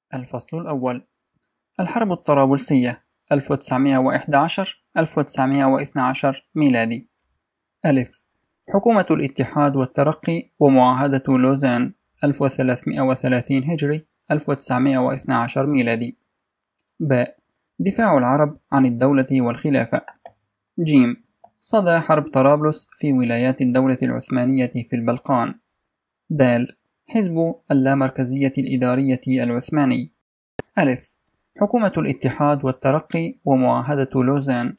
الفصل الأول: الحرب الطرابلسية 1911-1912 ميلادي. ألف: حكومة الاتحاد والترقي ومعاهدة لوزان 1330 هجري 1912 ميلادي. ب: دفاع العرب عن الدولة والخلافة. ج: صدى حرب طرابلس في ولايات الدولة العثمانية في البلقان. د: حزب اللامركزية الإدارية العثماني. ألف: حكومة الاتحاد والترقي ومعاهدة لوزان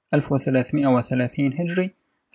1330 هجري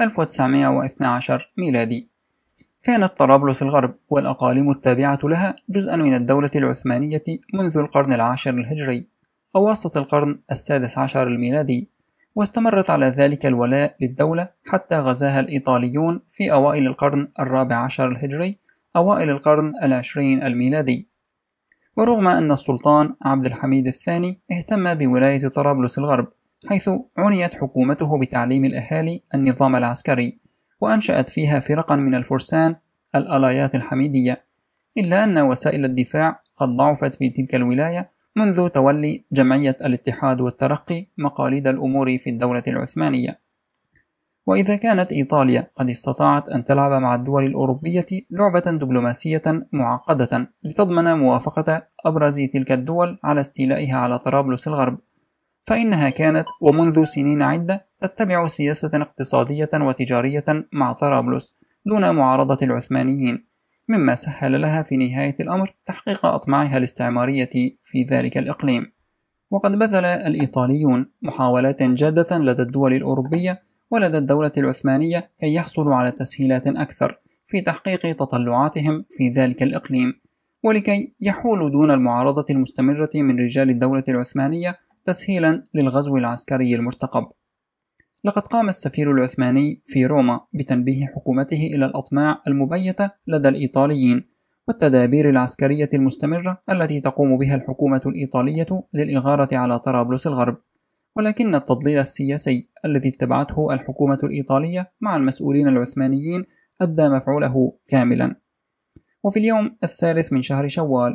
1912 ميلادي. كانت طرابلس الغرب والأقاليم التابعة لها جزءا من الدولة العثمانية منذ القرن العاشر الهجري أواسط القرن السادس عشر الميلادي، واستمرت على ذلك الولاء للدولة حتى غزاها الإيطاليون في أوائل القرن الرابع عشر الهجري أوائل القرن العشرين الميلادي. ورغم أن السلطان عبد الحميد الثاني اهتم بولاية طرابلس الغرب، حيث عنيت حكومته بتعليم الأهالي النظام العسكري، وأنشأت فيها فرقا من الفرسان الآلايات الحميدية، إلا أن وسائل الدفاع قد ضعفت في تلك الولاية منذ تولي جمعية الاتحاد والترقي مقاليد الأمور في الدولة العثمانية. وإذا كانت إيطاليا قد استطاعت أن تلعب مع الدول الأوروبية لعبة دبلوماسية معقدة لتضمن موافقة أبرز تلك الدول على استيلائها على طرابلس الغرب، فإنها كانت ومنذ سنين عدة تتبع سياسة اقتصادية وتجارية مع طرابلس دون معارضة العثمانيين، مما سهل لها في نهاية الأمر تحقيق أطماعها الاستعمارية في ذلك الإقليم. وقد بذل الإيطاليون محاولات جادة لدى الدول الأوروبية ولدى الدولة العثمانية كي يحصلوا على تسهيلات أكثر في تحقيق تطلعاتهم في ذلك الإقليم، ولكي يحولوا دون المعارضة المستمرة من رجال الدولة العثمانية تسهيلا للغزو العسكري المرتقب. لقد قام السفير العثماني في روما بتنبيه حكومته إلى الأطماع المبيتة لدى الإيطاليين والتدابير العسكرية المستمرة التي تقوم بها الحكومة الإيطالية للإغارة على طرابلس الغرب، ولكن التضليل السياسي الذي اتبعته الحكومة الإيطالية مع المسؤولين العثمانيين أدى مفعوله كاملا. وفي اليوم الثالث من شهر شوال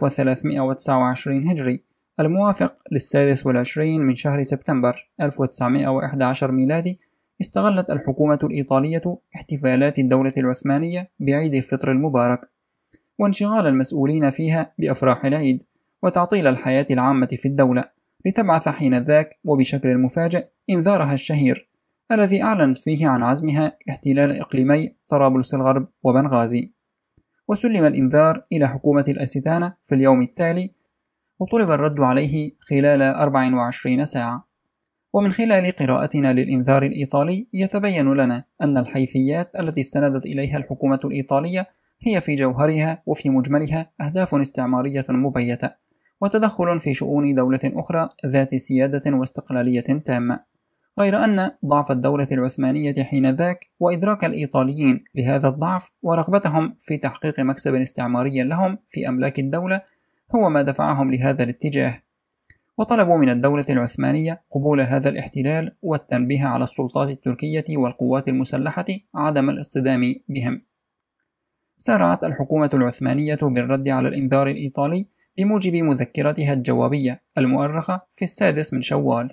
1329 هجري الموافق للسادس والعشرين من شهر سبتمبر 1911 ميلادي، استغلت الحكومة الإيطالية احتفالات الدولة العثمانية بعيد الفطر المبارك وانشغال المسؤولين فيها بأفراح العيد وتعطيل الحياة العامة في الدولة، لتبعث حين ذاك وبشكل مفاجئ إنذارها الشهير الذي أعلنت فيه عن عزمها احتلال إقليمي طرابلس الغرب وبنغازي. وسلم الإنذار إلى حكومة الأستانة في اليوم التالي، وطلب الرد عليه خلال 24 ساعة. ومن خلال قراءتنا للإنذار الإيطالي يتبين لنا أن الحيثيات التي استندت إليها الحكومة الإيطالية هي في جوهرها وفي مجملها أهداف استعمارية مبيتة وتدخل في شؤون دولة أخرى ذات سيادة واستقلالية تامة، غير أن ضعف الدولة العثمانية حينذاك وإدراك الإيطاليين لهذا الضعف ورغبتهم في تحقيق مكسب استعماري لهم في أملاك الدولة هو ما دفعهم لهذا الاتجاه، وطلبوا من الدولة العثمانية قبول هذا الاحتلال والتنبيه على السلطات التركية والقوات المسلحة عدم الاصطدام بهم. سارعت الحكومة العثمانية بالرد على الإنذار الإيطالي بموجب مذكرتها الجوابية المؤرخة في السادس من شوال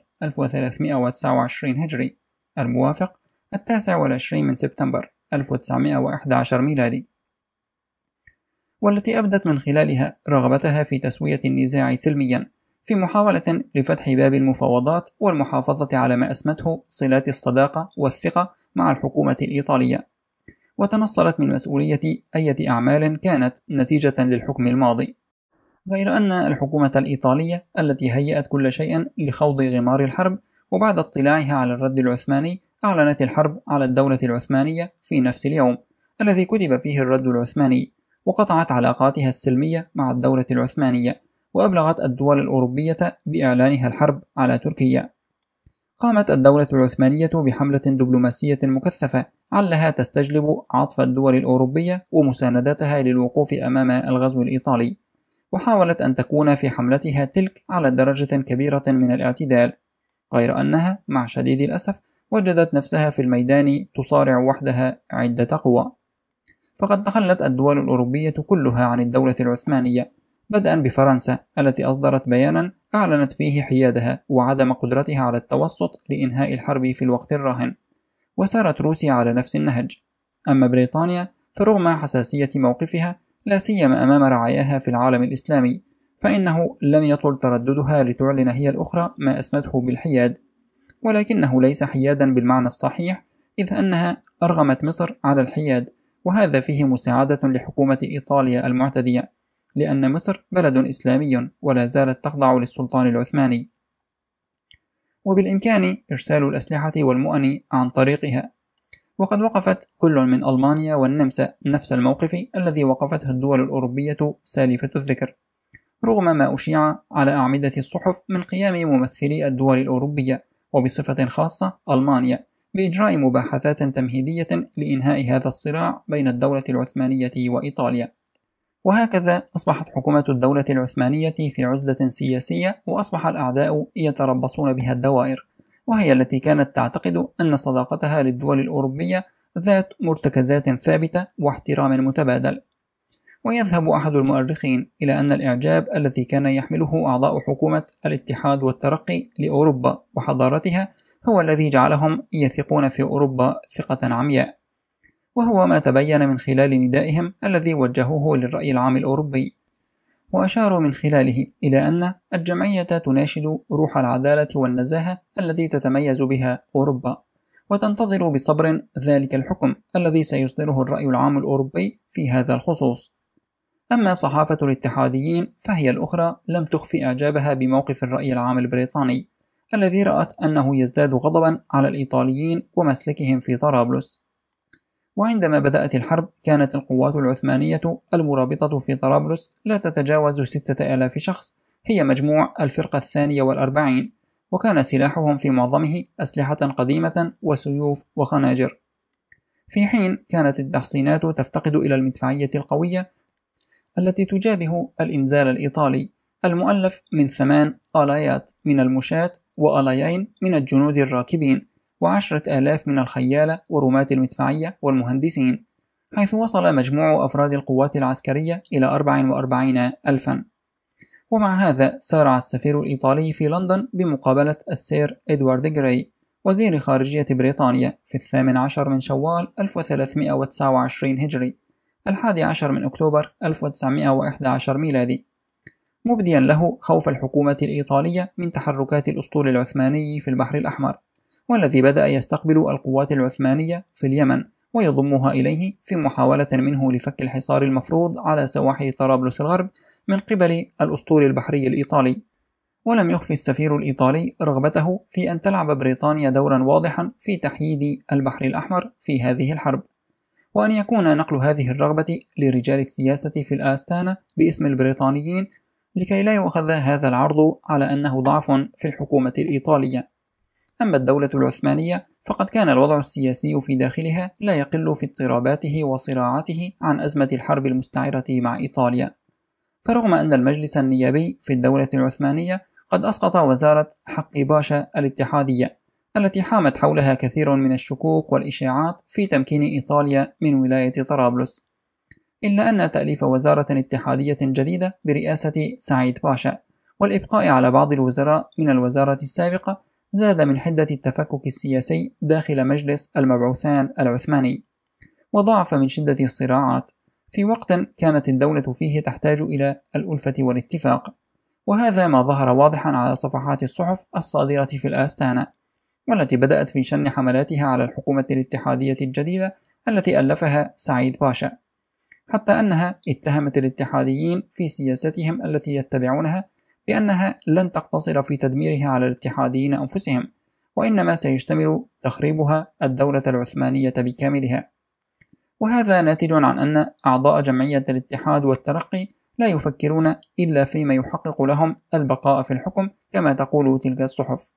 1329 هجري الموافق 29 من سبتمبر 1911 ميلادي، والتي أبدت من خلالها رغبتها في تسوية النزاع سلميا في محاولة لفتح باب المفاوضات والمحافظة على ما أسمته صلات الصداقة والثقة مع الحكومة الإيطالية، وتنصلت من مسؤولية أي أعمال كانت نتيجة للحكم الماضي. غير أن الحكومة الإيطالية التي هيأت كل شيء لخوض غمار الحرب وبعد اطلاعها على الرد العثماني أعلنت الحرب على الدولة العثمانية في نفس اليوم الذي كتب فيه الرد العثماني، وقطعت علاقاتها السلمية مع الدولة العثمانية وأبلغت الدول الأوروبية بإعلانها الحرب على تركيا. قامت الدولة العثمانية بحملة دبلوماسية مكثفة علها تستجلب عطف الدول الأوروبية ومساندتها للوقوف أمام الغزو الإيطالي، وحاولت أن تكون في حملتها تلك على درجة كبيرة من الاعتدال، غير أنها مع شديد الأسف وجدت نفسها في الميدان تصارع وحدها عدة قوى. فقد تخلت الدول الأوروبية كلها عن الدولة العثمانية، بدءا بفرنسا التي أصدرت بيانا أعلنت فيه حيادها وعدم قدرتها على التوسط لإنهاء الحرب في الوقت الراهن، وسارت روسيا على نفس النهج. أما بريطانيا فرغم حساسية موقفها لا سيما أمام رعاياها في العالم الإسلامي، فإنه لم يطل ترددها لتعلن هي الأخرى ما أسمته بالحياد، ولكنه ليس حيادا بالمعنى الصحيح، إذ أنها أرغمت مصر على الحياد، وهذا فيه مساعدة لحكومة إيطاليا المعتدية، لأن مصر بلد إسلامي ولا زالت تخضع للسلطان العثماني، وبالإمكان إرسال الأسلحة والمؤن عن طريقها. وقد وقفت كل من ألمانيا والنمسا نفس الموقف الذي وقفته الدول الأوروبية سالفة الذكر، رغم ما أشيع على أعمدة الصحف من قيام ممثلي الدول الأوروبية وبصفة خاصة ألمانيا بإجراء مباحثات تمهيدية لإنهاء هذا الصراع بين الدولة العثمانية وإيطاليا. وهكذا أصبحت حكومة الدولة العثمانية في عزلة سياسية، وأصبح الأعداء يتربصون بها الدوائر، وهي التي كانت تعتقد أن صداقتها للدول الأوروبية ذات مرتكزات ثابتة واحترام متبادل. ويذهب أحد المؤرخين إلى أن الإعجاب الذي كان يحمله أعضاء حكومة الاتحاد والترقي لأوروبا وحضارتها هو الذي جعلهم يثقون في أوروبا ثقة عمياء، وهو ما تبين من خلال ندائهم الذي وجهوه للرأي العام الأوروبي، وأشاروا من خلاله إلى أن الجمعية تناشد روح العدالة والنزاهة التي تتميز بها أوروبا، وتنتظر بصبر ذلك الحكم الذي سيصدره الرأي العام الأوروبي في هذا الخصوص. أما صحافة الاتحاديين فهي الأخرى لم تخفي إعجابها بموقف الرأي العام البريطاني، الذي رأت أنه يزداد غضبا على الإيطاليين ومسلكهم في طرابلس. وعندما بدأت الحرب كانت القوات العثمانية المرابطة في طرابلس لا تتجاوز 6000 شخص، هي مجموع الفرقة 42، وكان سلاحهم في معظمه أسلحة قديمة وسيوف وخناجر، في حين كانت التحصينات تفتقد إلى المدفعية القوية التي تجابه الإنزال الإيطالي المؤلف من 8 آلايات من المشاة وآلايين من الجنود الراكبين و10,000 من الخيالة ورماة المدفعية والمهندسين، حيث وصل مجموع أفراد القوات العسكرية إلى 44,000. ومع هذا سارع السفير الإيطالي في لندن بمقابلة السير إدوارد غراي وزير خارجية بريطانيا في 18 من شوال 1329 هجري 11 من أكتوبر 1911 ميلادي، مبديا له خوف الحكومة الإيطالية من تحركات الأسطول العثماني في البحر الأحمر، والذي بدأ يستقبل القوات العثمانية في اليمن ويضمها إليه في محاولة منه لفك الحصار المفروض على سواحل طرابلس الغرب من قبل الأسطول البحري الإيطالي. ولم يخفي السفير الإيطالي رغبته في أن تلعب بريطانيا دورا واضحا في تحييد البحر الأحمر في هذه الحرب، وأن يكون نقل هذه الرغبة لرجال السياسة في الآستانة باسم البريطانيين لكي لا يؤخذ هذا العرض على أنه ضعف في الحكومة الإيطالية. أما الدولة العثمانية فقد كان الوضع السياسي في داخلها لا يقل في اضطراباته وصراعاته عن أزمة الحرب المستعرة مع إيطاليا، فرغم أن المجلس النيابي في الدولة العثمانية قد أسقط وزارة حق باشا الاتحادية التي حامت حولها كثير من الشكوك والإشاعات في تمكين إيطاليا من ولاية طرابلس، إلا أن تأليف وزارة اتحادية جديدة برئاسة سعيد باشا والإبقاء على بعض الوزراء من الوزارة السابقة زاد من حدة التفكك السياسي داخل مجلس المبعوثان العثماني، وضاعف من شدة الصراعات في وقت كانت الدولة فيه تحتاج إلى الألفة والاتفاق، وهذا ما ظهر واضحا على صفحات الصحف الصادرة في الآستانة، والتي بدأت في شن حملاتها على الحكومة الاتحادية الجديدة التي ألفها سعيد باشا، حتى أنها اتهمت الاتحاديين في سياستهم التي يتبعونها بأنها لن تقتصر في تدميرها على الاتحاديين أنفسهم، وإنما سيشتمل تخريبها الدولة العثمانية بكاملها. وهذا ناتج عن أن أعضاء جمعية الاتحاد والترقي لا يفكرون إلا فيما يحقق لهم البقاء في الحكم كما تقول تلك الصحف.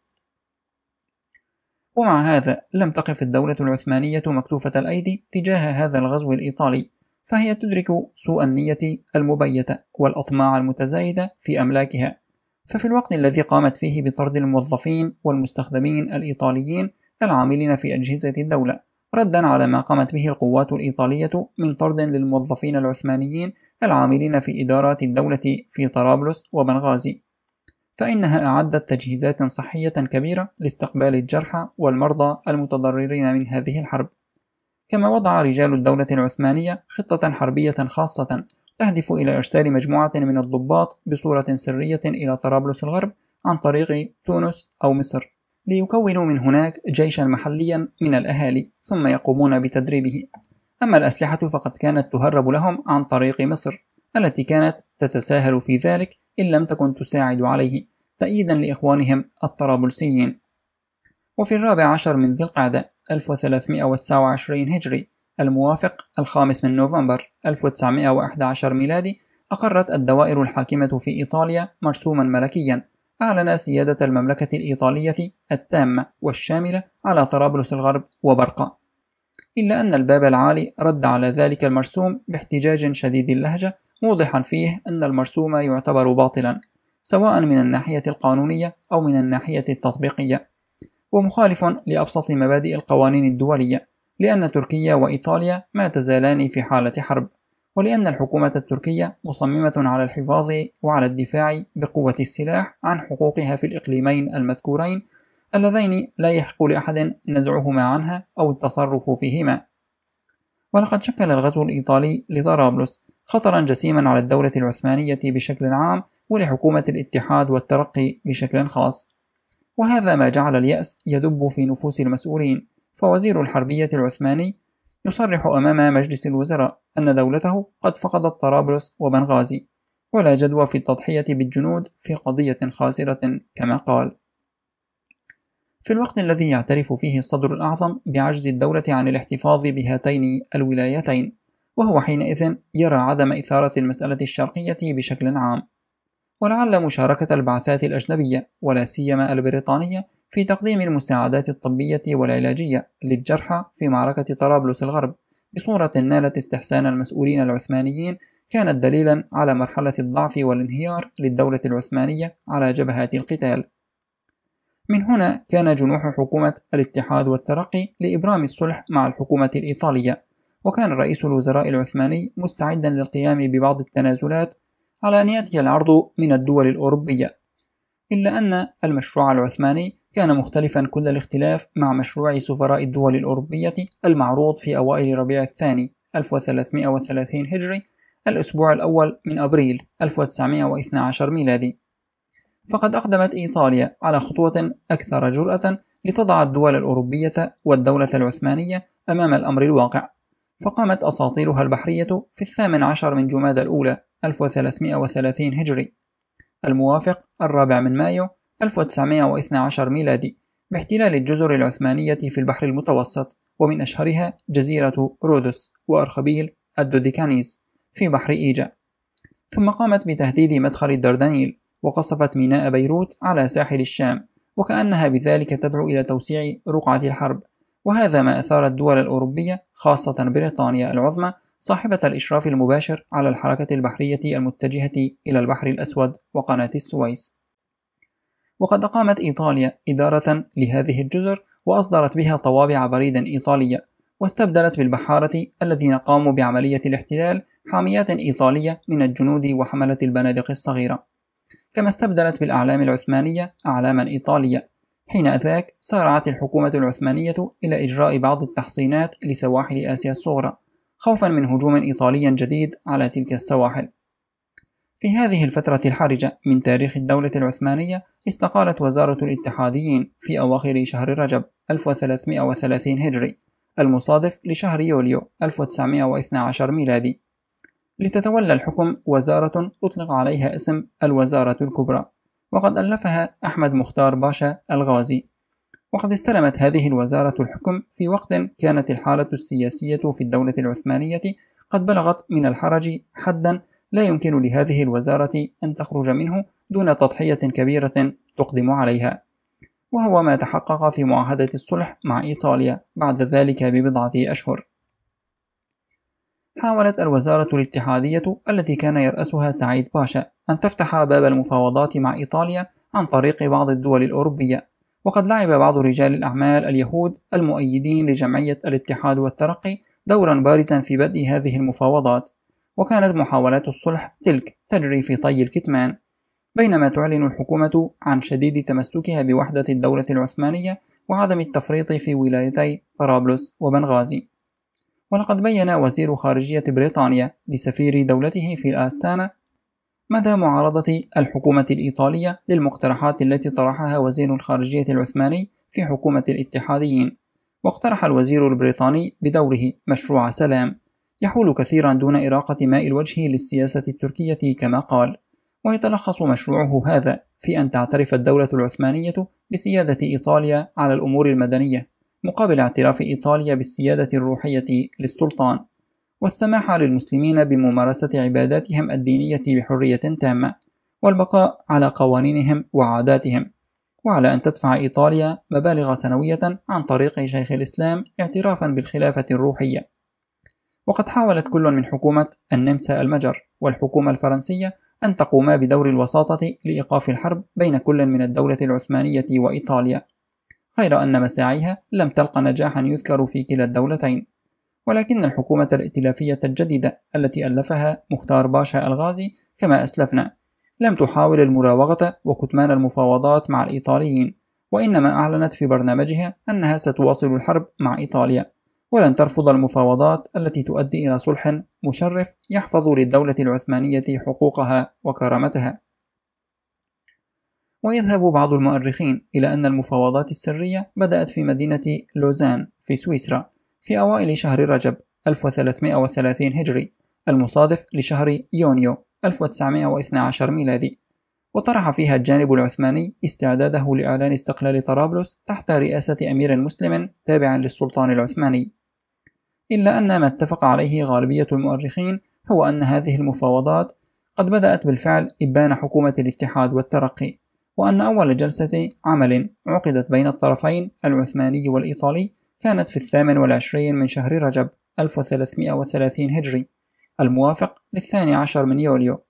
ومع هذا لم تقف الدولة العثمانية مكتوفة الأيدي تجاه هذا الغزو الإيطالي، فهي تدرك سوء النية المبيتة والأطماع المتزايدة في أملاكها، ففي الوقت الذي قامت فيه بطرد الموظفين والمستخدمين الإيطاليين العاملين في أجهزة الدولة ردا على ما قامت به القوات الإيطالية من طرد للموظفين العثمانيين العاملين في إدارات الدولة في طرابلس وبنغازي، فإنها أعدت تجهيزات صحية كبيرة لاستقبال الجرحى والمرضى المتضررين من هذه الحرب. كما وضع رجال الدولة العثمانية خطة حربية خاصة تهدف إلى إرسال مجموعة من الضباط بصورة سرية إلى طرابلس الغرب عن طريق تونس أو مصر، ليكونوا من هناك جيشا محليا من الأهالي ثم يقومون بتدريبه. أما الأسلحة فقد كانت تهرب لهم عن طريق مصر، التي كانت تتساهل في ذلك إن لم تكن تساعد عليه، تأييدا لإخوانهم الطرابلسيين. وفي 14 من ذي القعدة 1329 هجري الموافق 5 من نوفمبر 1911 ميلادي، أقرت الدوائر الحاكمة في إيطاليا مرسوما ملكيا أعلن سيادة المملكة الإيطالية التامة والشاملة على طرابلس الغرب وبرقة، إلا أن الباب العالي رد على ذلك المرسوم باحتجاج شديد اللهجة، موضحا فيه أن المرسوم يعتبر باطلا سواء من الناحية القانونية أو من الناحية التطبيقية، ومخالف لأبسط مبادئ القوانين الدولية، لأن تركيا وإيطاليا ما تزالان في حالة حرب، ولأن الحكومة التركية مصممة على الحفاظ وعلى الدفاع بقوة السلاح عن حقوقها في الإقليمين المذكورين اللذين لا يحق لأحد نزعهما عنها أو التصرف فيهما. ولقد شكل الغزو الإيطالي لطرابلس خطرا جسيما على الدولة العثمانية بشكل عام ولحكومة الاتحاد والترقي بشكل خاص، وهذا ما جعل اليأس يدب في نفوس المسؤولين. فوزير الحربية العثماني يصرح أمام مجلس الوزراء أن دولته قد فقدت طرابلس وبنغازي، ولا جدوى في التضحية بالجنود في قضية خاسرة كما قال. في الوقت الذي يعترف فيه الصدر الأعظم بعجز الدولة عن الاحتفاظ بهاتين الولايتين، وهو حينئذ يرى عدم إثارة المسألة الشرقية بشكل عام، ولعل مشاركة البعثات الأجنبية ولا سيما البريطانية في تقديم المساعدات الطبية والعلاجية للجرحى في معركة طرابلس الغرب بصورة نالت استحسان المسؤولين العثمانيين كانت دليلا على مرحلة الضعف والانهيار للدولة العثمانية على جبهات القتال. من هنا كان جنوح حكومة الاتحاد والترقي لإبرام الصلح مع الحكومة الإيطالية، وكان رئيس الوزراء العثماني مستعدا للقيام ببعض التنازلات على أن يأتي العرض من الدول الأوروبية، إلا أن المشروع العثماني كان مختلفا كل الاختلاف مع مشروع سفراء الدول الأوروبية المعروض في أوائل ربيع الثاني 1330 هجري الأسبوع الأول من أبريل 1912 ميلادي. فقد أقدمت إيطاليا على خطوة أكثر جرأة لتضع الدول الأوروبية والدولة العثمانية أمام الأمر الواقع، فقامت أساطيلها البحرية في 18 من جمادى الأولى 1330 هجري الموافق 4 من مايو 1912 ميلادي باحتلال الجزر العثمانية في البحر المتوسط، ومن أشهرها جزيرة رودوس وأرخبيل الدوديكانيز في بحر إيجا، ثم قامت بتهديد مدخل الدردنيل وقصفت ميناء بيروت على ساحل الشام، وكأنها بذلك تدعو إلى توسيع رقعة الحرب. وهذا ما أثار الدول الأوروبية خاصة بريطانيا العظمى صاحبة الإشراف المباشر على الحركة البحرية المتجهة إلى البحر الأسود وقناة السويس. وقد أقامت إيطاليا إدارة لهذه الجزر وأصدرت بها طوابع بريد إيطالية، واستبدلت بالبحارة الذين قاموا بعملية الاحتلال حاميات إيطالية من الجنود وحملة البنادق الصغيرة، كما استبدلت بالأعلام العثمانية أعلاما إيطالية. حين ذاك سارعت الحكومة العثمانية إلى إجراء بعض التحصينات لسواحل آسيا الصغرى خوفا من هجوم إيطالي جديد على تلك السواحل. في هذه الفترة الحرجة من تاريخ الدولة العثمانية استقالت وزارة الاتحاديين في أواخر شهر رجب 1330 هجري المصادف لشهر يوليو 1912 ميلادي، لتتولى الحكم وزارة أطلق عليها اسم الوزارة الكبرى، وقد ألفها أحمد مختار باشا الغازي. وقد استلمت هذه الوزارة الحكم في وقت كانت الحالة السياسية في الدولة العثمانية قد بلغت من الحرج حدا لا يمكن لهذه الوزارة أن تخرج منه دون تضحية كبيرة تقدم عليها، وهو ما تحقق في معاهدة الصلح مع إيطاليا بعد ذلك ببضعة أشهر. حاولت الوزارة الاتحادية التي كان يرأسها سعيد باشا أن تفتح باب المفاوضات مع إيطاليا عن طريق بعض الدول الأوروبية، وقد لعب بعض رجال الأعمال اليهود المؤيدين لجمعية الاتحاد والترقي دورا بارزا في بدء هذه المفاوضات، وكانت محاولات الصلح تلك تجري في طي الكتمان، بينما تعلن الحكومة عن شديد تمسكها بوحدة الدولة العثمانية وعدم التفريط في ولايتي طرابلس وبنغازي. ولقد بين وزير خارجية بريطانيا لسفير دولته في الآستانا مدى معارضة الحكومة الإيطالية للمقترحات التي طرحها وزير الخارجية العثماني في حكومة الاتحاديين. واقترح الوزير البريطاني بدوره مشروع سلام يحول كثيرا دون إراقة ماء الوجه للسياسة التركية كما قال، ويتلخص مشروعه هذا في أن تعترف الدولة العثمانية بسيادة إيطاليا على الأمور المدنية مقابل اعتراف إيطاليا بالسيادة الروحية للسلطان، والسماح للمسلمين بممارسة عباداتهم الدينية بحرية تامة، والبقاء على قوانينهم وعاداتهم، وعلى أن تدفع إيطاليا مبالغ سنوية عن طريق شيخ الإسلام اعترافا بالخلافة الروحية. وقد حاولت كل من حكومة النمسا المجر والحكومة الفرنسية أن تقوما بدور الوساطة لإيقاف الحرب بين كل من الدولة العثمانية وإيطاليا، غير أن مساعيها لم تلق نجاحا يذكر في كلا الدولتين. ولكن الحكومة الائتلافية الجديدة التي ألفها مختار باشا الغازي كما أسلفنا لم تحاول المراوغة وكتمان المفاوضات مع الإيطاليين، وإنما أعلنت في برنامجها أنها ستواصل الحرب مع إيطاليا، ولن ترفض المفاوضات التي تؤدي إلى صلح مشرف يحفظ للدولة العثمانية حقوقها وكرامتها. ويذهب بعض المؤرخين إلى أن المفاوضات السرية بدأت في مدينة لوزان في سويسرا في أوائل شهر رجب 1330 هجري المصادف لشهر يونيو 1912 ميلادي، وطرح فيها الجانب العثماني استعداده لإعلان استقلال طرابلس تحت رئاسة أمير مسلم تابع للسلطان العثماني. إلا أن ما اتفق عليه غالبية المؤرخين هو أن هذه المفاوضات قد بدأت بالفعل إبان حكومة الاتحاد والترقي، وأن أول جلسة عمل عقدت بين الطرفين العثماني والإيطالي كانت في 28 من شهر رجب 1330 هجري الموافق ل12 من يوليو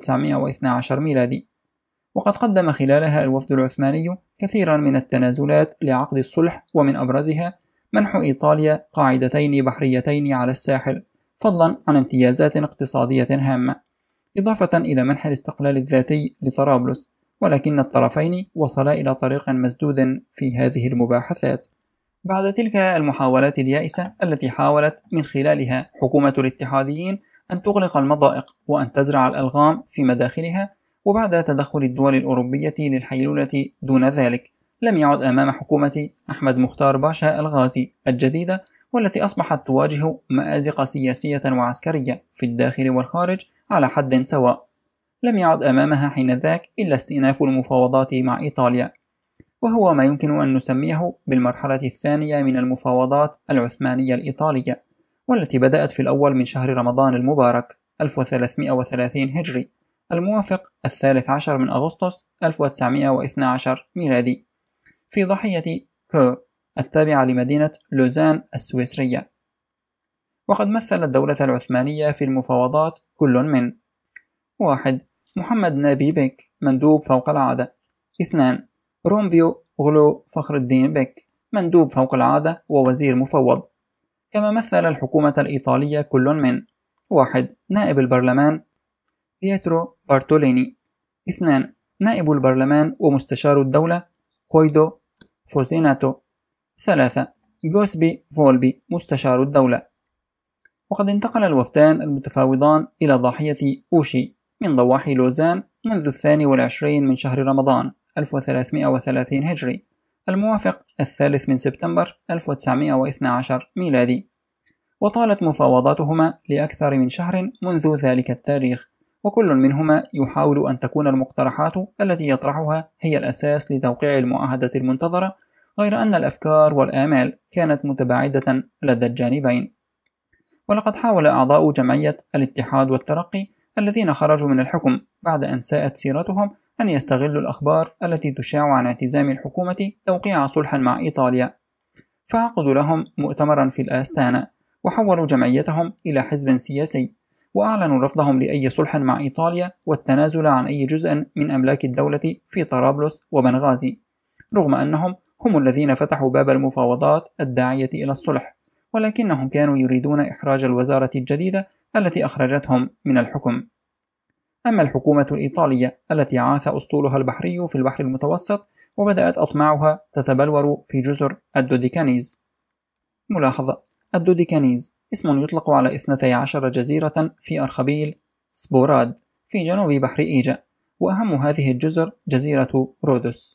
1912 ميلادي. وقد قدم خلالها الوفد العثماني كثيرا من التنازلات لعقد الصلح، ومن أبرزها منح إيطاليا قاعدتين بحريتين على الساحل فضلا عن امتيازات اقتصادية هامة، إضافة إلى منح الاستقلال الذاتي لطرابلس، ولكن الطرفين وصلا إلى طريق مسدود في هذه المباحثات. بعد تلك المحاولات اليائسة التي حاولت من خلالها حكومة الاتحاديين أن تغلق المضائق وأن تزرع الألغام في مداخلها، وبعد تدخل الدول الأوروبية للحيلولة دون ذلك، لم يعد أمام حكومة أحمد مختار باشا الغازي الجديدة، والتي أصبحت تواجه مآزق سياسية وعسكرية في الداخل والخارج على حد سواء، لم يعد أمامها حينذاك إلا استئناف المفاوضات مع إيطاليا، وهو ما يمكن أن نسميه بالمرحلة الثانية من المفاوضات العثمانية الإيطالية، والتي بدأت في الأول من شهر رمضان المبارك 1330 هجري الموافق 13 من أغسطس 1912 ميلادي في ضاحية كو التابعة لمدينة لوزان السويسرية. وقد مثل الدولة العثمانية في المفاوضات كل من: 1. محمد نابي بك مندوب فوق العادة. 2. رومبيو غلو فخر الدين بك مندوب فوق العادة ووزير مفوض. كما مثل الحكومة الإيطالية كل من: 1. نائب البرلمان بيترو بارتوليني. 2. نائب البرلمان ومستشار الدولة خويدو فوزيناتو. 3. جوسبي فولبي مستشار الدولة. وقد انتقل الوفدان المتفاوضان إلى ضاحية أوشي من ضواحي لوزان منذ 22 من شهر رمضان 1330 هجري الموافق 3 من سبتمبر 1912 ميلادي، وطالت مفاوضاتهما لأكثر من شهر منذ ذلك التاريخ، وكل منهما يحاول أن تكون المقترحات التي يطرحها هي الأساس لتوقيع المعاهدة المنتظرة، غير أن الأفكار والآمال كانت متباعدة لدى الجانبين. ولقد حاول أعضاء جمعية الاتحاد والترقي الذين خرجوا من الحكم بعد أن ساءت سيرتهم أن يستغلوا الأخبار التي تشاع عن اعتزام الحكومة توقيع صلح مع إيطاليا، فعقدوا لهم مؤتمرا في الآستانا، وحولوا جمعيتهم إلى حزب سياسي، وأعلنوا رفضهم لأي صلح مع إيطاليا والتنازل عن أي جزء من أملاك الدولة في طرابلس وبنغازي، رغم أنهم هم الذين فتحوا باب المفاوضات الداعية إلى الصلح، ولكنهم كانوا يريدون إخراج الوزارة الجديدة التي أخرجتهم من الحكم. أما الحكومة الإيطالية التي عاث أسطولها البحري في البحر المتوسط، وبدأت أطماعها تتبلور في جزر الدوديكانيز. ملاحظة: الدوديكانيز اسم يطلق على 12 جزيرة في أرخبيل سبوراد في جنوب بحر إيجا، وأهم هذه الجزر جزيرة رودوس.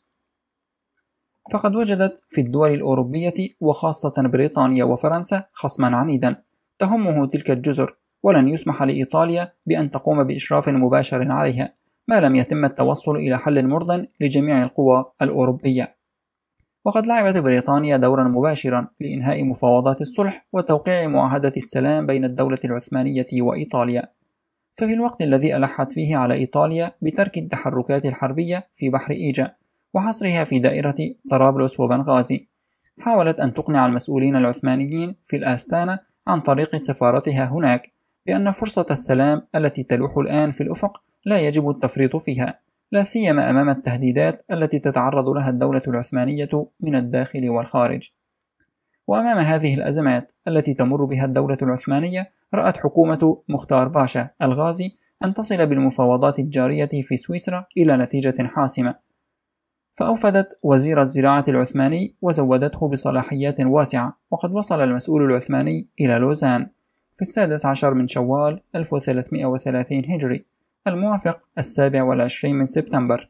فقد وجدت في الدول الأوروبية وخاصة بريطانيا وفرنسا خصما عنيدا تهمه تلك الجزر، ولن يسمح لإيطاليا بأن تقوم بإشراف مباشر عليها ما لم يتم التوصل إلى حل مرضٍ لجميع القوى الأوروبية. وقد لعبت بريطانيا دورا مباشرا لإنهاء مفاوضات الصلح وتوقيع معاهدة السلام بين الدولة العثمانية وإيطاليا. ففي الوقت الذي ألحت فيه على إيطاليا بترك التحركات الحربية في بحر إيجا وحصرها في دائرة طرابلس وبنغازي، حاولت أن تقنع المسؤولين العثمانيين في الآستانة عن طريق سفارتها هناك بأن فرصة السلام التي تلوح الآن في الأفق لا يجب التفريط فيها، لا سيما أمام التهديدات التي تتعرض لها الدولة العثمانية من الداخل والخارج. وأمام هذه الأزمات التي تمر بها الدولة العثمانية، رأت حكومة مختار باشا الغازي أن تصل بالمفاوضات الجارية في سويسرا إلى نتيجة حاسمة، فأوفدت وزير الزراعة العثماني وزودته بصلاحيات واسعة. وقد وصل المسؤول العثماني إلى لوزان في 16 من شوال 1330 هجري، الموافق 27 من سبتمبر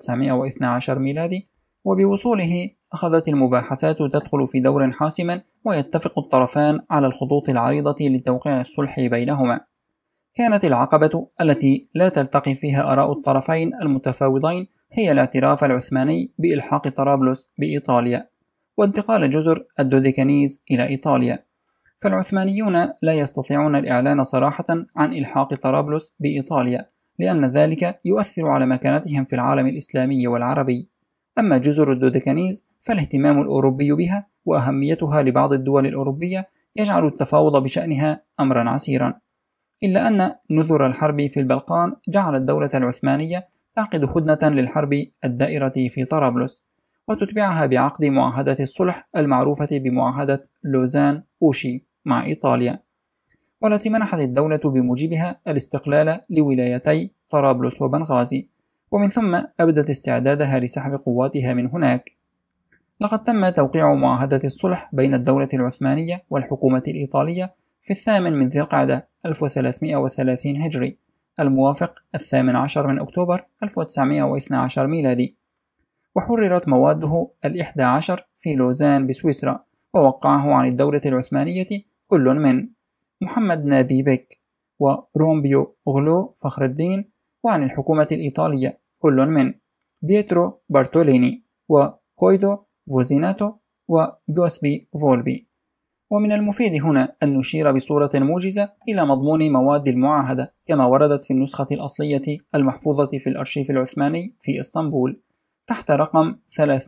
1912 ميلادي. وبوصوله أخذت المباحثات تدخل في دور حاسم، ويتفق الطرفان على الخطوط العريضة لتوقيع الصلح بينهما. كانت العقبة التي لا تلتقي فيها آراء الطرفين المتفاوضين هي الاعتراف العثماني بإلحاق طرابلس بإيطاليا وانتقال جزر الدوديكانيز إلى إيطاليا. فالعثمانيون لا يستطيعون الإعلان صراحة عن إلحاق طرابلس بإيطاليا، لأن ذلك يؤثر على مكانتهم في العالم الإسلامي والعربي. أما جزر الدوديكانيز فالاهتمام الأوروبي بها وأهميتها لبعض الدول الأوروبية يجعل التفاوض بشأنها أمرا عسيرا، إلا أن نذر الحرب في البلقان جعل الدولة العثمانية تعقد هدنة للحرب الدائرة في طرابلس، وتتبعها بعقد معاهدة الصلح المعروفة بمعاهدة لوزان أوشي مع إيطاليا، والتي منحت الدولة بموجبها الاستقلال لولايتي طرابلس وبنغازي، ومن ثم أبدت استعدادها لسحب قواتها من هناك. لقد تم توقيع معاهدة الصلح بين الدولة العثمانية والحكومة الإيطالية في 8 من ذي القعدة 1330 هجري، الموافق 18 من أكتوبر 1912 ميلادي، وحررت مواده 11 في لوزان بسويسرا، ووقعه عن الدولة العثمانية كل من محمد نابي بك ورومبيو غلو فخر الدين، وعن الحكومة الإيطالية كل من بيترو بارتوليني وكويدو فوزيناتو وجوسبي فولبي. ومن المفيد هنا أن نشير بصورة موجزة إلى مضمون مواد المعاهدة كما وردت في النسخة الأصلية المحفوظة في الأرشيف العثماني في إسطنبول تحت رقم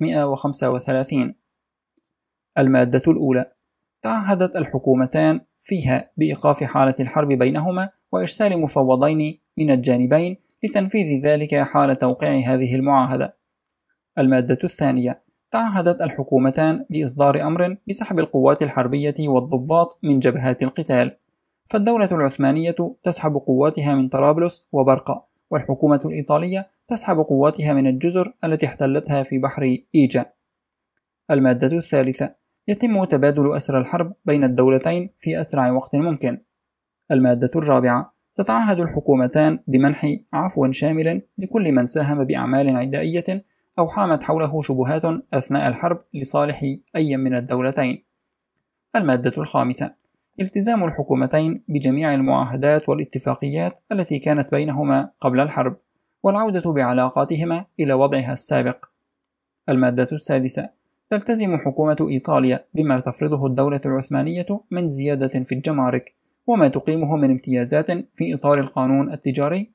335. المادة الأولى: تعهدت الحكومتان فيها بإيقاف حالة الحرب بينهما وإرسال مفوضين من الجانبين لتنفيذ ذلك حال توقيع هذه المعاهدة. المادة الثانية: تعهدت الحكومتان بإصدار أمر بسحب القوات الحربية والضباط من جبهات القتال، فالدولة العثمانية تسحب قواتها من طرابلس وبرقة، والحكومة الإيطالية تسحب قواتها من الجزر التي احتلتها في بحر إيجا. المادة الثالثة: يتم تبادل أسرى الحرب بين الدولتين في أسرع وقت ممكن. المادة الرابعة: تتعهد الحكومتان بمنح عفو شامل لكل من ساهم بأعمال عدائية أو حامت حوله شبهات أثناء الحرب لصالح أي من الدولتين. المادة الخامسة: التزام الحكومتين بجميع المعاهدات والاتفاقيات التي كانت بينهما قبل الحرب، والعودة بعلاقاتهما إلى وضعها السابق. المادة السادسة: تلتزم حكومة إيطاليا بما تفرضه الدولة العثمانية من زيادة في الجمارك وما تقيمه من امتيازات في إطار القانون التجاري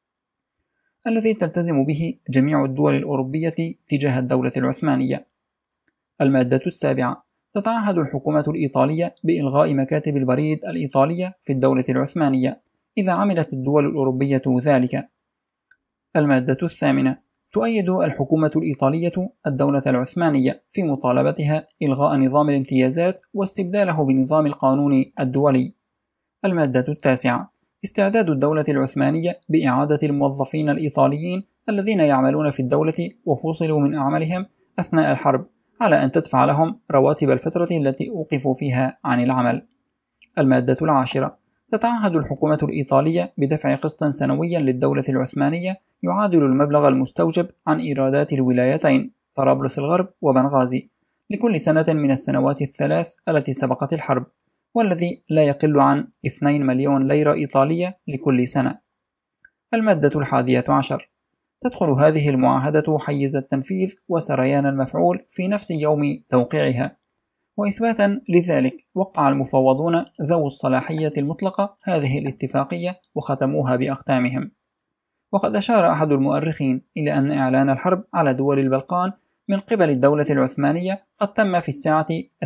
الذي تلتزم به جميع الدول الأوروبية تجاه الدولة العثمانية. المادة السابعة: تتعهد الحكومة الإيطالية بإلغاء مكاتب البريد الإيطالية في الدولة العثمانية إذا عملت الدول الأوروبية ذلك. المادة الثامنة: تؤيد الحكومة الإيطالية الدولة العثمانية في مطالبتها إلغاء نظام الامتيازات واستبداله بنظام القانون الدولي. المادة 9. استعداد الدولة العثمانية بإعادة الموظفين الإيطاليين الذين يعملون في الدولة وفصلوا من أعمالهم أثناء الحرب على أن تدفع لهم رواتب الفترة التي أوقفوا فيها عن العمل. المادة 10. تتعهد الحكومة الإيطالية بدفع قسط سنويا للدولة العثمانية يعادل المبلغ المستوجب عن إيرادات الولايتين طرابلس الغرب وبنغازي لكل سنة من السنوات الثلاث التي سبقت الحرب، والذي لا يقل عن 2 مليون ليرة إيطالية لكل سنة. المادة 11. تدخل هذه المعاهدة حيز التنفيذ وسريان المفعول في نفس يوم توقيعها، وإثباتا لذلك وقع المفوضون ذو الصلاحية المطلقة هذه الاتفاقية وختموها بأختامهم. وقد أشار أحد المؤرخين إلى أن إعلان الحرب على دول البلقان من قبل الدولة العثمانية قد تم في الساعة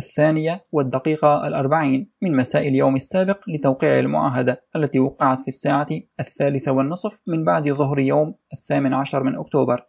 2:40 من مساء اليوم السابق لتوقيع المعاهدة، التي وقعت في الساعة 3:30 من بعد ظهر يوم 18 من أكتوبر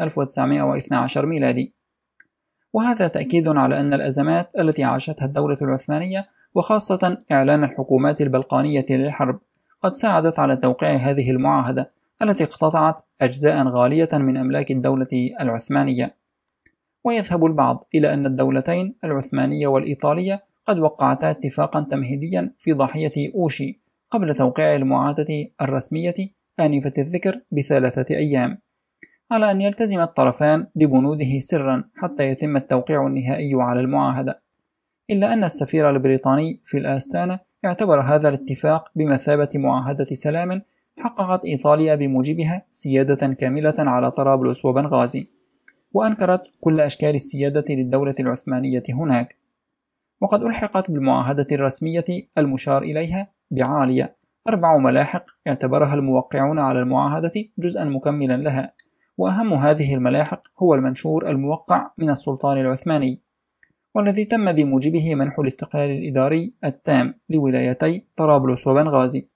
1912 ميلادي. وهذا تأكيد على أن الأزمات التي عاشتها الدولة العثمانية وخاصة إعلان الحكومات البلقانية للحرب قد ساعدت على توقيع هذه المعاهدة التي اقتطعت أجزاء غالية من أملاك الدولة العثمانية. ويذهب البعض إلى أن الدولتين العثمانية والإيطالية قد وقعتا اتفاقا تمهيديا في ضاحية أوشي قبل توقيع المعاهدة الرسمية آنفة الذكر ب3 أيام، على أن يلتزم الطرفان ببنوده سرا حتى يتم التوقيع النهائي على المعاهدة، إلا أن السفير البريطاني في الآستانة اعتبر هذا الاتفاق بمثابة معاهدة سلام حققت إيطاليا بموجبها سيادة كاملة على طرابلس وبنغازي، وأنكرت كل أشكال السيادة للدولة العثمانية هناك. وقد ألحقت بالمعاهدة الرسمية المشار إليها بعالية 4 ملاحق اعتبرها الموقعون على المعاهدة جزءا مكملا لها، وأهم هذه الملاحق هو المنشور الموقع من السلطان العثماني، والذي تم بموجبه منح الاستقلال الإداري التام لولايتي طرابلس وبنغازي،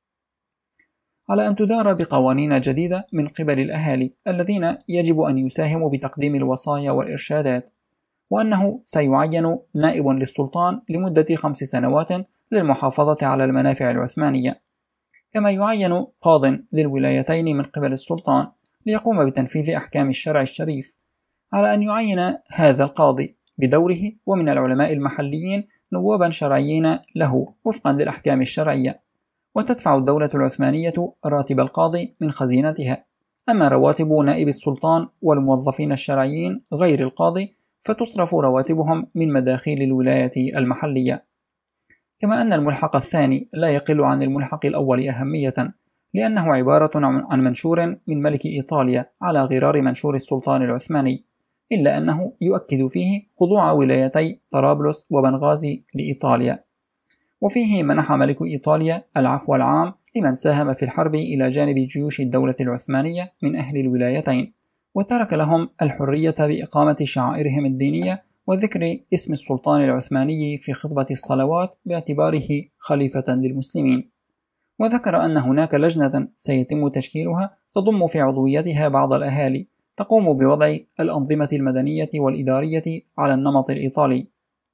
على أن تدار بقوانين جديدة من قبل الأهالي الذين يجب أن يساهموا بتقديم الوصايا والإرشادات، وأنه سيعين نائب للسلطان لمدة 5 سنوات للمحافظة على المنافع العثمانية، كما يعين قاض للولايتين من قبل السلطان ليقوم بتنفيذ أحكام الشرع الشريف، على أن يعين هذا القاضي بدوره ومن العلماء المحليين نوابا شرعيين له وفقا للأحكام الشرعية، وتدفع الدولة العثمانية راتب القاضي من خزينتها، أما رواتب نائب السلطان والموظفين الشرعيين غير القاضي فتصرف رواتبهم من مداخيل الولاية المحلية. كما أن الملحق الثاني لا يقل عن الملحق الأول أهمية، لأنه عبارة عن منشور من ملك إيطاليا على غرار منشور السلطان العثماني، إلا أنه يؤكد فيه خضوع ولايتي طرابلس وبنغازي لإيطاليا، وفيه منح ملك إيطاليا العفو العام لمن ساهم في الحرب إلى جانب جيوش الدولة العثمانية من أهل الولايتين، وترك لهم الحرية بإقامة شعائرهم الدينية وذكر اسم السلطان العثماني في خطبة الصلوات باعتباره خليفة للمسلمين. وذكر أن هناك لجنة سيتم تشكيلها تضم في عضويتها بعض الأهالي تقوم بوضع الأنظمة المدنية والإدارية على النمط الإيطالي.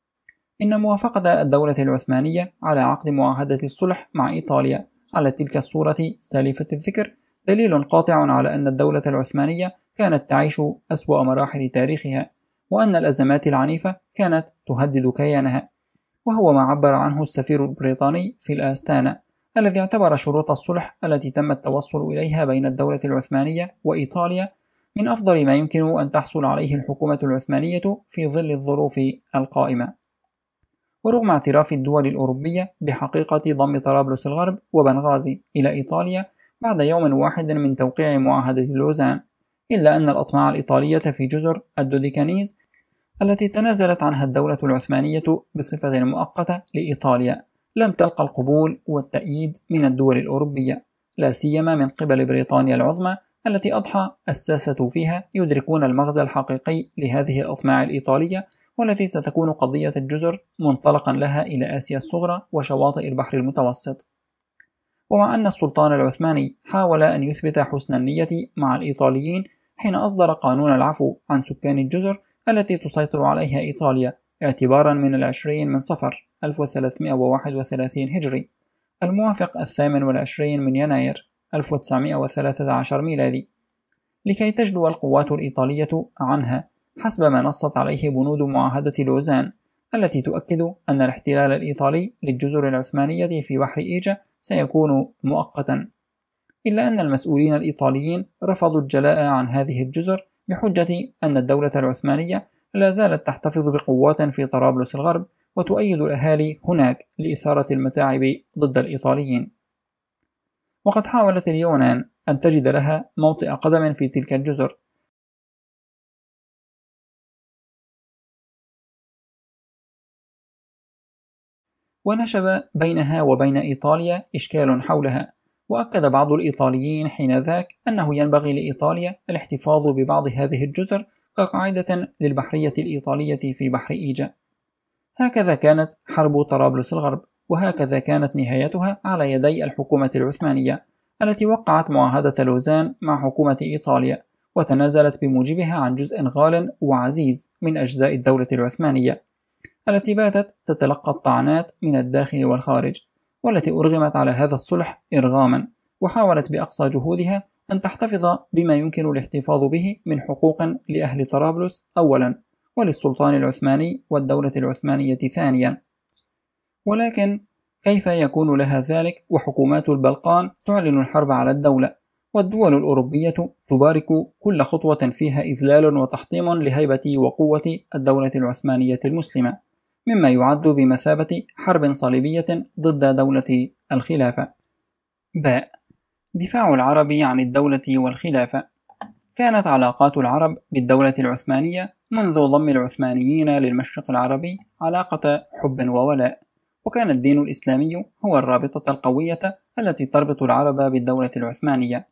إن موافقة الدولة العثمانية على عقد معاهدة الصلح مع إيطاليا على تلك الصورة سالفة الذكر دليل قاطع على أن الدولة العثمانية كانت تعيش أسوأ مراحل تاريخها، وأن الأزمات العنيفة كانت تهدد كيانها، وهو ما عبر عنه السفير البريطاني في الآستانة، الذي اعتبر شروط الصلح التي تم التوصل إليها بين الدولة العثمانية وإيطاليا من أفضل ما يمكن أن تحصل عليه الحكومة العثمانية في ظل الظروف القائمة. ورغم اعتراف الدول الأوروبية بحقيقة ضم طرابلس الغرب وبنغازي إلى إيطاليا بعد يوم واحد من توقيع معاهدة لوزان، إلا أن الأطماع الإيطالية في جزر الدوديكانيز التي تنازلت عنها الدولة العثمانية بصفة مؤقتة لإيطاليا لم تلقى القبول والتأييد من الدول الأوروبية، لا سيما من قبل بريطانيا العظمى التي أضحى الساسة فيها يدركون المغزى الحقيقي لهذه الأطماع الإيطالية، والتي ستكون قضية الجزر منطلقا لها إلى آسيا الصغرى وشواطئ البحر المتوسط. ومع أن السلطان العثماني حاول أن يثبت حسن النية مع الإيطاليين حين أصدر قانون العفو عن سكان الجزر التي تسيطر عليها إيطاليا اعتبارا من 20 من صفر 1331 هجري الموافق 28 من يناير 1913 ميلادي، لكي تجلو القوات الإيطالية عنها حسب ما نصت عليه بنود معاهدة لوزان التي تؤكد أن الاحتلال الإيطالي للجزر العثمانية في بحر إيجا سيكون مؤقتا، إلا أن المسؤولين الإيطاليين رفضوا الجلاء عن هذه الجزر بحجة أن الدولة العثمانية لا زالت تحتفظ بقوات في طرابلس الغرب وتؤيد الأهالي هناك لإثارة المتاعب ضد الإيطاليين. وقد حاولت اليونان أن تجد لها موطئ قدم في تلك الجزر، ونشب بينها وبين إيطاليا إشكال حولها، وأكد بعض الإيطاليين حينذاك أنه ينبغي لإيطاليا الاحتفاظ ببعض هذه الجزر كقاعدة للبحرية الإيطالية في بحر إيجا. هكذا كانت حرب طرابلس الغرب، وهكذا كانت نهايتها على يدي الحكومة العثمانية التي وقعت معاهدة لوزان مع حكومة إيطاليا، وتنازلت بموجبها عن جزء غال وعزيز من أجزاء الدولة العثمانية التي باتت تتلقى الطعنات من الداخل والخارج، والتي أرغمت على هذا الصلح إرغاما، وحاولت بأقصى جهودها أن تحتفظ بما يمكن الاحتفاظ به من حقوق لأهل طرابلس أولا، وللسلطان العثماني والدولة العثمانية ثانيا. ولكن كيف يكون لها ذلك وحكومات البلقان تعلن الحرب على الدولة، والدول الأوروبية تبارك كل خطوة فيها إذلال وتحطيم لهيبة وقوة الدولة العثمانية المسلمة، مما يعد بمثابة حرب صليبية ضد دولة الخلافة. باء. دفاع العرب عن الدولة والخلافة. كانت علاقات العرب بالدولة العثمانية منذ ضم العثمانيين للمشرق العربي علاقة حب وولاء، وكان الدين الإسلامي هو الرابطة القوية التي تربط العرب بالدولة العثمانية.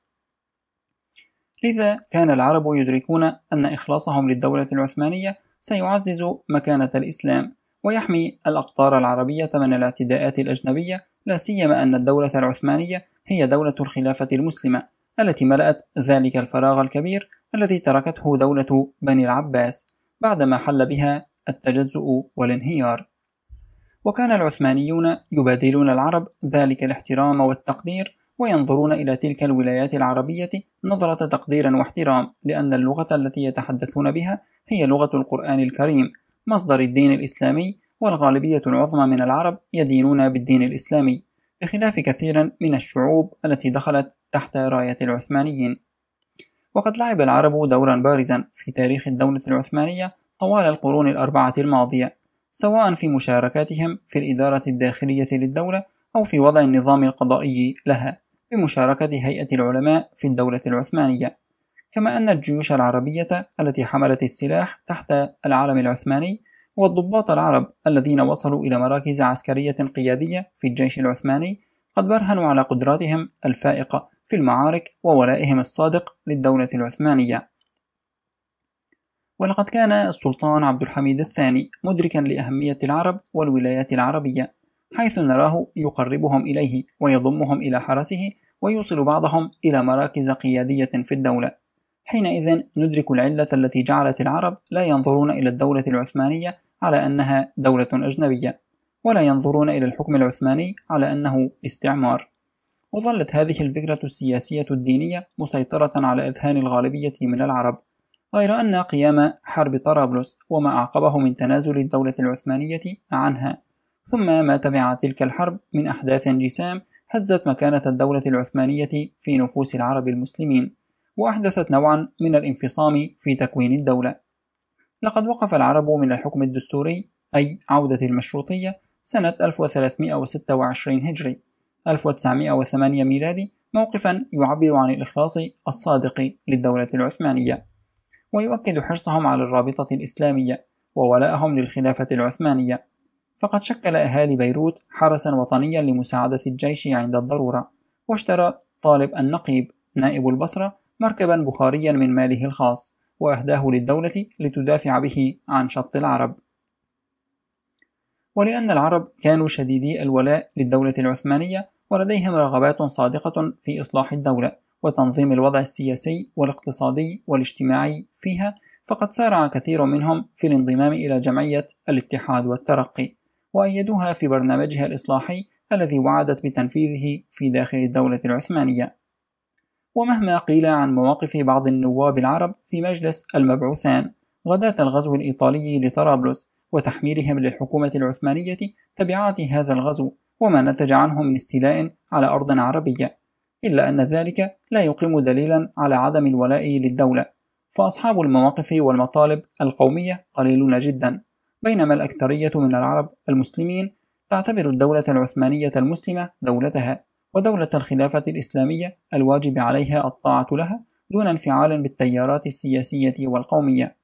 لذا كان العرب يدركون أن إخلاصهم للدولة العثمانية سيعزز مكانة الإسلام ويحمي الأقطار العربية من الاعتداءات الأجنبية، لا سيما أن الدولة العثمانية هي دولة الخلافة المسلمة التي ملأت ذلك الفراغ الكبير الذي تركته دولة بني العباس بعدما حل بها التجزؤ والانهيار. وكان العثمانيون يبادلون العرب ذلك الاحترام والتقدير، وينظرون إلى تلك الولايات العربية نظرة تقدير واحترام، لأن اللغة التي يتحدثون بها هي لغة القرآن الكريم مصدر الدين الإسلامي، والغالبية العظمى من العرب يدينون بالدين الإسلامي، بخلاف كثير من الشعوب التي دخلت تحت راية العثمانيين. وقد لعب العرب دورا بارزا في تاريخ الدولة العثمانية طوال القرون الأربعة الماضية، سواء في مشاركاتهم في الإدارة الداخلية للدولة أو في وضع النظام القضائي لها بمشاركة هيئة العلماء في الدولة العثمانية، كما أن الجيوش العربية التي حملت السلاح تحت العلم العثماني والضباط العرب الذين وصلوا إلى مراكز عسكرية قيادية في الجيش العثماني قد برهنوا على قدراتهم الفائقة في المعارك وولائهم الصادق للدولة العثمانية. ولقد كان السلطان عبد الحميد الثاني مدركا لأهمية العرب والولايات العربية، حيث نراه يقربهم إليه ويضمهم إلى حرسه ويوصل بعضهم إلى مراكز قيادية في الدولة. حينئذ ندرك العلة التي جعلت العرب لا ينظرون إلى الدولة العثمانية على أنها دولة أجنبية، ولا ينظرون إلى الحكم العثماني على أنه استعمار. وظلت هذه الفكرة السياسية الدينية مسيطرة على أذهان الغالبية من العرب، غير أن قيام حرب طرابلس وما أعقبه من تنازل الدولة العثمانية عنها ثم ما تبع تلك الحرب من أحداث جسام هزت مكانة الدولة العثمانية في نفوس العرب المسلمين، وأحدثت نوعا من الانفصام في تكوين الدولة. لقد وقف العرب من الحكم الدستوري أي عودة المشروطية سنة 1326 هجري 1908 ميلادي موقفا يعبر عن الإخلاص الصادق للدولة العثمانية، ويؤكد حرصهم على الرابطة الإسلامية وولائهم للخلافة العثمانية. فقد شكل أهالي بيروت حرسا وطنيا لمساعدة الجيش عند الضرورة، واشترى طالب النقيب نائب البصرة مركبا بخاريا من ماله الخاص وأهداه للدولة لتدافع به عن شط العرب. ولأن العرب كانوا شديدي الولاء للدولة العثمانية ولديهم رغبات صادقة في إصلاح الدولة وتنظيم الوضع السياسي والاقتصادي والاجتماعي فيها، فقد سارع كثير منهم في الانضمام إلى جمعية الاتحاد والترقي، وأيدوها في برنامجها الإصلاحي الذي وعدت بتنفيذه في داخل الدولة العثمانية. ومهما قيل عن مواقف بعض النواب العرب في مجلس المبعوثان غداة الغزو الإيطالي لطرابلس وتحميلهم للحكومة العثمانية تبعات هذا الغزو وما نتج عنه من استيلاء على أرض عربية، إلا أن ذلك لا يقيم دليلا على عدم الولاء للدولة، فأصحاب المواقف والمطالب القومية قليلون جدا، بينما الأكثرية من العرب المسلمين تعتبر الدولة العثمانية المسلمة دولتها، ودولة الخلافة الإسلامية الواجب عليها الطاعة لها دون انفعال بالتيارات السياسية والقومية.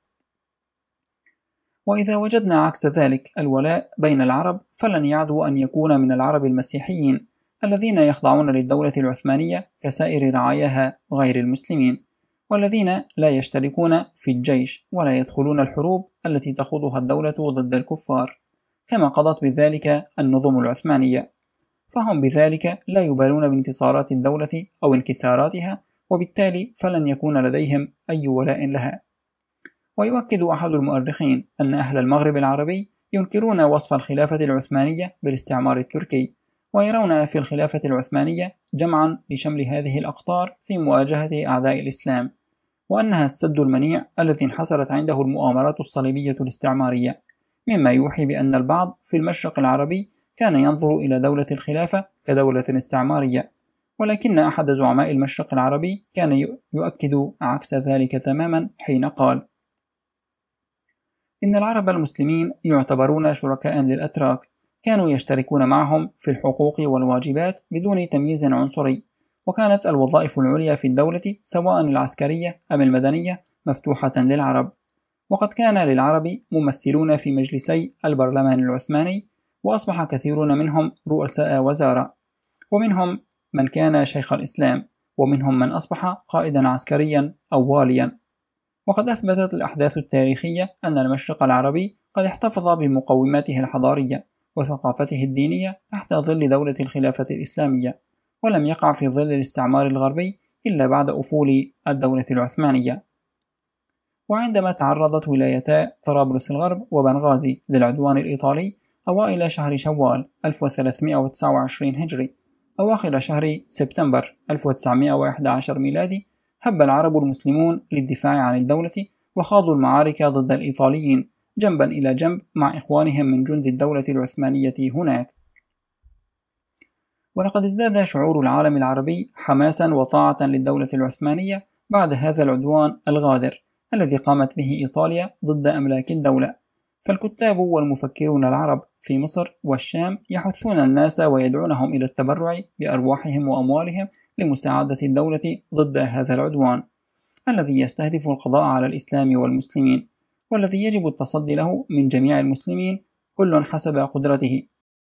وإذا وجدنا عكس ذلك الولاء بين العرب، فلن يعدو أن يكون من العرب المسيحيين الذين يخضعون للدولة العثمانية كسائر رعاياها غير المسلمين، والذين لا يشتركون في الجيش ولا يدخلون الحروب التي تخوضها الدولة ضد الكفار كما قضت بذلك النظم العثمانية، فهم بذلك لا يبالون بانتصارات الدولة أو انكساراتها، وبالتالي فلن يكون لديهم أي ولاء لها. ويؤكد أحد المؤرخين أن أهل المغرب العربي ينكرون وصف الخلافة العثمانية بالاستعمار التركي، ويرون في الخلافة العثمانية جمعا لشمل هذه الأقطار في مواجهة أعداء الإسلام، وأنها السد المنيع الذي انحسرت عنده المؤامرات الصليبية الاستعمارية، مما يوحي بأن البعض في المشرق العربي كان ينظر إلى دولة الخلافة كدولة استعمارية، ولكن أحد زعماء المشرق العربي كان يؤكد عكس ذلك تماما حين قال: إن العرب المسلمين يعتبرون شركاء للأتراك، كانوا يشتركون معهم في الحقوق والواجبات بدون تمييز عنصري، وكانت الوظائف العليا في الدولة سواء العسكرية أم المدنية مفتوحة للعرب، وقد كان للعرب ممثلون في مجلسي البرلمان العثماني، وأصبح كثيرون منهم رؤساء وزارة، ومنهم من كان شيخ الإسلام، ومنهم من أصبح قائدا عسكريا أو واليا. وقد أثبتت الأحداث التاريخية أن المشرق العربي قد احتفظ بمقوماته الحضارية وثقافته الدينية تحت ظل دولة الخلافة الإسلامية، ولم يقع في ظل الاستعمار الغربي إلا بعد أفول الدولة العثمانية. وعندما تعرضت ولايتا طرابلس الغرب وبنغازي للعدوان الإيطالي أوائل شهر شوال 1329 هجري أواخر شهر سبتمبر 1911 ميلادي، هب العرب المسلمون للدفاع عن الدولة وخاضوا المعارك ضد الإيطاليين جنبا إلى جنب مع إخوانهم من جند الدولة العثمانية هناك. ولقد ازداد شعور العالم العربي حماسا وطاعة للدولة العثمانية بعد هذا العدوان الغادر الذي قامت به إيطاليا ضد أملاك الدولة، فالكتاب والمفكرون العرب في مصر والشام يحثون الناس ويدعونهم إلى التبرع بأرواحهم وأموالهم لمساعدة الدولة ضد هذا العدوان الذي يستهدف القضاء على الإسلام والمسلمين، والذي يجب التصدي له من جميع المسلمين كل حسب قدرته،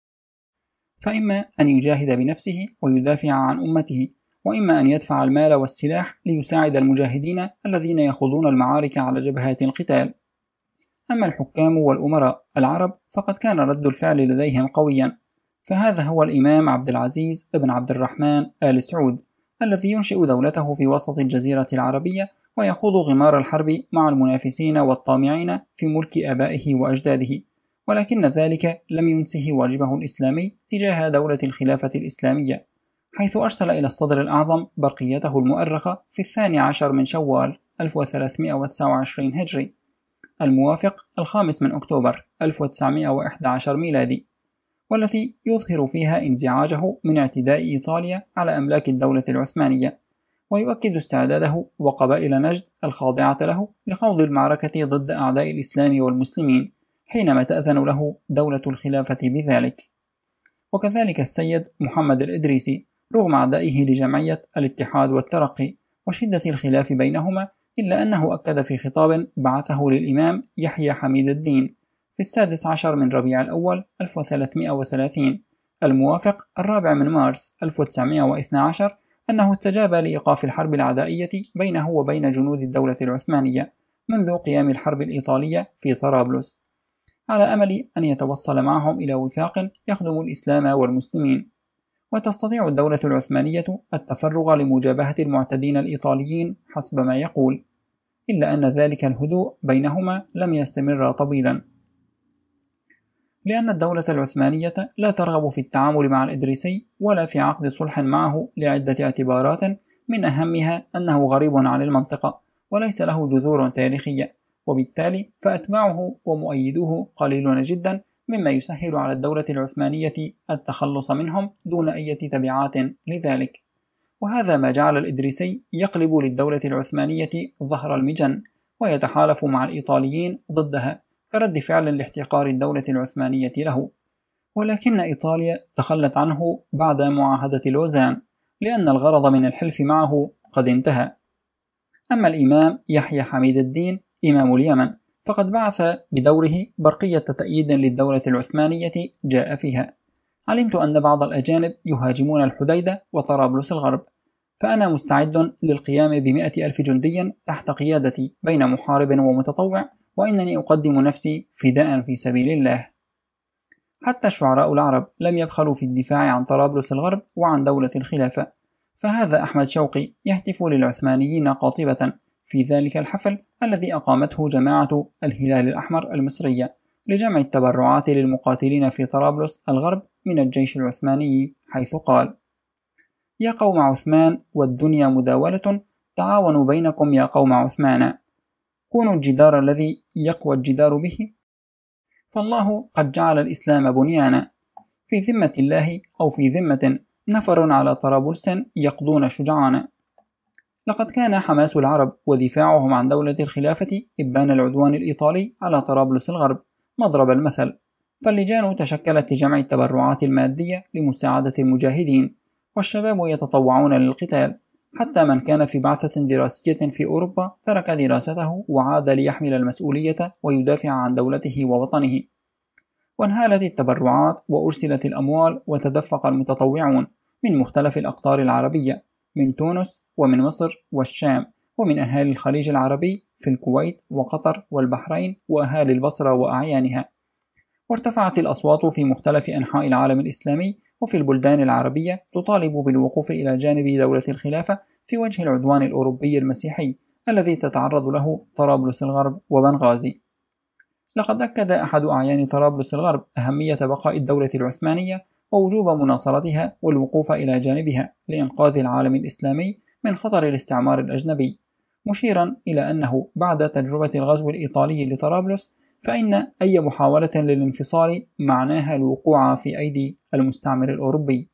فإما أن يجاهد بنفسه ويدافع عن أمته، وإما أن يدفع المال والسلاح ليساعد المجاهدين الذين يخوضون المعارك على جبهات القتال. أما الحكام والأمراء العرب فقد كان رد الفعل لديهم قويا، فهذا هو الإمام عبد العزيز بن عبد الرحمن آل سعود الذي ينشئ دولته في وسط الجزيرة العربية ويخوض غمار الحرب مع المنافسين والطامعين في ملك آبائه وأجداده، ولكن ذلك لم ينسه واجبه الإسلامي تجاه دولة الخلافة الإسلامية، حيث أرسل إلى الصدر الأعظم برقيته المؤرخة في 12 من شوال 1329 هجري الموافق 5 من أكتوبر 1911 ميلادي، والتي يظهر فيها انزعاجه من اعتداء إيطاليا على أملاك الدولة العثمانية، ويؤكد استعداده وقبائل نجد الخاضعة له لخوض المعركة ضد أعداء الإسلام والمسلمين حينما تأذن له دولة الخلافة بذلك. وكذلك السيد محمد الإدريسي رغم عدائه لجمعية الاتحاد والترقي وشدة الخلاف بينهما، إلا أنه أكد في خطاب بعثه للإمام يحيى حميد الدين في 16 من ربيع الأول 1330 الموافق 4 من مارس 1912 أنه استجاب لإيقاف الحرب العدائية بينه وبين جنود الدولة العثمانية منذ قيام الحرب الإيطالية في طرابلس، على أمل أن يتوصل معهم إلى وفاق يخدم الإسلام والمسلمين. وتستطيع الدولة العثمانية التفرغ لمجابهة المعتدين الإيطاليين حسب ما يقول، إلا أن ذلك الهدوء بينهما لم يستمر طويلا، لأن الدولة العثمانية لا ترغب في التعامل مع الإدريسي ولا في عقد صلح معه لعدة اعتبارات، من أهمها أنه غريب عن المنطقة وليس له جذور تاريخية، وبالتالي فأتباعه ومؤيدوه قليلون جدا، مما يسهل على الدولة العثمانية التخلص منهم دون أي تبعات لذلك. وهذا ما جعل الإدريسي يقلب للدولة العثمانية ظهر المجن ويتحالف مع الإيطاليين ضدها كرد فعل لاحتقار الدولة العثمانية له. ولكن إيطاليا تخلت عنه بعد معاهدة لوزان، لأن الغرض من الحلف معه قد انتهى. أما الإمام يحيى حميد الدين إمام اليمن فقد بعث بدوره برقية تأييد للدولة العثمانية جاء فيها: علمت أن بعض الأجانب يهاجمون الحديدة وطرابلس الغرب، فأنا مستعد للقيام ب100,000 جندي تحت قيادتي بين محارب ومتطوع، وإنني أقدم نفسي فداء في سبيل الله. حتى الشعراء العرب لم يبخلوا في الدفاع عن طرابلس الغرب وعن دولة الخلافة، فهذا أحمد شوقي يهتف للعثمانيين قاطبة في ذلك الحفل الذي أقامته جماعة الهلال الأحمر المصرية لجمع التبرعات للمقاتلين في طرابلس الغرب من الجيش العثماني، حيث قال: يا قوم عثمان والدنيا مداولة، تعاونوا بينكم يا قوم عثمان، كونوا الجدار الذي يقوى الجدار به، فالله قد جعل الإسلام بنيانا، في ذمة الله أو في ذمة نفر على طرابلس يقضون شجعانا. لقد كان حماس العرب ودفاعهم عن دولة الخلافة إبان العدوان الإيطالي على طرابلس الغرب مضرب المثل، فاللجان تشكلت لجمع التبرعات المادية لمساعدة المجاهدين، والشباب يتطوعون للقتال، حتى من كان في بعثة دراسية في أوروبا ترك دراسته وعاد ليحمل المسؤولية ويدافع عن دولته ووطنه. وانهالت التبرعات وأرسلت الأموال وتدفق المتطوعون من مختلف الأقطار العربية، من تونس ومن مصر والشام، ومن أهالي الخليج العربي في الكويت وقطر والبحرين وأهالي البصرة وأعيانها. وارتفعت الأصوات في مختلف أنحاء العالم الإسلامي وفي البلدان العربية تطالب بالوقوف إلى جانب دولة الخلافة في وجه العدوان الأوروبي المسيحي الذي تتعرض له طرابلس الغرب وبنغازي. لقد أكد أحد أعيان طرابلس الغرب أهمية بقاء الدولة العثمانية ووجوب مناصرتها والوقوف إلى جانبها لإنقاذ العالم الإسلامي من خطر الاستعمار الأجنبي، مشيرا إلى أنه بعد تجربة الغزو الإيطالي لطرابلس فإن أي محاولة للانفصال معناها الوقوع في أيدي المستعمر الأوروبي.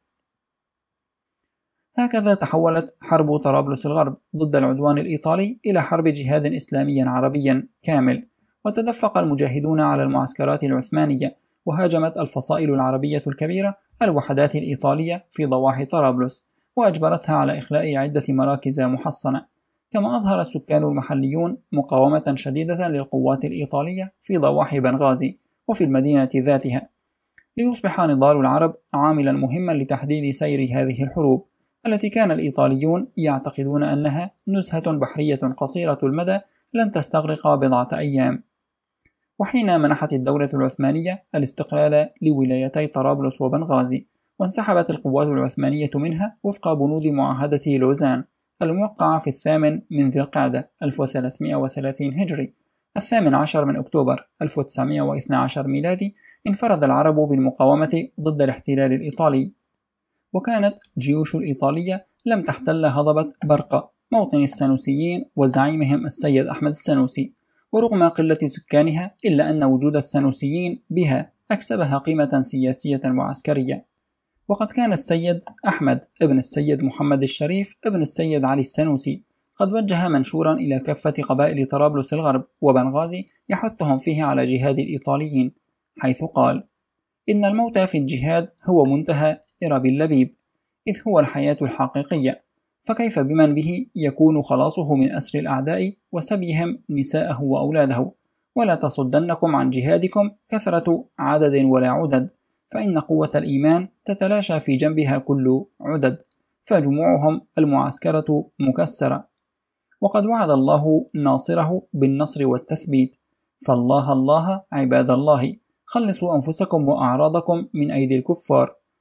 هكذا تحولت حرب طرابلس الغرب ضد العدوان الإيطالي إلى حرب جهاد إسلامي عربي كامل، وتدفق المجاهدون على المعسكرات العثمانية، وهاجمت الفصائل العربية الكبيرة الوحدات الإيطالية في ضواحي طرابلس وأجبرتها على إخلاء عدة مراكز محصنة. كما أظهر السكان المحليون مقاومة شديدة للقوات الإيطالية في ضواحي بنغازي وفي المدينة ذاتها، ليصبح نضال العرب عاملا مهما لتحديد سير هذه الحروب التي كان الإيطاليون يعتقدون أنها نزهة بحرية قصيرة المدى لن تستغرق بضعة أيام. وحين منحت الدولة العثمانية الاستقلال لولايتي طرابلس وبنغازي، وانسحبت القوات العثمانية منها وفق بنود معاهدة لوزان الموقعة في 8 من ذي القعدة 1330 هجري 18 من أكتوبر 1912 ميلادي، انفرد العرب بالمقاومة ضد الاحتلال الإيطالي. وكانت جيوش الإيطالية لم تحتل هضبة برقة موطن السنوسيين وزعيمهم السيد أحمد السنوسي، ورغم قلة سكانها إلا أن وجود السنوسيين بها أكسبها قيمة سياسية وعسكرية. وقد كان السيد أحمد ابن السيد محمد الشريف ابن السيد علي السنوسي قد وجه منشورا إلى كافة قبائل طرابلس الغرب وبنغازي يحثهم فيه على جهاد الإيطاليين، حيث قال: إن الموت في الجهاد هو منتهى إرب اللبيب، إذ هو الحياة الحقيقية، فكيف بمن به يكون خلاصه من أسر الأعداء وسبيهم نساءه وأولاده؟ ولا تصدنكم عن جهادكم كثرة عدد ولا عدد، فإن قوة الإيمان تتلاشى في جنبها كل عدد، فجموعهم المعسكرة مكسرة. وقد وعد الله ناصره بالنصر والتثبيت، فالله الله عباد الله، خلصوا أنفسكم وأعراضكم من أيدي الكفار،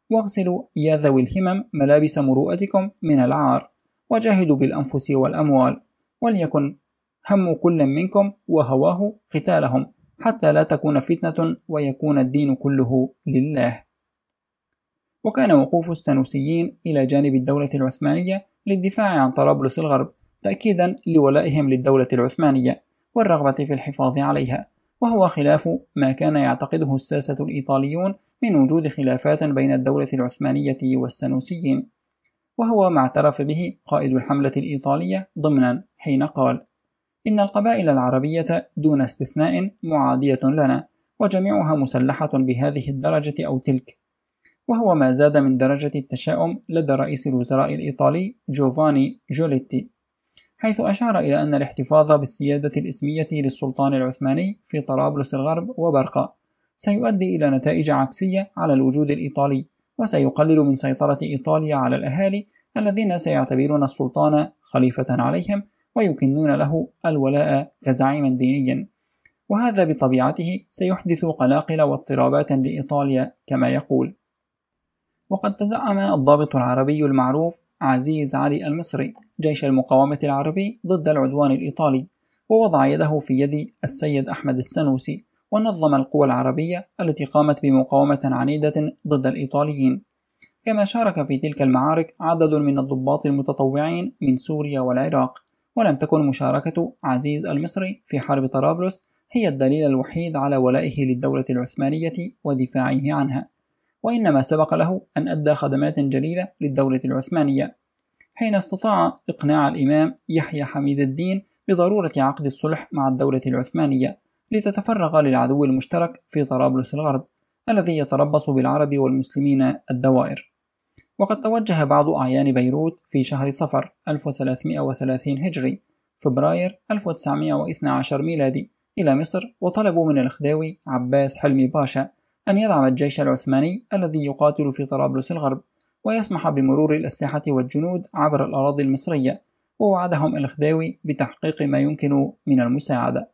واغسلوا يا ذوي الهمم ملابس مروءتكم من العار، وجاهدوا بالأنفس والأموال، وليكن هم كل منكم وهواه قتالهم، حتى لا تكون فتنة ويكون الدين كله لله. وكان وقوف السنوسيين إلى جانب الدولة العثمانية للدفاع عن طرابلس الغرب تأكيدا لولائهم للدولة العثمانية والرغبة في الحفاظ عليها، وهو خلاف ما كان يعتقده الساسة الإيطاليون من وجود خلافات بين الدولة العثمانية والسنوسيين، وهو ما اعترف به قائد الحملة الإيطالية ضمنا حين قال: إن القبائل العربية دون استثناء معادية لنا، وجميعها مسلحة بهذه الدرجة أو تلك، وهو ما زاد من درجة التشاؤم لدى رئيس الوزراء الإيطالي جوفاني جوليتي، حيث أشار إلى أن الاحتفاظ بالسيادة الإسمية للسلطان العثماني في طرابلس الغرب وبرقة سيؤدي إلى نتائج عكسية على الوجود الإيطالي، وسيقلل من سيطرة إيطاليا على الأهالي الذين سيعتبرون السلطان خليفة عليهم ويكنون له الولاء كزعيم ديني، وهذا بطبيعته سيحدث قلاقل واضطرابات لإيطاليا كما يقول. وقد تزعم الضابط العربي المعروف عزيز علي المصري جيش المقاومة العربي ضد العدوان الإيطالي، ووضع يده في يد السيد أحمد السنوسي، ونظم القوى العربية التي قامت بمقاومة عنيدة ضد الإيطاليين، كما شارك في تلك المعارك عدد من الضباط المتطوعين من سوريا والعراق. ولم تكن مشاركة عزيز المصري في حرب طرابلس هي الدليل الوحيد على ولائه للدولة العثمانية ودفاعه عنها، وإنما سبق له أن أدى خدمات جليلة للدولة العثمانية، حين استطاع إقناع الإمام يحيى حميد الدين بضرورة عقد الصلح مع الدولة العثمانية لتتفرغ للعدو المشترك في طرابلس الغرب الذي يتربص بالعرب والمسلمين الدوائر. وقد توجه بعض أعيان بيروت في شهر صفر 1330 هجري فبراير 1912 ميلادي إلى مصر، وطلبوا من الخديوي عباس حلمي باشا أن يدعم الجيش العثماني الذي يقاتل في طرابلس الغرب، ويسمح بمرور الأسلحة والجنود عبر الأراضي المصرية، ووعدهم الخديوي بتحقيق ما يمكن من المساعدة.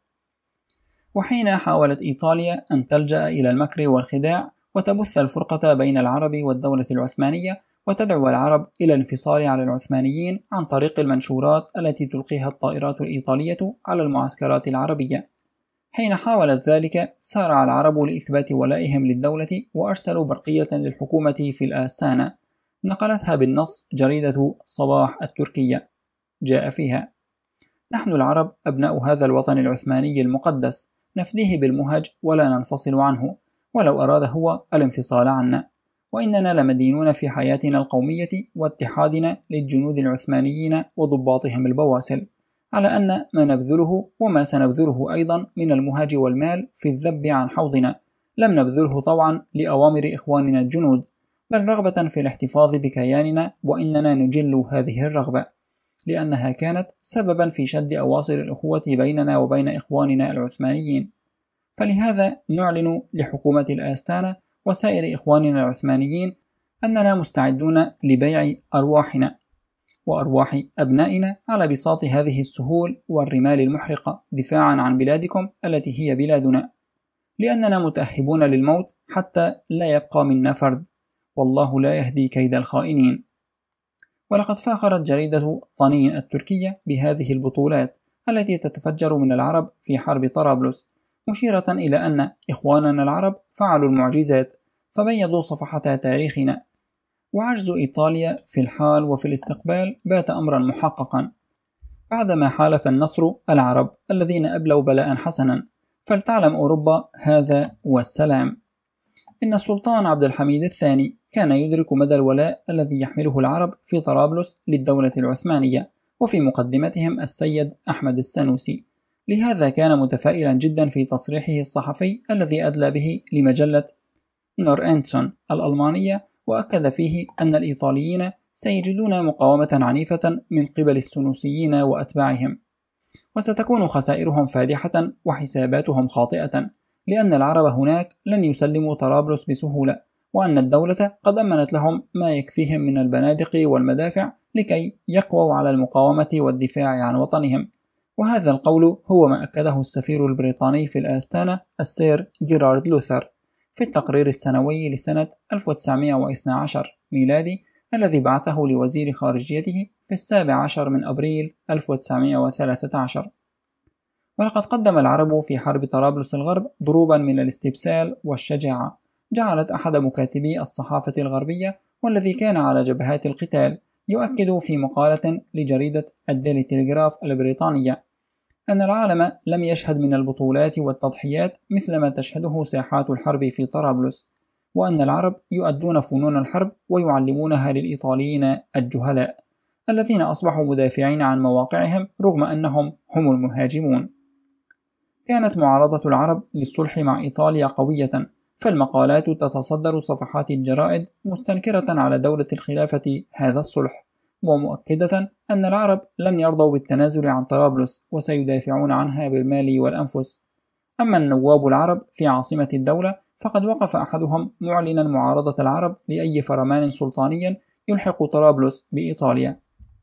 وحين حاولت إيطاليا أن تلجأ إلى المكر والخداع وتبث الفرقة بين العرب والدولة العثمانية وتدعو العرب إلى الانفصال على العثمانيين عن طريق المنشورات التي تلقيها الطائرات الإيطالية على المعسكرات العربية، حين حاولت ذلك سارع العرب لإثبات ولائهم للدولة وأرسلوا برقية للحكومة في الآستانة نقلتها بالنص جريدة صباح التركية، جاء فيها: نحن العرب أبناء هذا الوطن العثماني المقدس نفديه بالمهج ولا ننفصل عنه ولو أراد هو الانفصال عنا، وإننا لمدينون في حياتنا القومية واتحادنا للجنود العثمانيين وضباطهم البواسل، على أن ما نبذله وما سنبذله أيضا من المهاج والمال في الذب عن حوضنا لم نبذله طوعا لأوامر إخواننا الجنود، بل رغبة في الاحتفاظ بكياننا، وإننا نجل هذه الرغبة لأنها كانت سببا في شد أواصر الأخوة بيننا وبين إخواننا العثمانيين. فلهذا نعلن لحكومة الآستانة وسائر إخواننا العثمانيين أننا مستعدون لبيع أرواحنا وأرواح أبنائنا على بساط هذه السهول والرمال المحرقة دفاعا عن بلادكم التي هي بلادنا، لأننا متأهبون للموت حتى لا يبقى منا فرد، والله لا يهدي كيد الخائنين. ولقد فاخرت جريدة طنين التركية بهذه البطولات التي تتفجر من العرب في حرب طرابلس، مشيرة إلى أن إخواننا العرب فعلوا المعجزات فبيضوا صفحة تاريخنا، وعجز إيطاليا في الحال وفي الاستقبال بات أمرا محققا بعدما حالف النصر العرب الذين أبلوا بلاء حسنا، فلتعلم أوروبا هذا والسلام. إن السلطان عبد الحميد الثاني كان يدرك مدى الولاء الذي يحمله العرب في طرابلس للدولة العثمانية، وفي مقدمتهم السيد أحمد السنوسي، لهذا كان متفائلا جدا في تصريحه الصحفي الذي أدلى به لمجلة نور إنتسون الألمانية، وأكد فيه أن الإيطاليين سيجدون مقاومة عنيفة من قبل السنوسيين وأتباعهم، وستكون خسائرهم فادحة وحساباتهم خاطئة، لأن العرب هناك لن يسلموا طرابلس بسهولة، وأن الدولة قد أمنت لهم ما يكفيهم من البنادق والمدافع لكي يقووا على المقاومة والدفاع عن وطنهم. وهذا القول هو ما أكده السفير البريطاني في الآستانة السير جيرارد لوثر في التقرير السنوي لسنة 1912 ميلادي الذي بعثه لوزير خارجيته في 17 من أبريل 1913. ولقد قدم العرب في حرب طرابلس الغرب ضروبا من الاستبسال والشجاعة جعلت أحد مكاتبي الصحافة الغربية والذي كان على جبهات القتال يؤكد في مقالة لجريدة الديلي تيليغراف البريطانية أن العالم لم يشهد من البطولات والتضحيات مثلما تشهده ساحات الحرب في طرابلس، وأن العرب يؤدون فنون الحرب ويعلمونها للإيطاليين الجهلاء الذين أصبحوا مدافعين عن مواقعهم رغم أنهم هم المهاجمون. كانت معارضة العرب للصلح مع إيطاليا قوية، فالمقالات تتصدر صفحات الجرائد مستنكرة على دولة الخلافة هذا الصلح، ومؤكدة أن العرب لن يرضوا بالتنازل عن طرابلس وسيدافعون عنها بالمال والأنفس. أما النواب العرب في عاصمة الدولة فقد وقف أحدهم معلنا معارضة العرب لأي فرمان سلطاني يلحق طرابلس بإيطاليا.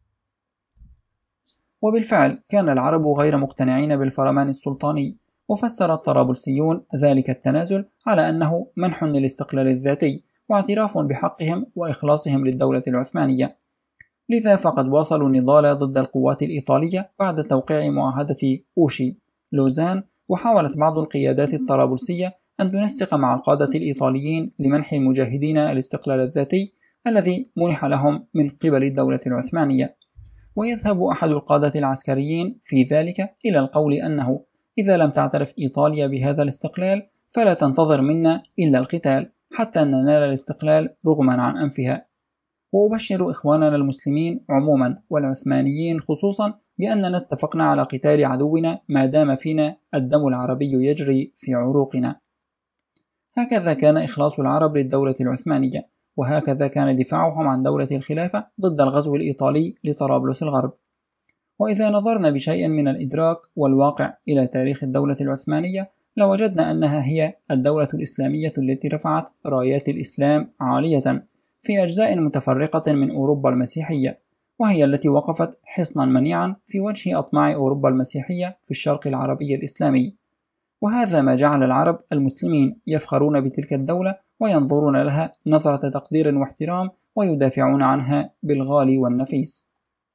وبالفعل كان العرب غير مقتنعين بالفرمان السلطاني، وفسر الطرابلسيون ذلك التنازل على أنه منح للاستقلال الذاتي واعتراف بحقهم وإخلاصهم للدولة العثمانية. لذا فقد واصلوا النضال ضد القوات الإيطالية بعد توقيع معاهدة أوشي لوزان، وحاولت بعض القيادات الطرابلسية أن تنسق مع القادة الإيطاليين لمنح المجاهدين الاستقلال الذاتي الذي منح لهم من قبل الدولة العثمانية. ويذهب أحد القادة العسكريين في ذلك إلى القول أنه إذا لم تعترف إيطاليا بهذا الاستقلال فلا تنتظر منا إلا القتال حتى ننال الاستقلال رغما عن أنفها. وأبشر إخواننا المسلمين عموما والعثمانيين خصوصا بأننا اتفقنا على قتال عدونا ما دام فينا الدم العربي يجري في عروقنا. هكذا كان إخلاص العرب للدولة العثمانية، وهكذا كان دفاعهم عن دولة الخلافة ضد الغزو الإيطالي لطرابلس الغرب. وإذا نظرنا بشيء من الإدراك والواقع إلى تاريخ الدولة العثمانية لوجدنا أنها هي الدولة الإسلامية التي رفعت رايات الإسلام عالية في أجزاء متفرقة من أوروبا المسيحية، وهي التي وقفت حصنا منيعا في وجه أطماع أوروبا المسيحية في الشرق العربي الإسلامي. وهذا ما جعل العرب المسلمين يفخرون بتلك الدولة وينظرون لها نظرة تقدير واحترام ويدافعون عنها بالغالي والنفيس.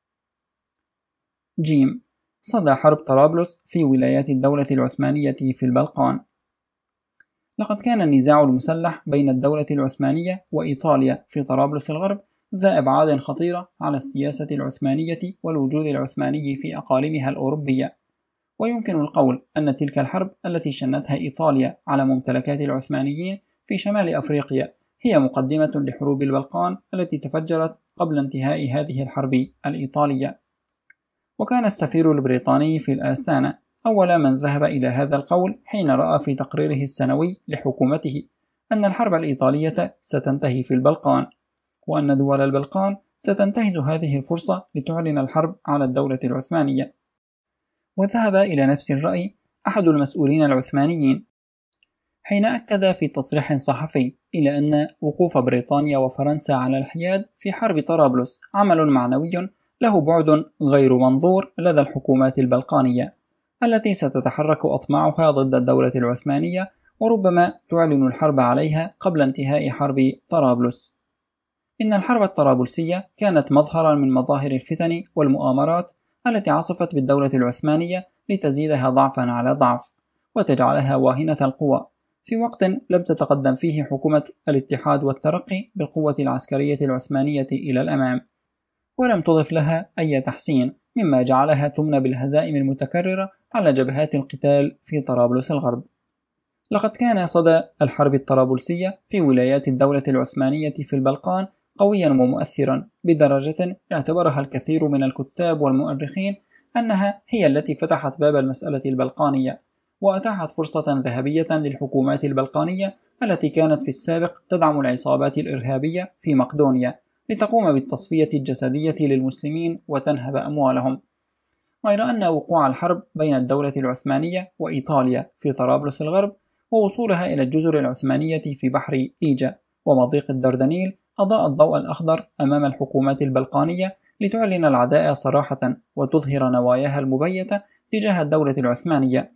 جيم. صدى حرب طرابلس في ولايات الدولة العثمانية في البلقان. لقد كان النزاع المسلح بين الدولة العثمانية وإيطاليا في طرابلس الغرب ذا أبعاد خطيرة على السياسة العثمانية والوجود العثماني في أقاليمها الأوروبية. ويمكن القول أن تلك الحرب التي شنتها إيطاليا على ممتلكات العثمانيين في شمال أفريقيا هي مقدمة لحروب البلقان التي تفجرت قبل انتهاء هذه الحرب الإيطالية. وكان السفير البريطاني في الآستانة أول من ذهب إلى هذا القول حين رأى في تقريره السنوي لحكومته أن الحرب الإيطالية ستنتهي في البلقان، وأن دول البلقان ستنتهز هذه الفرصة لتعلن الحرب على الدولة العثمانية. وذهب إلى نفس الرأي أحد المسؤولين العثمانيين حين أكد في تصريح صحفي إلى أن وقوف بريطانيا وفرنسا على الحياد في حرب طرابلس عمل معنوي له بعد غير منظور لدى الحكومات البلقانية التي ستتحرك أطماعها ضد الدولة العثمانية وربما تعلن الحرب عليها قبل انتهاء حرب طرابلس. إن الحرب الطرابلسية كانت مظهرا من مظاهر الفتن والمؤامرات التي عصفت بالدولة العثمانية لتزيدها ضعفا على ضعف وتجعلها واهنة القوى في وقت لم تتقدم فيه حكومة الاتحاد والترقي بالقوة العسكرية العثمانية إلى الأمام، ولم تضف لها أي تحسين، مما جعلها تمنى بالهزائم المتكررة على جبهات القتال في طرابلس الغرب. لقد كان صدى الحرب الطرابلسية في ولايات الدولة العثمانية في البلقان قويا ومؤثرا بدرجة اعتبرها الكثير من الكتاب والمؤرخين أنها هي التي فتحت باب المسألة البلقانية، وأتاحت فرصة ذهبية للحكومات البلقانية التي كانت في السابق تدعم العصابات الإرهابية في مقدونيا لتقوم بالتصفية الجسدية للمسلمين وتنهب أموالهم. غير أن وقوع الحرب بين الدولة العثمانية وإيطاليا في طرابلس الغرب ووصولها إلى الجزر العثمانية في بحر إيجا ومضيق الدردنيل أضاء الضوء الأخضر أمام الحكومات البلقانية لتعلن العداء صراحة وتظهر نواياها المبيتة تجاه الدولة العثمانية،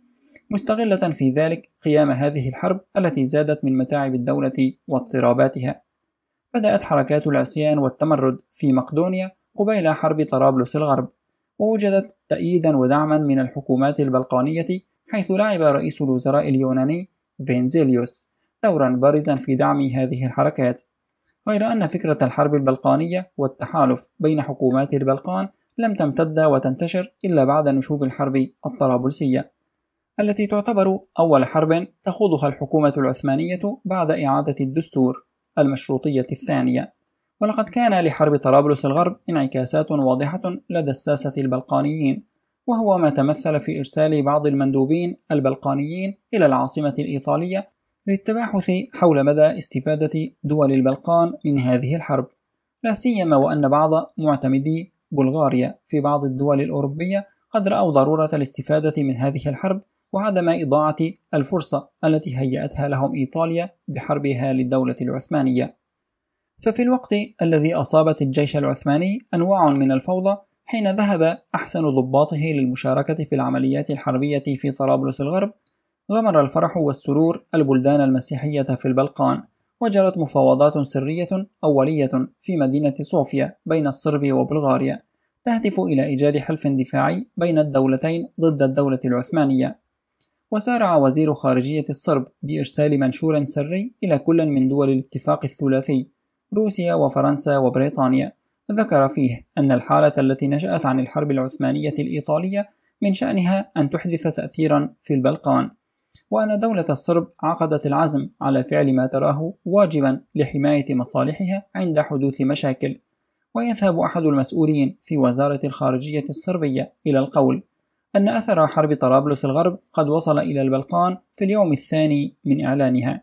مستغلة في ذلك قيام هذه الحرب التي زادت من متاعب الدولة واضطراباتها. بدأت حركات العصيان والتمرد في مقدونيا قبيل حرب طرابلس الغرب، ووجدت تأييدا ودعما من الحكومات البلقانية، حيث لعب رئيس الوزراء اليوناني فينزيليوس دورا بارزا في دعم هذه الحركات. غير أن فكرة الحرب البلقانية والتحالف بين حكومات البلقان لم تمتد وتنتشر إلا بعد نشوب الحرب الطرابلسية، التي تعتبر أول حرب تخوضها الحكومة العثمانية بعد إعادة الدستور المشروطية الثانية. ولقد كان لحرب طرابلس الغرب انعكاسات واضحة لدى الساسة البلقانيين، وهو ما تمثل في إرسال بعض المندوبين البلقانيين إلى العاصمة الإيطالية للتباحث حول مدى استفادة دول البلقان من هذه الحرب، لا سيما وأن بعض معتمدي بلغاريا في بعض الدول الأوروبية قد رأوا ضرورة الاستفادة من هذه الحرب وعدم إضاعة الفرصة التي هيأتها لهم إيطاليا بحربها للدولة العثمانية. ففي الوقت الذي أصابت الجيش العثماني أنواع من الفوضى، حين ذهب أحسن ضباطه للمشاركة في العمليات الحربية في طرابلس الغرب، غمر الفرح والسرور البلدان المسيحية في البلقان، وجرت مفاوضات سرية أولية في مدينة صوفيا بين الصرب وبلغاريا تهدف إلى إيجاد حلف دفاعي بين الدولتين ضد الدولة العثمانية. وسارع وزير خارجية الصرب بإرسال منشور سري إلى كل من دول الاتفاق الثلاثي روسيا وفرنسا وبريطانيا، ذكر فيه أن الحالة التي نشأت عن الحرب العثمانية الإيطالية من شأنها أن تحدث تأثيرا في البلقان، وأن دولة الصرب عقدت العزم على فعل ما تراه واجبا لحماية مصالحها عند حدوث مشاكل. ويذهب أحد المسؤولين في وزارة الخارجية الصربية إلى القول أن أثر حرب طرابلس الغرب قد وصل إلى البلقان في اليوم الثاني من إعلانها.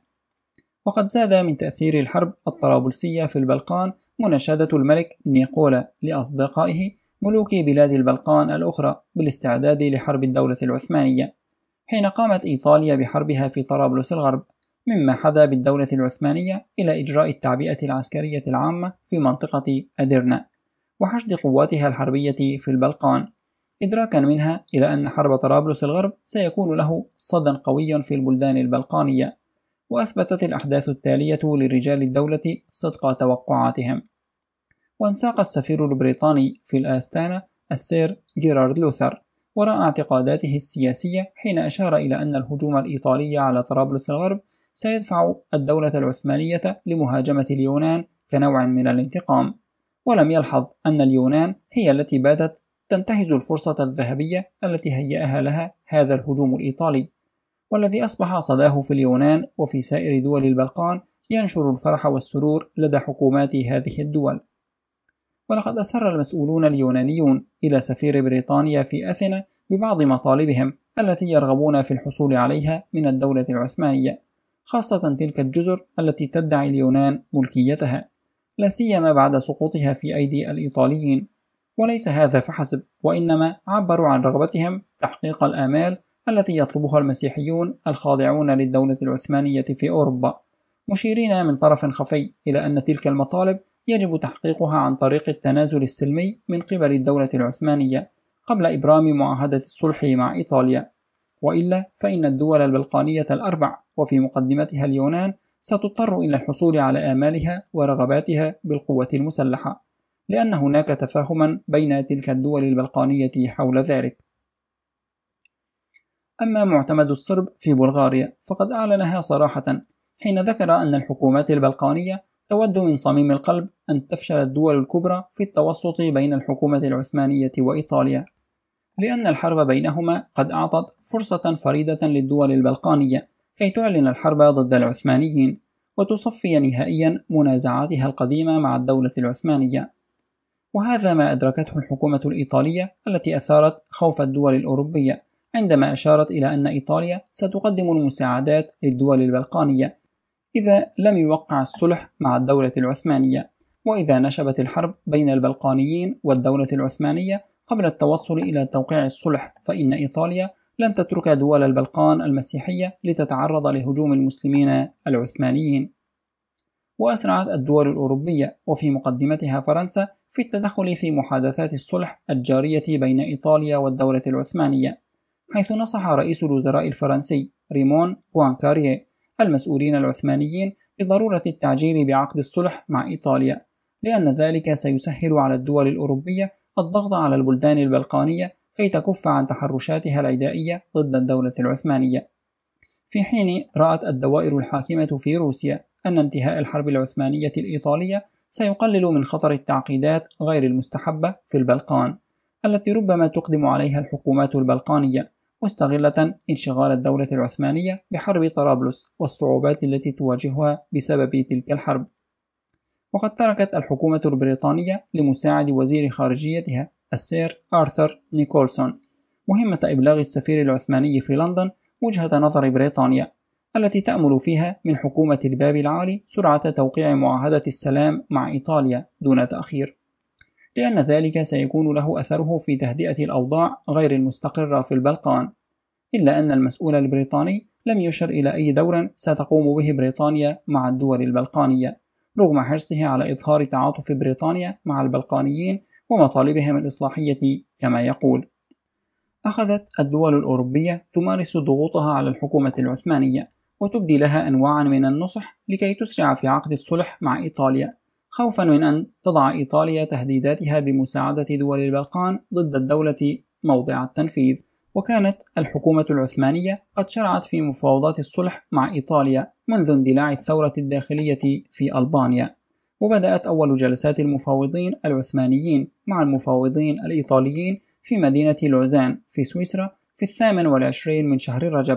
وقد زاد من تأثير الحرب الطرابلسية في البلقان مناشدة الملك نيقولا لأصدقائه ملوك بلاد البلقان الأخرى بالاستعداد لحرب الدولة العثمانية، حين قامت إيطاليا بحربها في طرابلس الغرب، مما حدا بالدولة العثمانية إلى إجراء التعبئة العسكرية العامة في منطقة أديرنا وحشد قواتها الحربية في البلقان، إدراكا منها إلى أن حرب طرابلس الغرب سيكون له صدى قوي في البلدان البلقانية. وأثبتت الأحداث التالية لرجال الدولة صدق توقعاتهم. وانساق السفير البريطاني في الآستانا السير جيرارد لوثر وراء اعتقاداته السياسية، حين أشار إلى أن الهجوم الإيطالي على طرابلس الغرب سيدفع الدولة العثمانية لمهاجمة اليونان كنوع من الانتقام، ولم يلحظ أن اليونان هي التي باتت تنتهز الفرصة الذهبية التي هيأها لها هذا الهجوم الإيطالي، والذي أصبح صداه في اليونان وفي سائر دول البلقان ينشر الفرح والسرور لدى حكومات هذه الدول. ولقد أسر المسؤولون اليونانيون إلى سفير بريطانيا في أثينا ببعض مطالبهم التي يرغبون في الحصول عليها من الدولة العثمانية، خاصة تلك الجزر التي تدعي اليونان ملكيتها، لا سيما بعد سقوطها في أيدي الإيطاليين. وليس هذا فحسب، وإنما عبروا عن رغبتهم تحقيق الآمال التي يطلبها المسيحيون الخاضعون للدولة العثمانية في أوروبا، مشيرين من طرف خفي إلى أن تلك المطالب يجب تحقيقها عن طريق التنازل السلمي من قبل الدولة العثمانية قبل إبرام معاهدة الصلح مع إيطاليا، وإلا فإن الدول البلقانية الأربع وفي مقدمتها اليونان ستضطر إلى الحصول على آمالها ورغباتها بالقوة المسلحة، لأن هناك تفاهما بين تلك الدول البلقانية حول ذلك. أما معتمد الصرب في بلغاريا فقد أعلنها صراحة، حين ذكر أن الحكومات البلقانية تود من صميم القلب أن تفشل الدول الكبرى في التوسط بين الحكومة العثمانية وإيطاليا، لأن الحرب بينهما قد أعطت فرصة فريدة للدول البلقانية كي تعلن الحرب ضد العثمانيين وتصفي نهائيا منازعاتها القديمة مع الدولة العثمانية. وهذا ما أدركته الحكومة الإيطالية التي أثارت خوف الدول الأوروبية عندما أشارت إلى أن إيطاليا ستقدم المساعدات للدول البلقانية إذا لم يوقع الصلح مع الدولة العثمانية. وإذا نشبت الحرب بين البلقانيين والدولة العثمانية قبل التوصل إلى توقيع الصلح، فإن إيطاليا لن تترك دول البلقان المسيحية لتتعرض لهجوم المسلمين العثمانيين. وأسرعت الدول الأوروبية وفي مقدمتها فرنسا في التدخل في محادثات الصلح الجارية بين إيطاليا والدولة العثمانية، حيث نصح رئيس الوزراء الفرنسي ريمون بوانكاريه المسؤولين العثمانيين بضرورة التعجيل بعقد الصلح مع إيطاليا، لأن ذلك سيسهل على الدول الأوروبية الضغط على البلدان البلقانية كي تكف عن تحرشاتها العدائية ضد الدولة العثمانية. في حين رأت الدوائر الحاكمة في روسيا أن انتهاء الحرب العثمانية الإيطالية سيقلل من خطر التعقيدات غير المستحبة في البلقان التي ربما تقدم عليها الحكومات البلقانية، مستغلة انشغال الدولة العثمانية بحرب طرابلس والصعوبات التي تواجهها بسبب تلك الحرب. وقد تركت الحكومة البريطانية لمساعد وزير خارجيتها السير آرثر نيكولسون مهمة إبلاغ السفير العثماني في لندن وجهة نظر بريطانيا التي تأمل فيها من حكومة الباب العالي سرعة توقيع معاهدة السلام مع إيطاليا دون تأخير، لأن ذلك سيكون له أثره في تهدئة الأوضاع غير المستقرة في البلقان. إلا أن المسؤول البريطاني لم يشر إلى أي دور ستقوم به بريطانيا مع الدول البلقانية، رغم حرصه على إظهار تعاطف بريطانيا مع البلقانيين ومطالبهم الإصلاحية كما يقول. أخذت الدول الأوروبية تمارس ضغوطها على الحكومة العثمانية وتبدي لها أنواعا من النصح لكي تسرع في عقد الصلح مع إيطاليا، خوفا من أن تضع إيطاليا تهديداتها بمساعدة دول البلقان ضد الدولة موضع التنفيذ. وكانت الحكومة العثمانية قد شرعت في مفاوضات الصلح مع إيطاليا منذ اندلاع الثورة الداخلية في ألبانيا، وبدأت أول جلسات المفاوضين العثمانيين مع المفاوضين الإيطاليين في مدينة لوزان في سويسرا في 28 من شهر رجب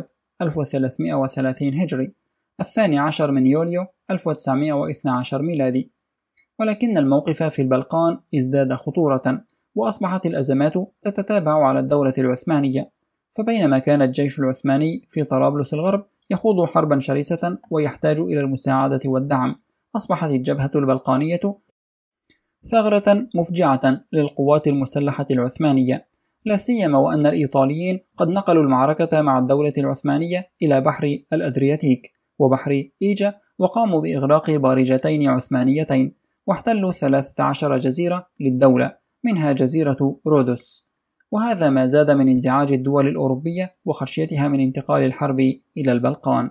1330 هجري، 12 من يوليو 1912 ميلادي. ولكن الموقف في البلقان ازداد خطورة، وأصبحت الأزمات تتتابع على الدولة العثمانية. فبينما كان الجيش العثماني في طرابلس الغرب يخوض حربا شرسة ويحتاج إلى المساعدة والدعم، أصبحت الجبهة البلقانية ثغرة مفجعة للقوات المسلحة العثمانية، لا سيما وأن الإيطاليين قد نقلوا المعركة مع الدولة العثمانية إلى بحر الأدرياتيك وبحر إيجا، وقاموا بإغراق بارجتين عثمانيتين، واحتلوا 13 جزيرة للدولة منها جزيرة رودوس. وهذا ما زاد من انزعاج الدول الأوروبية وخشيتها من انتقال الحرب إلى البلقان.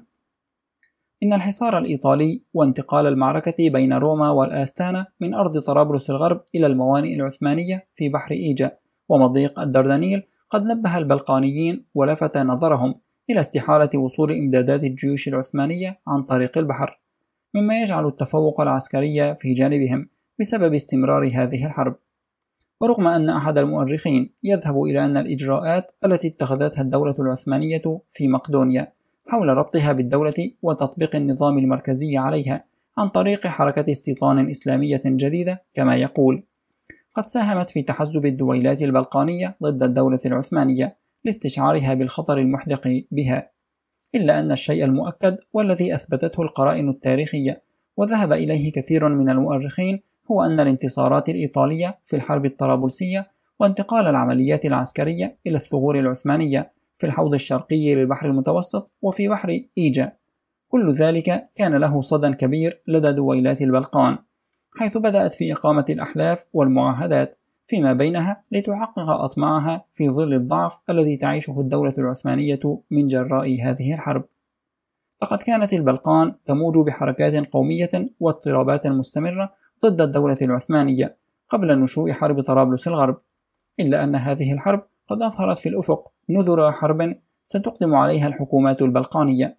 إن الحصار الإيطالي وانتقال المعركة بين روما والآستانا من أرض طرابلس الغرب إلى الموانئ العثمانية في بحر إيجا ومضيق الدردنيل قد نبه البلقانيين ولفت نظرهم إلى استحالة وصول إمدادات الجيوش العثمانية عن طريق البحر، مما يجعل التفوق العسكري في جانبهم بسبب استمرار هذه الحرب. ورغم أن أحد المؤرخين يذهب إلى أن الإجراءات التي اتخذتها الدولة العثمانية في مقدونيا حول ربطها بالدولة وتطبيق النظام المركزي عليها عن طريق حركة استيطان إسلامية جديدة كما يقول، قد ساهمت في تحزب الدويلات البلقانية ضد الدولة العثمانية لاستشعارها بالخطر المحدق بها، إلا أن الشيء المؤكد والذي أثبتته القرائن التاريخية وذهب إليه كثير من المؤرخين هو أن الانتصارات الإيطالية في الحرب الطرابلسية وانتقال العمليات العسكرية إلى الثغور العثمانية في الحوض الشرقي للبحر المتوسط وفي بحر إيجا، كل ذلك كان له صدى كبير لدى دويلات البلقان، حيث بدأت في إقامة الأحلاف والمعاهدات فيما بينها لتحقق أطماعها في ظل الضعف الذي تعيشه الدولة العثمانية من جراء هذه الحرب. لقد كانت البلقان تموج بحركات قومية واضطرابات مستمرة ضد الدولة العثمانية قبل نشوء حرب طرابلس الغرب، إلا أن هذه الحرب قد أظهرت في الأفق نذر حرب ستقدم عليها الحكومات البلقانية،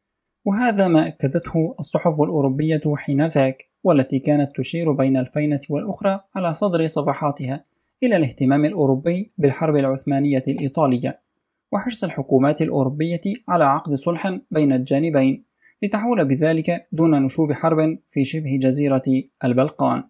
وهذا ما أكدته الصحف الأوروبية حينذاك، والتي كانت تشير بين الفينة والأخرى على صدر صفحاتها إلى الاهتمام الأوروبي بالحرب العثمانية الإيطالية وحرص الحكومات الأوروبية على عقد صلح بين الجانبين لتحول بذلك دون نشوب حرب في شبه جزيرة البلقان.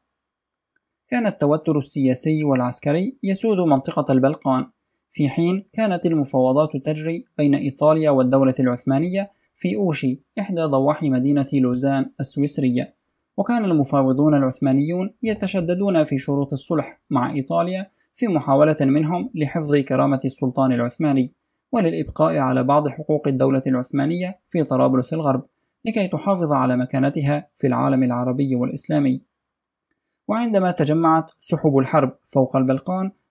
كان التوتر السياسي والعسكري يسود منطقة البلقان، في حين كانت المفاوضات تجري بين إيطاليا والدولة العثمانية في أوشي إحدى ضواحي مدينة لوزان السويسرية. وكان المفاوضون العثمانيون يتشددون في شروط الصلح مع إيطاليا في محاولة منهم لحفظ كرامة السلطان العثماني وللإبقاء على بعض حقوق الدولة العثمانية في طرابلس الغرب لكي تحافظ على مكانتها في العالم العربي والإسلامي. وعندما تجمعت سحب الحرب فوق البلقان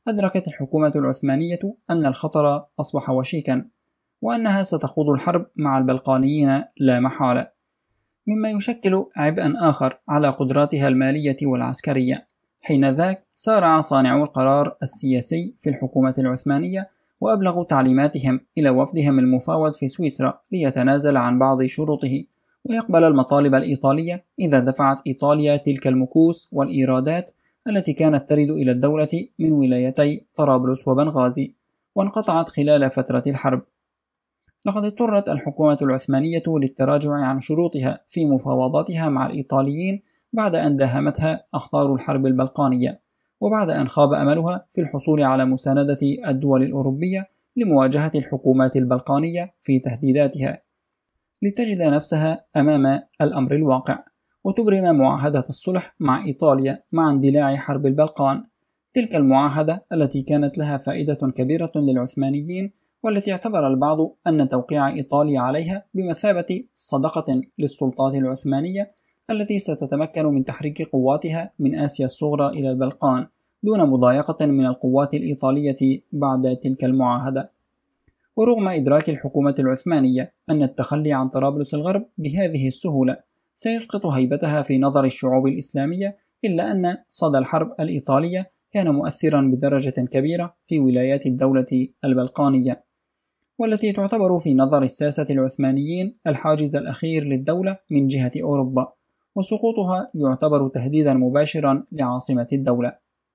أدركت الحكومة العثمانية أن الخطر أصبح وشيكا، وأنها ستخوض الحرب مع البلقانيين لا محالة، مما يشكل عبئا آخر على قدراتها المالية والعسكرية. حينذاك سارع صانعو القرار السياسي في الحكومة العثمانية وأبلغوا تعليماتهم إلى وفدهم المفاوض في سويسرا ليتنازل عن بعض شروطه ويقبل المطالب الإيطالية إذا دفعت إيطاليا تلك المكوس والإيرادات التي كانت ترد إلى الدولة من ولايتي طرابلس وبنغازي، وانقطعت خلال فترة الحرب. لقد اضطرت الحكومة العثمانية للتراجع عن شروطها في مفاوضاتها مع الإيطاليين بعد أن داهمتها أخطار الحرب البلقانية، وبعد أن خاب أملها في الحصول على مساندة الدول الأوروبية لمواجهة الحكومات البلقانية في تهديداتها، لتجد نفسها أمام الأمر الواقع وتبرم معاهدة الصلح مع إيطاليا مع اندلاع حرب البلقان. تلك المعاهدة التي كانت لها فائدة كبيرة للعثمانيين، والتي اعتبر البعض أن توقيع إيطاليا عليها بمثابة صدقة للسلطات العثمانية التي ستتمكن من تحريك قواتها من آسيا الصغرى إلى البلقان دون مضايقة من القوات الإيطالية بعد تلك المعاهدة. ورغم إدراك الحكومة العثمانية أن التخلي عن طرابلس الغرب بهذه السهولة سيسقط هيبتها في نظر الشعوب الإسلامية، إلا أن صدى الحرب الإيطالية كان مؤثرا بدرجة كبيرة في ولايات الدولة البلقانية، والتي تعتبر في نظر الساسة العثمانيين الحاجز الأخير للدولة من جهة أوروبا، وسقوطها يعتبر تهديدا مباشرا لعاصمة الدولة.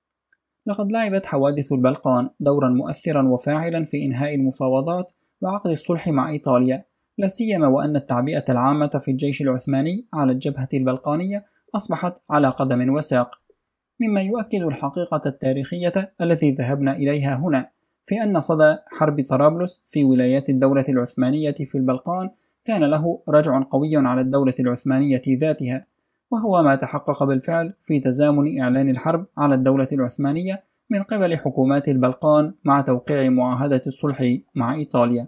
لقد لعبت حوادث البلقان دورا مؤثرا وفاعلا في إنهاء المفاوضات وعقد الصلح مع إيطاليا، لا سيما وأن التعبئة العامة في الجيش العثماني على الجبهة البلقانية أصبحت على قدم وساق، مما يؤكد الحقيقة التاريخية التي ذهبنا إليها هنا في أن صدى حرب طرابلس في ولايات الدولة العثمانية في البلقان كان له رجع قوي على الدولة العثمانية ذاتها، وهو ما تحقق بالفعل في تزامن إعلان الحرب على الدولة العثمانية من قبل حكومات البلقان مع توقيع معاهدة الصلح مع إيطاليا.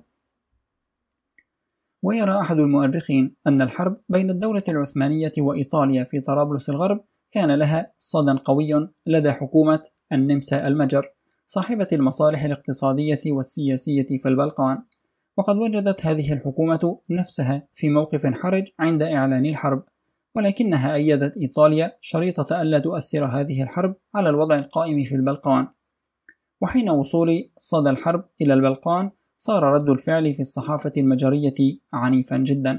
ويرى أحد المؤرخين أن الحرب بين الدولة العثمانية وإيطاليا في طرابلس الغرب كان لها صدى قوي لدى حكومة النمسا المجر صاحبة المصالح الاقتصادية والسياسية في البلقان، وقد وجدت هذه الحكومة نفسها في موقف حرج عند إعلان الحرب، ولكنها أيدت إيطاليا شريطة ألا تؤثر هذه الحرب على الوضع القائم في البلقان. وحين وصول صدى الحرب إلى البلقان صار رد الفعل في الصحافة المجرية عنيفا جدا،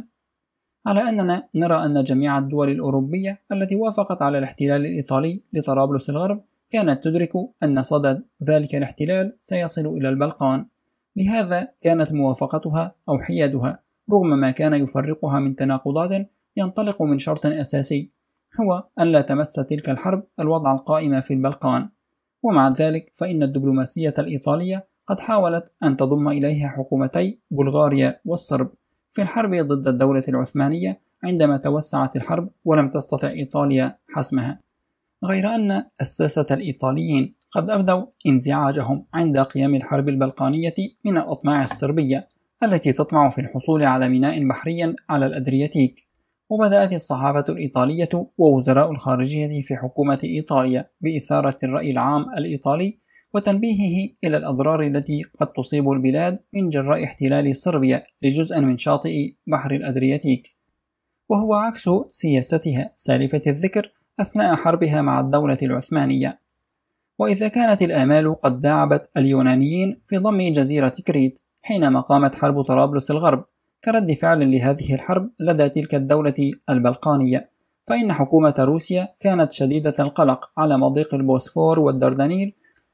على أننا نرى أن جميع الدول الأوروبية التي وافقت على الاحتلال الإيطالي لطرابلس الغرب كانت تدرك أن صدى ذلك الاحتلال سيصل إلى البلقان، لهذا كانت موافقتها أو حيادها رغم ما كان يفرقها من تناقضات ينطلق من شرط أساسي، هو أن لا تمس تلك الحرب الوضع القائم في البلقان. ومع ذلك فإن الدبلوماسية الإيطالية قد حاولت أن تضم إليها حكومتي بلغاريا والصرب في الحرب ضد الدولة العثمانية عندما توسعت الحرب ولم تستطع إيطاليا حسمها، غير أن الساسة الإيطاليين قد أبدوا انزعاجهم عند قيام الحرب البلقانية من الأطماع الصربية التي تطمع في الحصول على ميناء بحري على الأدرياتيك. وبدأت الصحافة الإيطالية ووزراء الخارجية في حكومة إيطاليا بإثارة الرأي العام الإيطالي وتنبيهه إلى الأضرار التي قد تصيب البلاد من جراء احتلال صربيا لجزء من شاطئ بحر الأدرياتيك، وهو عكس سياستها سالفة الذكر أثناء حربها مع الدولة العثمانية. وإذا كانت الآمال قد داعبت اليونانيين في ضم جزيرة كريت حينما قامت حرب طرابلس الغرب كرد فعل لهذه الحرب لدى تلك الدولة البلقانية، فإن حكومة روسيا كانت شديدة القلق على مضيق البوسفور والدردنيل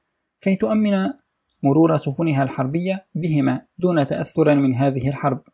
كي تؤمن مرور سفنها الحربية بهما دون تأثر من هذه الحرب،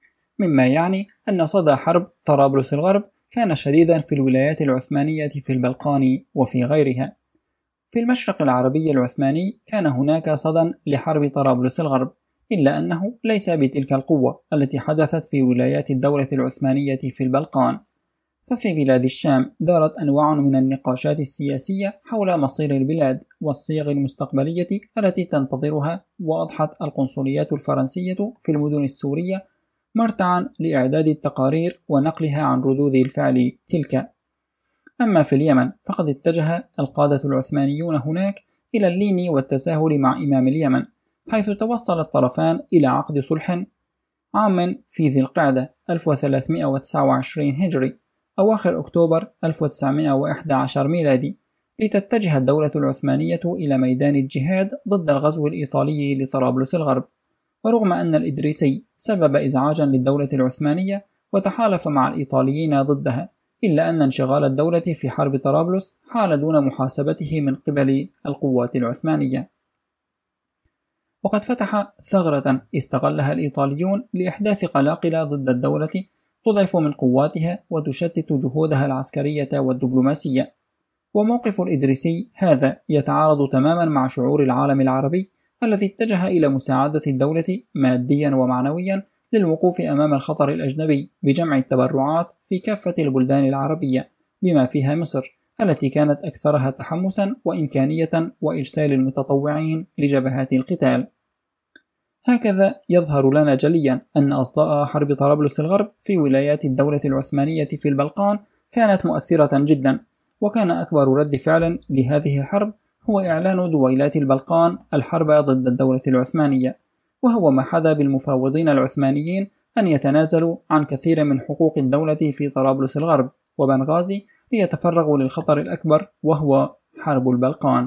مما يعني أن صدى حرب طرابلس الغرب كان شديدا في الولايات العثمانية في البلقان وفي غيرها. في المشرق العربي العثماني كان هناك صدى لحرب طرابلس الغرب، إلا أنه ليس بتلك القوة التي حدثت في ولايات الدولة العثمانية في البلقان. ففي بلاد الشام دارت أنواع من النقاشات السياسية حول مصير البلاد والصيغ المستقبلية التي تنتظرها، وأضحت القنصليات الفرنسية في المدن السورية مرتعا لإعداد التقارير ونقلها عن ردود الفعل تلك. أما في اليمن فقد اتجه القادة العثمانيون هناك إلى اللين والتساهل مع إمام اليمن، حيث توصل الطرفان إلى عقد صلح عام في ذي القعدة 1329 هجري أواخر أكتوبر 1911 ميلادي، لتتجه الدولة العثمانية إلى ميدان الجهاد ضد الغزو الإيطالي لطرابلس الغرب. ورغم أن الإدريسي سبب إزعاجا للدولة العثمانية وتحالف مع الإيطاليين ضدها، إلا أن انشغال الدولة في حرب طرابلس حال دون محاسبته من قبل القوات العثمانية. وقد فتح ثغرة استغلها الإيطاليون لإحداث قلاقل ضد الدولة تضعف من قواتها وتشتت جهودها العسكرية والدبلوماسية. وموقف الإدريسي هذا يتعارض تماما مع شعور العالم العربي الذي اتجه إلى مساعدة الدولة ماديا ومعنويا للوقوف أمام الخطر الأجنبي بجمع التبرعات في كافة البلدان العربية بما فيها مصر التي كانت أكثرها تحمسا وإمكانية وإرسال المتطوعين لجبهات القتال. هكذا يظهر لنا جليا أن أصداء حرب طرابلس الغرب في ولايات الدولة العثمانية في البلقان كانت مؤثرة جدا، وكان أكبر رد فعل لهذه الحرب هو إعلان دويلات البلقان الحرب ضد الدولة العثمانية، وهو ما حدا بالمفاوضين العثمانيين أن يتنازلوا عن كثير من حقوق الدولة في طرابلس الغرب وبنغازي ليتفرغوا للخطر الأكبر وهو حرب البلقان.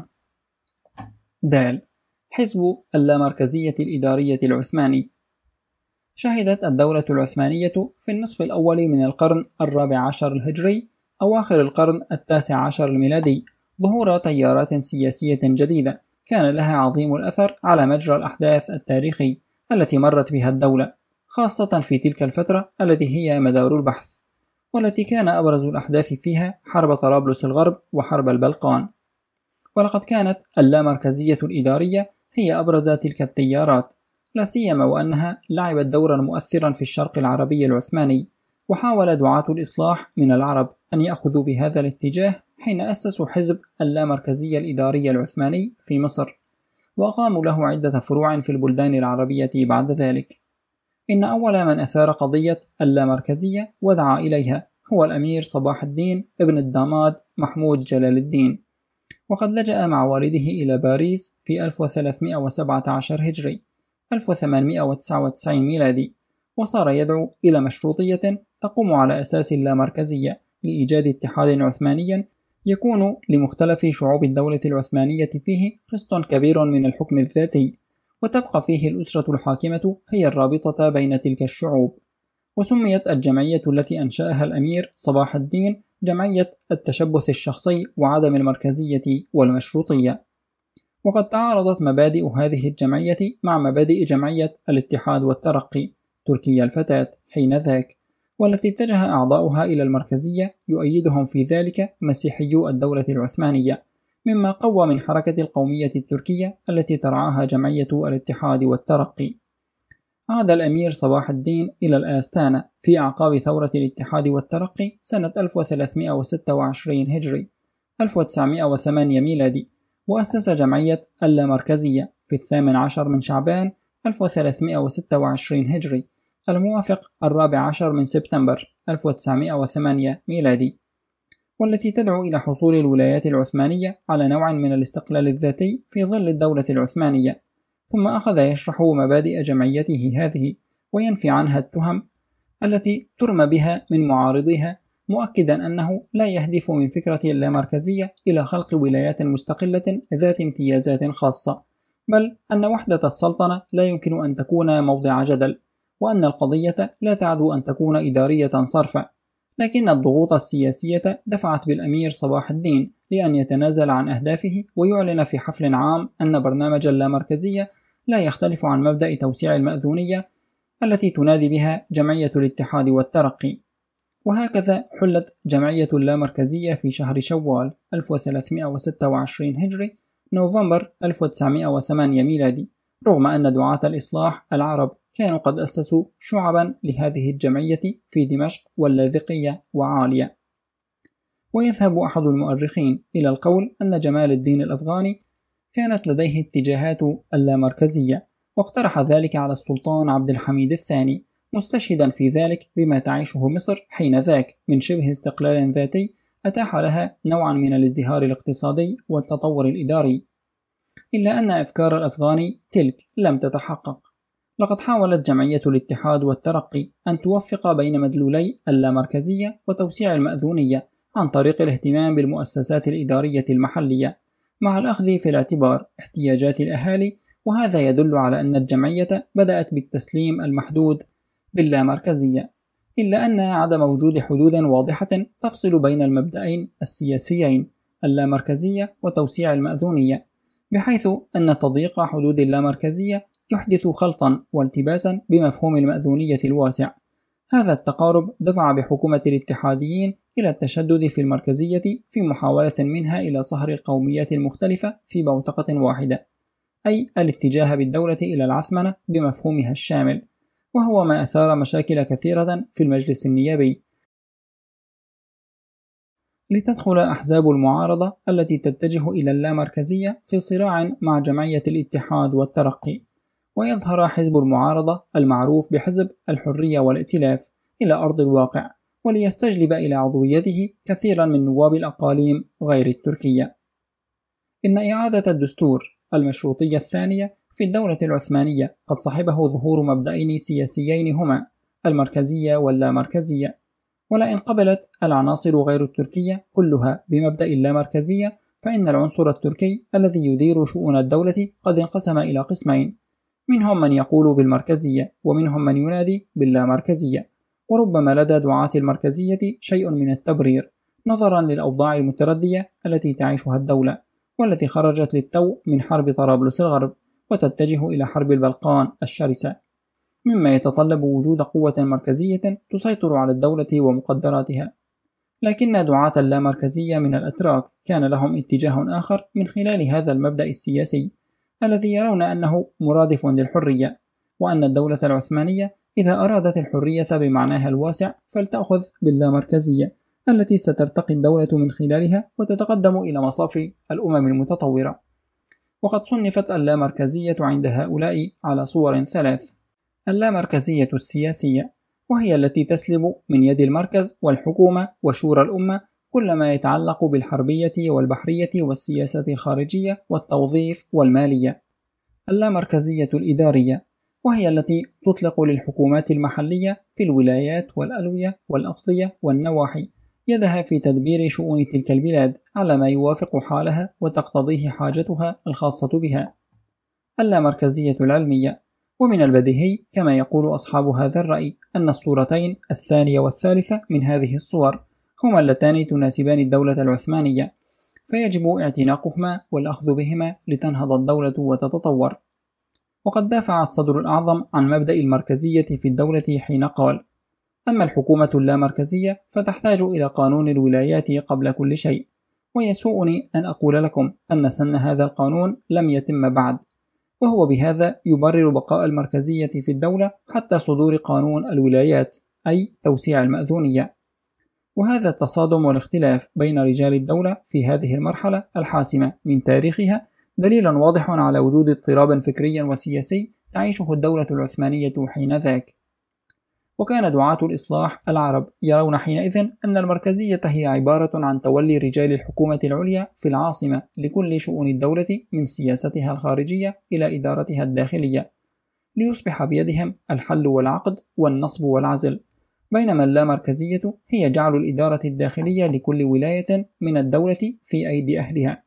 د. حزب اللامركزية الإدارية العثماني. شهدت الدولة العثمانية في النصف الأول من القرن الرابع عشر الهجري أواخر القرن التاسع عشر الميلادي ظهور تيارات سياسية جديدة كان لها عظيم الأثر على مجرى الأحداث التاريخي التي مرت بها الدولة، خاصة في تلك الفترة التي هي مدار البحث، والتي كان أبرز الأحداث فيها حرب طرابلس الغرب وحرب البلقان. ولقد كانت اللامركزية الإدارية هي أبرز تلك التيارات، لا سيما وأنها لعبت دورا مؤثرا في الشرق العربي العثماني، وحاول دعاة الإصلاح من العرب أن يأخذوا بهذا الاتجاه حين أسسوا حزب اللامركزية الإدارية العثماني في مصر، وأقاموا له عدة فروع في البلدان العربية بعد ذلك. إن أول من أثار قضية اللامركزية ودعا إليها هو الأمير صباح الدين ابن الداماد محمود جلال الدين، وقد لجأ مع والده إلى باريس في 1317 هجري 1899 ميلادي، وصار يدعو إلى مشروطية تقوم على أساس اللامركزية لإيجاد اتحاد عثماني يكون لمختلف شعوب الدولة العثمانية فيه قسط كبير من الحكم الذاتي، وتبقى فيه الأسرة الحاكمة هي الرابطة بين تلك الشعوب. وسميت الجمعية التي أنشأها الأمير صباح الدين جمعية التشبث الشخصي وعدم المركزية والمشروطية. وقد تعارضت مبادئ هذه الجمعية مع مبادئ جمعية الاتحاد والترقي تركيا الفتاة حينذاك، والتي اتجه أعضاؤها إلى المركزية يؤيدهم في ذلك مسيحيو الدولة العثمانية، مما قوى من حركة القومية التركية التي ترعاها جمعية الاتحاد والترقي. عاد الأمير صباح الدين إلى الآستانة في أعقاب ثورة الاتحاد والترقي سنة 1326 هجري 1908 ميلادي، وأسس جمعية اللامركزية في 18 من شعبان 1326 هجري الموافق 14 من سبتمبر 1908 ميلادي، والتي تدعو إلى حصول الولايات العثمانية على نوع من الاستقلال الذاتي في ظل الدولة العثمانية. ثم أخذ يشرح مبادئ جمعيته هذه وينفي عنها التهم التي ترمى بها من معارضيها، مؤكدا أنه لا يهدف من فكرة اللامركزية إلى خلق ولايات مستقلة ذات امتيازات خاصة، بل أن وحدة السلطنة لا يمكن أن تكون موضع جدل، وأن القضية لا تعدو أن تكون إدارية صرفا. لكن الضغوط السياسية دفعت بالأمير صباح الدين لأن يتنازل عن أهدافه ويعلن في حفل عام أن برنامج اللامركزية لا يختلف عن مبدأ توسيع المأذونية التي تنادي بها جمعية الاتحاد والترقي. وهكذا حلت جمعية اللامركزية في شهر شوال 1326 هجري نوفمبر 1908 ميلادي، رغم أن دعاة الإصلاح العرب كانوا قد أسسوا شعبا لهذه الجمعية في دمشق واللاذقية وعالية. ويذهب أحد المؤرخين إلى القول أن جمال الدين الأفغاني كانت لديه اتجاهات اللامركزية، واقترح ذلك على السلطان عبد الحميد الثاني، مستشهدا في ذلك بما تعيشه مصر حينذاك من شبه استقلال ذاتي أتاح لها نوعا من الازدهار الاقتصادي والتطور الإداري. إلا أن أفكار الأفغاني تلك لم تتحقق. لقد حاولت جمعية الاتحاد والترقي أن توفق بين مدلولي اللامركزية وتوسيع المأذونية عن طريق الاهتمام بالمؤسسات الإدارية المحلية مع الأخذ في الاعتبار احتياجات الأهالي، وهذا يدل على أن الجمعية بدأت بالتسليم المحدود باللامركزية، إلا أن عدم وجود حدود واضحة تفصل بين المبدأين السياسيين اللامركزية وتوسيع المأذونية، بحيث أن تضييق حدود اللامركزية يحدث خلطا والتباسا بمفهوم المأذونية الواسع. هذا التقارب دفع بحكومة الاتحاديين إلى التشدد في المركزية في محاولة منها إلى صهر القوميات المختلفة في بوتقة واحدة، أي الاتجاه بالدولة إلى العثمنة بمفهومها الشامل، وهو ما أثار مشاكل كثيرة في المجلس النيابي. لتدخل أحزاب المعارضة التي تتجه إلى اللامركزية في صراع مع جمعية الاتحاد والترقي، ويظهر حزب المعارضة المعروف بحزب الحرية والائتلاف إلى أرض الواقع، وليستجلب إلى عضويته كثيرا من نواب الأقاليم غير التركية. إن إعادة الدستور المشروطية الثانية في الدولة العثمانية قد صحبه ظهور مبدأين سياسيين هما المركزية واللامركزية، ولئن قبلت العناصر غير التركية كلها بمبدأ اللامركزية، فإن العنصر التركي الذي يدير شؤون الدولة قد انقسم إلى قسمين، منهم من يقول بالمركزية ومنهم من ينادي باللامركزية، وربما لدى دعاة المركزية شيء من التبرير نظرا للأوضاع المتردية التي تعيشها الدولة، والتي خرجت للتو من حرب طرابلس الغرب وتتجه إلى حرب البلقان الشرسة، مما يتطلب وجود قوة مركزية تسيطر على الدولة ومقدراتها. لكن دعاة اللامركزية من الأتراك كان لهم اتجاه آخر من خلال هذا المبدأ السياسي الذي يرون أنه مرادف للحرية، وأن الدولة العثمانية إذا أرادت الحرية بمعناها الواسع فلتأخذ باللامركزية التي سترتقي الدولة من خلالها وتتقدم إلى مصاف الأمم المتطورة. وقد صنفت اللامركزية عند هؤلاء على صور ثلاث: اللامركزية السياسية، وهي التي تسلب من يد المركز والحكومة وشورى الأمة كل ما يتعلق بالحربية والبحرية والسياسة الخارجية والتوظيف والمالية. اللامركزية الإدارية، وهي التي تطلق للحكومات المحلية في الولايات والألوية والأقضية والنواحي يدها في تدبير شؤون تلك البلاد على ما يوافق حالها وتقتضيه حاجتها الخاصة بها. اللامركزية العلمية، ومن البديهي كما يقول أصحاب هذا الرأي أن الصورتين الثانية والثالثة من هذه الصور هما اللتان تناسبان الدولة العثمانية، فيجب اعتناقهما والأخذ بهما لتنهض الدولة وتتطور. وقد دافع الصدر الأعظم عن مبدأ المركزية في الدولة حين قال: أما الحكومة اللامركزية فتحتاج إلى قانون الولايات قبل كل شيء، ويسوءني أن أقول لكم أن سن هذا القانون لم يتم بعد، وهو بهذا يبرر بقاء المركزية في الدولة حتى صدور قانون الولايات، أي توسيع المأذونية. وهذا التصادم والاختلاف بين رجال الدولة في هذه المرحلة الحاسمة من تاريخها دليل واضح على وجود اضطراب فكري وسياسي تعيشه الدولة العثمانية حين ذاك. وكان دعاة الإصلاح العرب يرون حينئذ أن المركزية هي عبارة عن تولي رجال الحكومة العليا في العاصمة لكل شؤون الدولة من سياستها الخارجية إلى إدارتها الداخلية، ليصبح بيدهم الحل والعقد والنصب والعزل، بينما اللامركزية هي جعل الإدارة الداخلية لكل ولاية من الدولة في أيدي أهلها،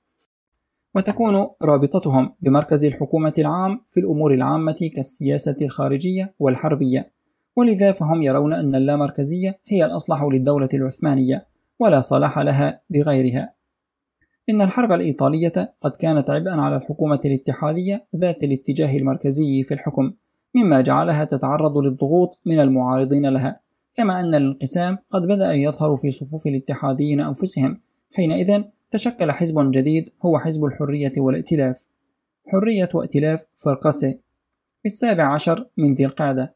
وتكون رابطتهم بمركز الحكومة العام في الأمور العامة كالسياسة الخارجية والحربية. ولذا فهم يرون أن اللامركزية هي الأصلح للدولة العثمانية ولا صلاح لها بغيرها. إن الحرب الإيطالية قد كانت عبئا على الحكومة الاتحادية ذات الاتجاه المركزي في الحكم، مما جعلها تتعرض للضغوط من المعارضين لها، كما أن الانقسام قد بدأ يظهر في صفوف الاتحاديين أنفسهم. حينئذ تشكل حزب جديد هو حزب الحرية والائتلاف، حرية وائتلاف فرقسي، في 17 من ذي القعدة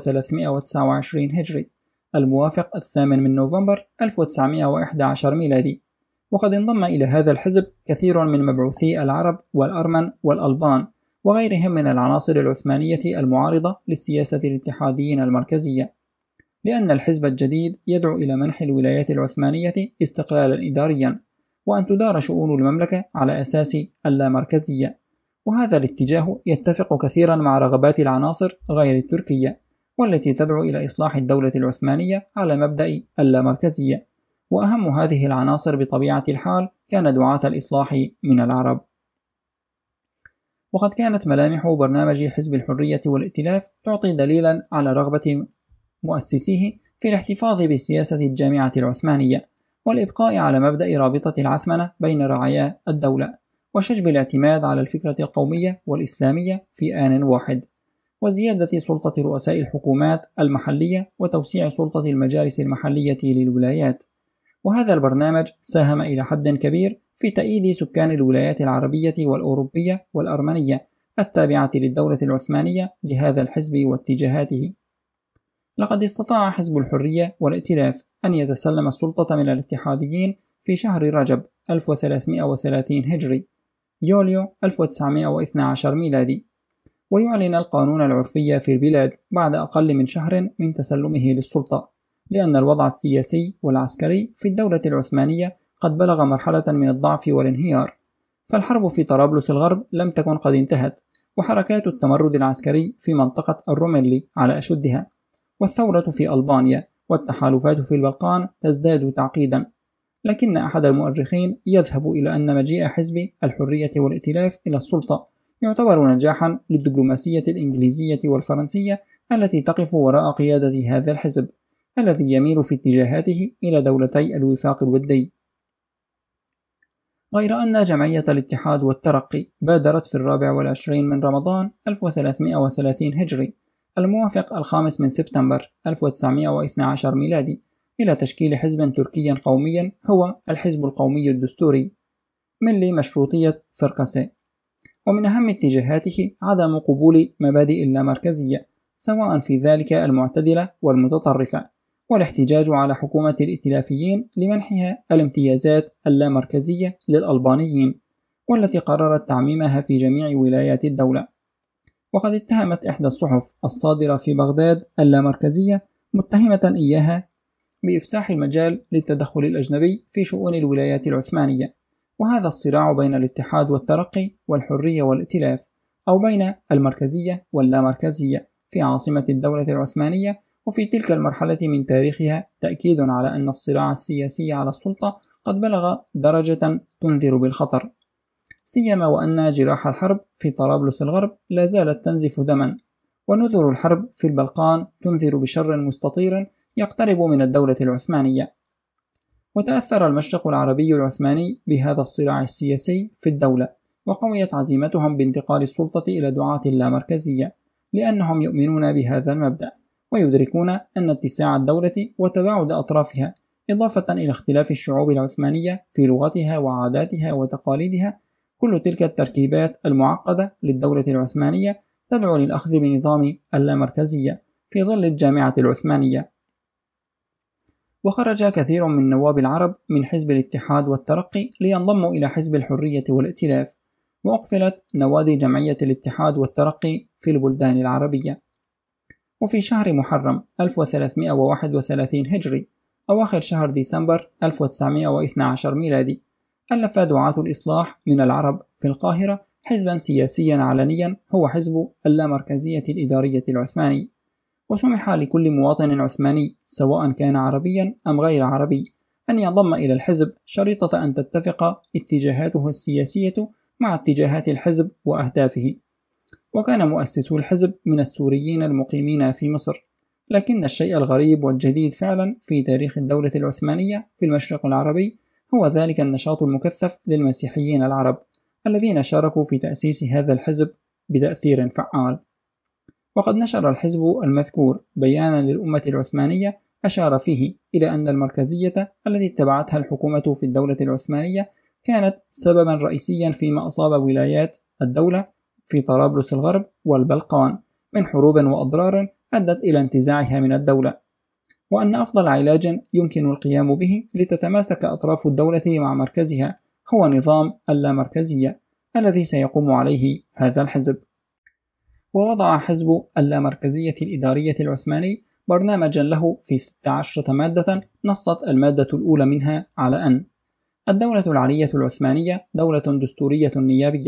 1329 هجري، الموافق 8 من نوفمبر 1911 ميلادي. وقد انضم إلى هذا الحزب كثير من مبعوثي العرب والأرمن والألبان وغيرهم من العناصر العثمانية المعارضة للسياسة الاتحاديين المركزية، لأن الحزب الجديد يدعو إلى منح الولايات العثمانية استقلالا إداريا، وأن تدار شؤون المملكة على أساس اللامركزية، وهذا الاتجاه يتفق كثيرا مع رغبات العناصر غير التركية، والتي تدعو إلى إصلاح الدولة العثمانية على مبدأ اللامركزية، وأهم هذه العناصر بطبيعة الحال كان دعاة الإصلاح من العرب. وقد كانت ملامح برنامج حزب الحرية والائتلاف تعطي دليلا على رغبة مؤسسيه في الاحتفاظ بالسياسة الجامعة العثمانية، والإبقاء على مبدأ رابطة العثمنة بين رعايا الدولة، وشجب الاعتماد على الفكرة القومية والإسلامية في آن واحد، وزيادة سلطة رؤساء الحكومات المحلية وتوسيع سلطة المجالس المحلية للولايات. وهذا البرنامج ساهم إلى حد كبير في تأييد سكان الولايات العربية والأوروبية والأرمنية التابعة للدولة العثمانية لهذا الحزب واتجاهاته. لقد استطاع حزب الحرية والائتلاف أن يتسلم السلطة من الاتحاديين في شهر رجب 1330 هجري، يوليو 1912 ميلادي، ويعلن القانون العرفي في البلاد بعد أقل من شهر من تسلمه للسلطة، لأن الوضع السياسي والعسكري في الدولة العثمانية قد بلغ مرحلة من الضعف والانهيار، فالحرب في طرابلس الغرب لم تكن قد انتهت، وحركات التمرد العسكري في منطقة الروميلي على أشدها، والثورة في ألبانيا والتحالفات في البلقان تزداد تعقيدا. لكن أحد المؤرخين يذهب إلى أن مجيء حزب الحرية والائتلاف إلى السلطة يعتبر نجاحا للدبلوماسية الإنجليزية والفرنسية التي تقف وراء قيادة هذا الحزب الذي يميل في اتجاهاته إلى دولتي الوفاق الودي. غير أن جمعية الاتحاد والترقي بادرت في 24 من رمضان 1330 هجري الموافق 5 من سبتمبر 1912 ميلادي إلى تشكيل حزب تركي قومي هو الحزب القومي الدستوري من لمشروطية فرقسي. ومن أهم اتجاهاته عدم قبول مبادئ اللامركزية سواء في ذلك المعتدلة والمتطرفة، والاحتجاج على حكومة الائتلافيين لمنحها الامتيازات اللامركزية للألبانيين، والتي قررت تعميمها في جميع ولايات الدولة. وقد اتهمت إحدى الصحف الصادرة في بغداد اللامركزية متهمة إياها بإفساح المجال للتدخل الأجنبي في شؤون الولايات العثمانية. وهذا الصراع بين الاتحاد والترقي والحرية والائتلاف، أو بين المركزية واللامركزية في عاصمة الدولة العثمانية، وفي تلك المرحلة من تاريخها تأكيد على أن الصراع السياسي على السلطة قد بلغ درجة تنذر بالخطر، سيما وأن جراح الحرب في طرابلس الغرب لا زالت تنزف دما، ونذر الحرب في البلقان تنذر بشر مستطير يقترب من الدولة العثمانية. وتأثر المشرق العربي العثماني بهذا الصراع السياسي في الدولة، وقويت عزيمتهم بانتقال السلطة إلى دعاة اللامركزية، لأنهم يؤمنون بهذا المبدأ، ويدركون أن اتساع الدولة وتباعد أطرافها إضافة إلى اختلاف الشعوب العثمانية في لغتها وعاداتها وتقاليدها، كل تلك التركيبات المعقدة للدولة العثمانية تدعو للأخذ بنظام اللامركزية في ظل الجامعة العثمانية. وخرج كثير من نواب العرب من حزب الاتحاد والترقي لينضموا إلى حزب الحرية والائتلاف، وأقفلت نوادي جمعية الاتحاد والترقي في البلدان العربية. وفي شهر محرم 1331 هجري أواخر شهر ديسمبر 1912 ميلادي ألف دعاة الإصلاح من العرب في القاهرة حزبا سياسيا علنيا هو حزب اللامركزية الإدارية العثماني، وسمح لكل مواطن عثماني سواء كان عربيا أم غير عربي أن ينضم إلى الحزب شريطة أن تتفق اتجاهاته السياسية مع اتجاهات الحزب وأهدافه. وكان مؤسسو الحزب من السوريين المقيمين في مصر، لكن الشيء الغريب والجديد فعلا في تاريخ الدولة العثمانية في المشرق العربي هو ذلك النشاط المكثف للمسيحيين العرب الذين شاركوا في تأسيس هذا الحزب بتأثير فعال. وقد نشر الحزب المذكور بيانا للأمة العثمانية أشار فيه إلى أن المركزية التي اتبعتها الحكومة في الدولة العثمانية كانت سببا رئيسيا فيما أصاب ولايات الدولة في طرابلس الغرب والبلقان من حروب وأضرار أدت إلى انتزاعها من الدولة، وأن أفضل علاج يمكن القيام به لتتماسك أطراف الدولة مع مركزها هو نظام اللامركزية الذي سيقوم عليه هذا الحزب. ووضع حزب اللامركزية الإدارية العثماني برنامجا له في 16 مادة، نصت المادة الأولى منها على أن الدولة العلية العثمانية دولة دستورية نيابية،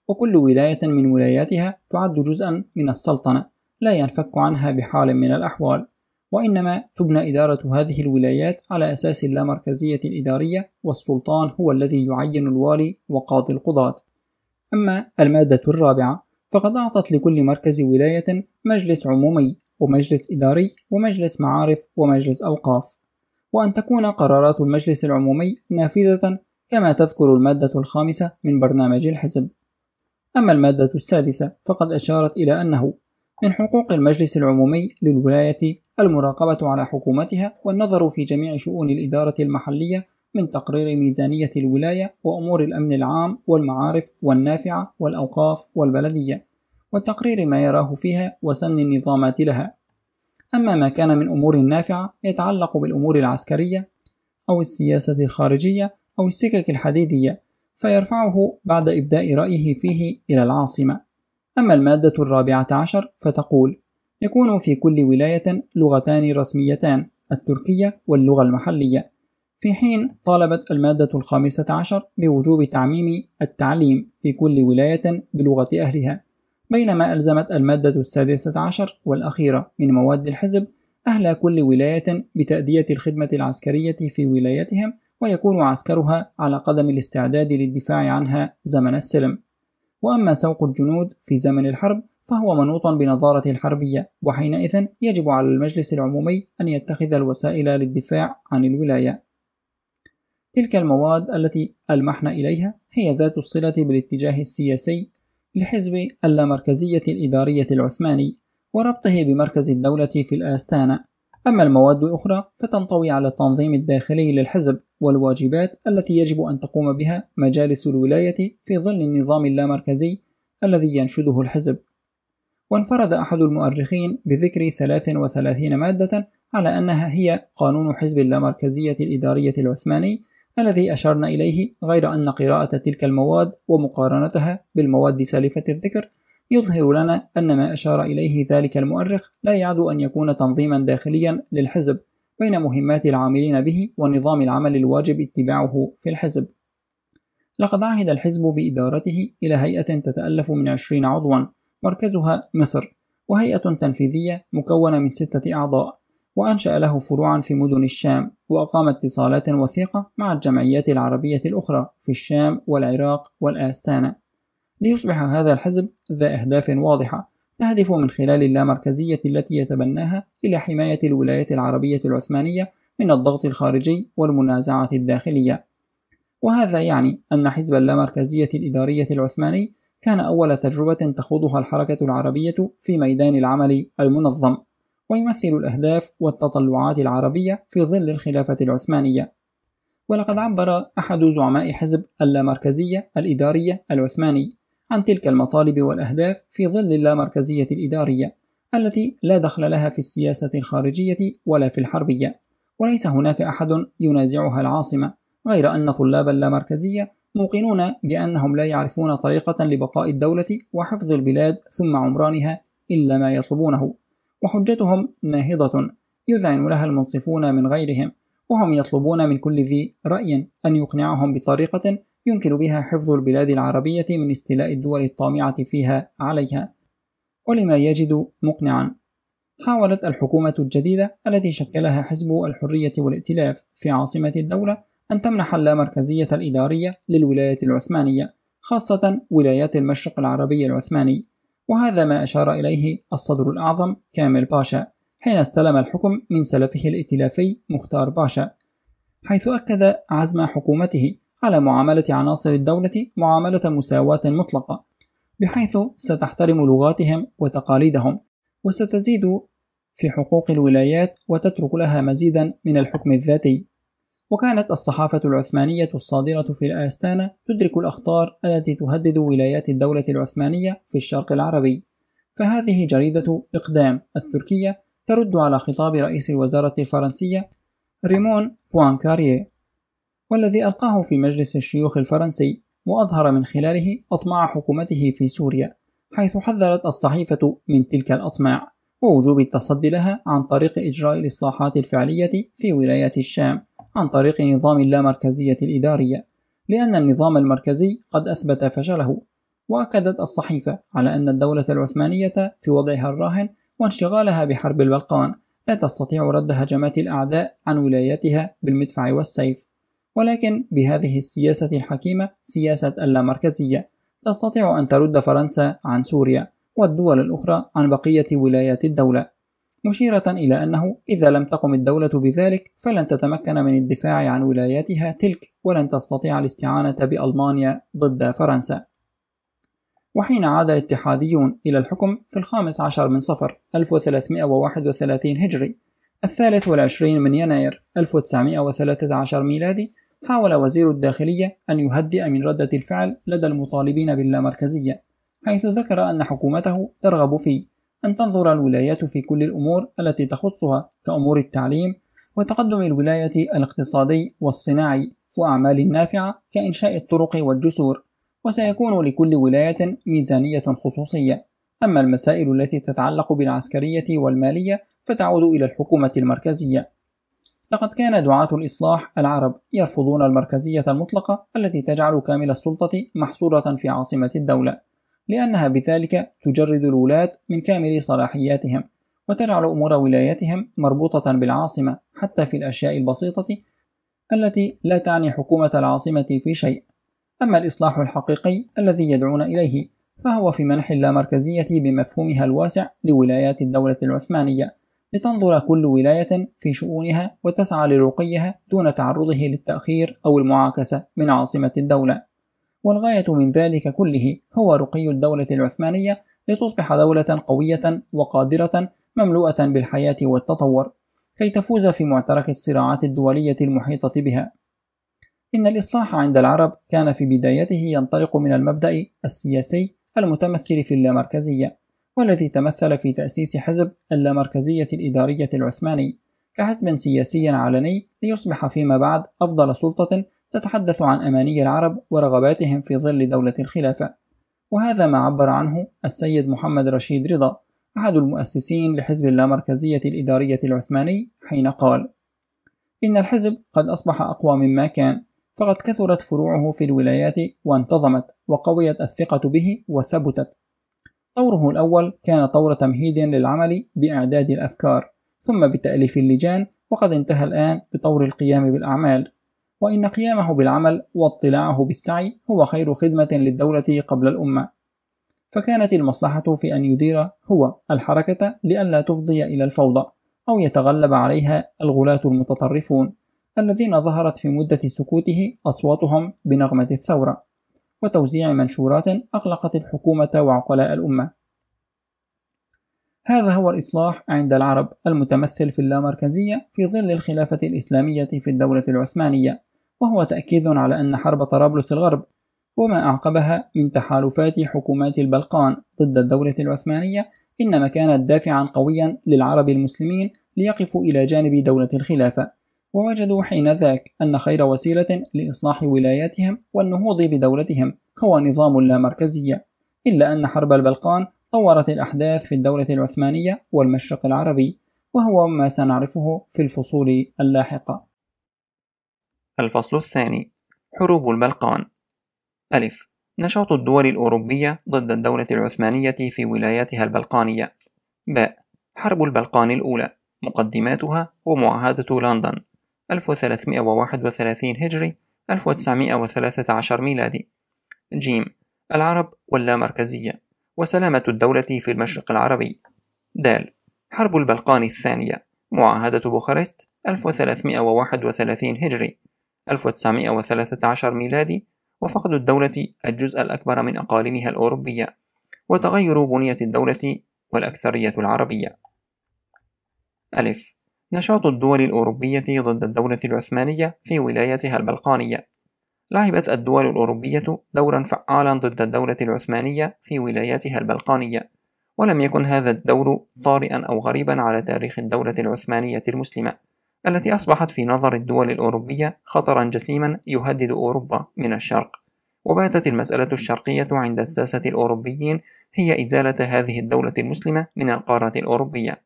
وكل ولاية من ولاياتها تعد جزءا من السلطنة لا ينفك عنها بحال من الأحوال، وإنما تبنى إدارة هذه الولايات على أساس اللامركزية الإدارية، والسلطان هو الذي يعين الوالي وقاضي القضاة. أما المادة الرابعة فقد أعطت لكل مركز ولاية مجلس عمومي ومجلس إداري ومجلس معارف ومجلس أوقاف، وأن تكون قرارات المجلس العمومي نافذة كما تذكر المادة الخامسة من برنامج الحزب. أما المادة السادسة فقد أشارت إلى أنه من حقوق المجلس العمومي للولاية المراقبة على حكومتها والنظر في جميع شؤون الإدارة المحلية من تقرير ميزانية الولاية وأمور الأمن العام والمعارف والنافعة والأوقاف والبلدية، وتقرير ما يراه فيها وسن النظامات لها. أما ما كان من أمور نافعة يتعلق بالأمور العسكرية أو السياسة الخارجية أو السكك الحديدية فيرفعه بعد إبداء رأيه فيه إلى العاصمة. أما المادة الرابعة عشر فتقول: يكون في كل ولاية لغتان رسميتان، التركية واللغة المحلية، في حين طالبت المادة الخامسة عشر بوجوب تعميم التعليم في كل ولاية بلغة أهلها، بينما ألزمت المادة السادسة عشر والأخيرة من مواد الحزب أهل كل ولاية بتأدية الخدمة العسكرية في ولايتهم، ويكون عسكرها على قدم الاستعداد للدفاع عنها زمن السلم. وأما سوق الجنود في زمن الحرب فهو منوط بنظارة الحربية، وحينئذ يجب على المجلس العمومي أن يتخذ الوسائل للدفاع عن الولاية. تلك المواد التي ألمحنا إليها هي ذات الصلة بالاتجاه السياسي لحزب اللامركزية الإدارية العثماني وربطه بمركز الدولة في الآستانة. أما المواد الأخرى فتنطوي على التنظيم الداخلي للحزب والواجبات التي يجب أن تقوم بها مجالس الولاية في ظل النظام اللامركزي الذي ينشده الحزب. وانفرد أحد المؤرخين بذكر 33 مادة على أنها هي قانون حزب اللامركزية الإدارية العثماني الذي أشرنا إليه، غير أن قراءة تلك المواد ومقارنتها بالمواد سالفة الذكر يظهر لنا أن ما أشار إليه ذلك المؤرخ لا يعد أن يكون تنظيما داخليا للحزب بين مهمات العاملين به ونظام العمل الواجب اتباعه في الحزب. لقد عهد الحزب بإدارته إلى هيئة تتألف من 20 عضوا مركزها مصر، وهيئة تنفيذية مكونة من 6 أعضاء، وأنشأ له فروعا في مدن الشام، وأقام اتصالات وثيقة مع الجمعيات العربية الأخرى في الشام والعراق والآستانة، ليصبح هذا الحزب ذا أهداف واضحة تهدف من خلال اللامركزية التي يتبناها إلى حماية الولايات العربية العثمانية من الضغط الخارجي والمنازعة الداخلية. وهذا يعني أن حزب اللامركزية الإدارية العثماني كان أول تجربة تخوضها الحركة العربية في ميدان العمل المنظم، ويمثل الأهداف والتطلعات العربية في ظل الخلافة العثمانية. ولقد عبر أحد زعماء حزب اللامركزية الإدارية العثماني عن تلك المطالب والأهداف في ظل اللامركزية الإدارية التي لا دخل لها في السياسة الخارجية ولا في الحربية، وليس هناك أحد ينازعها العاصمة، غير أن طلاب اللامركزية موقنون بأنهم لا يعرفون طريقة لبقاء الدولة وحفظ البلاد ثم عمرانها إلا ما يطلبونه، وحجتهم ناهضة يذعن لها المنصفون من غيرهم، وهم يطلبون من كل ذي رأي أن يقنعهم بطريقة يمكن بها حفظ البلاد العربية من استيلاء الدول الطامعة فيها عليها. ولما يجد مقنعا، حاولت الحكومة الجديدة التي شكلها حزب الحرية والائتلاف في عاصمة الدولة أن تمنح اللامركزية الإدارية للولاية العثمانية، خاصة ولايات المشرق العربي العثماني، وهذا ما أشار إليه الصدر الأعظم كامل باشا حين استلم الحكم من سلفه الائتلافي مختار باشا، حيث أكد عزم حكومته على معاملة عناصر الدولة معاملة مساواة مطلقة، بحيث ستحترم لغاتهم وتقاليدهم وستزيد في حقوق الولايات وتترك لها مزيدا من الحكم الذاتي. وكانت الصحافة العثمانية الصادرة في الآستانة تدرك الأخطار التي تهدد ولايات الدولة العثمانية في الشرق العربي، فهذه جريدة إقدام التركية ترد على خطاب رئيس الوزارة الفرنسية ريمون بوانكاريه، والذي ألقاه في مجلس الشيوخ الفرنسي، وأظهر من خلاله أطماع حكومته في سوريا، حيث حذرت الصحيفة من تلك الأطماع ووجوب التصدي لها عن طريق إجراء الإصلاحات الفعلية في ولايات الشام عن طريق نظام اللامركزية الإدارية، لأن النظام المركزي قد أثبت فشله، وأكدت الصحيفة على أن الدولة العثمانية في وضعها الراهن وانشغالها بحرب البلقان لا تستطيع رد هجمات الأعداء عن ولايتها بالمدفع والسيف، ولكن بهذه السياسة الحكيمة سياسة اللامركزية تستطيع أن ترد فرنسا عن سوريا والدول الأخرى عن بقية ولايات الدولة، مشيرة إلى أنه إذا لم تقم الدولة بذلك فلن تتمكن من الدفاع عن ولاياتها تلك ولن تستطيع الاستعانة بألمانيا ضد فرنسا. وحين عاد الاتحاديون إلى الحكم في 15 من صفر 1331 هجري 23 من يناير 1913 ميلادي، حاول وزير الداخلية أن يهدئ من ردة الفعل لدى المطالبين باللامركزية، حيث ذكر أن حكومته ترغب في أن تنظر الولايات في كل الأمور التي تخصها كأمور التعليم وتقدم الولاية الاقتصادي والصناعي وأعمال النافعة كإنشاء الطرق والجسور، وسيكون لكل ولاية ميزانية خصوصية، أما المسائل التي تتعلق بالعسكرية والمالية فتعود إلى الحكومة المركزية. لقد كان دعاة الإصلاح العرب يرفضون المركزية المطلقة التي تجعل كامل السلطة محصورة في عاصمة الدولة، لأنها بذلك تجرد الولاة من كامل صلاحياتهم وتجعل أمور ولايتهم مربوطة بالعاصمة حتى في الأشياء البسيطة التي لا تعني حكومة العاصمة في شيء. أما الإصلاح الحقيقي الذي يدعون إليه فهو في منح اللامركزية بمفهومها الواسع لولايات الدولة العثمانية، لتنظر كل ولاية في شؤونها وتسعى لرقيها دون تعرضه للتأخير أو المعاكسة من عاصمة الدولة. والغاية من ذلك كله هو رقي الدولة العثمانية لتصبح دولة قوية وقادرة مملوءة بالحياة والتطور، كي تفوز في معترك الصراعات الدولية المحيطة بها. إن الإصلاح عند العرب كان في بدايته ينطلق من المبدأ السياسي المتمثل في اللامركزية، والذي تمثل في تأسيس حزب اللامركزية الإدارية العثماني كحزب سياسي علني ليصبح فيما بعد أفضل سلطة تتحدث عن أماني العرب ورغباتهم في ظل دولة الخلافة. وهذا ما عبر عنه السيد محمد رشيد رضا أحد المؤسسين لحزب اللامركزية الإدارية العثماني حين قال: إن الحزب قد أصبح أقوى مما كان، فقد كثرت فروعه في الولايات وانتظمت وقويت الثقة به وثبتت. طوره الأول كان طور تمهيد للعمل بإعداد الأفكار ثم بتأليف اللجان، وقد انتهى الآن بطور القيام بالأعمال، وإن قيامه بالعمل واطلاعه بالسعي هو خير خدمة للدولة قبل الأمة. فكانت المصلحة في أن يدير هو الحركة لئلا تفضي إلى الفوضى أو يتغلب عليها الغلاة المتطرفون الذين ظهرت في مدة سكوته أصواتهم بنغمة الثورة وتوزيع منشورات أقلقت الحكومة وعقلاء الأمة. هذا هو الإصلاح عند العرب المتمثل في اللامركزية في ظل الخلافة الإسلامية في الدولة العثمانية، وهو تأكيد على أن حرب طرابلس الغرب وما أعقبها من تحالفات حكومات البلقان ضد الدولة العثمانية إنما كانت دافعا قويا للعرب المسلمين ليقفوا إلى جانب دولة الخلافة، ووجدوا حين ذاك أن خير وسيلة لإصلاح ولاياتهم والنهوض بدولتهم هو نظام اللامركزية، إلا أن حرب البلقان طورت الأحداث في الدولة العثمانية والمشرق العربي، وهو ما سنعرفه في الفصول اللاحقة. الفصل الثاني: حروب البلقان. ألف: نشاط الدول الأوروبية ضد الدولة العثمانية في ولاياتها البلقانية. باء: حرب البلقان الأولى، مقدماتها ومعاهدة لندن 1331 هجري 1913 ميلادي. جيم: العرب واللامركزية وسلامة الدولة في المشرق العربي. دال: حرب البلقان الثانية، معاهدة بوخارست 1331 هجري 1913 ميلادي، وفقد الدولة الجزء الأكبر من أقاليمها الأوروبية، وتغير بنية الدولة والأكثرية العربية. ألف: نشاط الدول الأوروبية ضد الدولة العثمانية في ولايتها البلقانية. لعبت الدول الأوروبية دورا فعالا ضد الدولة العثمانية في ولاياتها البلقانية، ولم يكن هذا الدور طارئا أو غريبا على تاريخ الدولة العثمانية المسلمة التي أصبحت في نظر الدول الأوروبية خطرا جسيما يهدد أوروبا من الشرق، وباتت المسألة الشرقية عند الساسة الأوروبيين هي إزالة هذه الدولة المسلمة من القارة الأوروبية.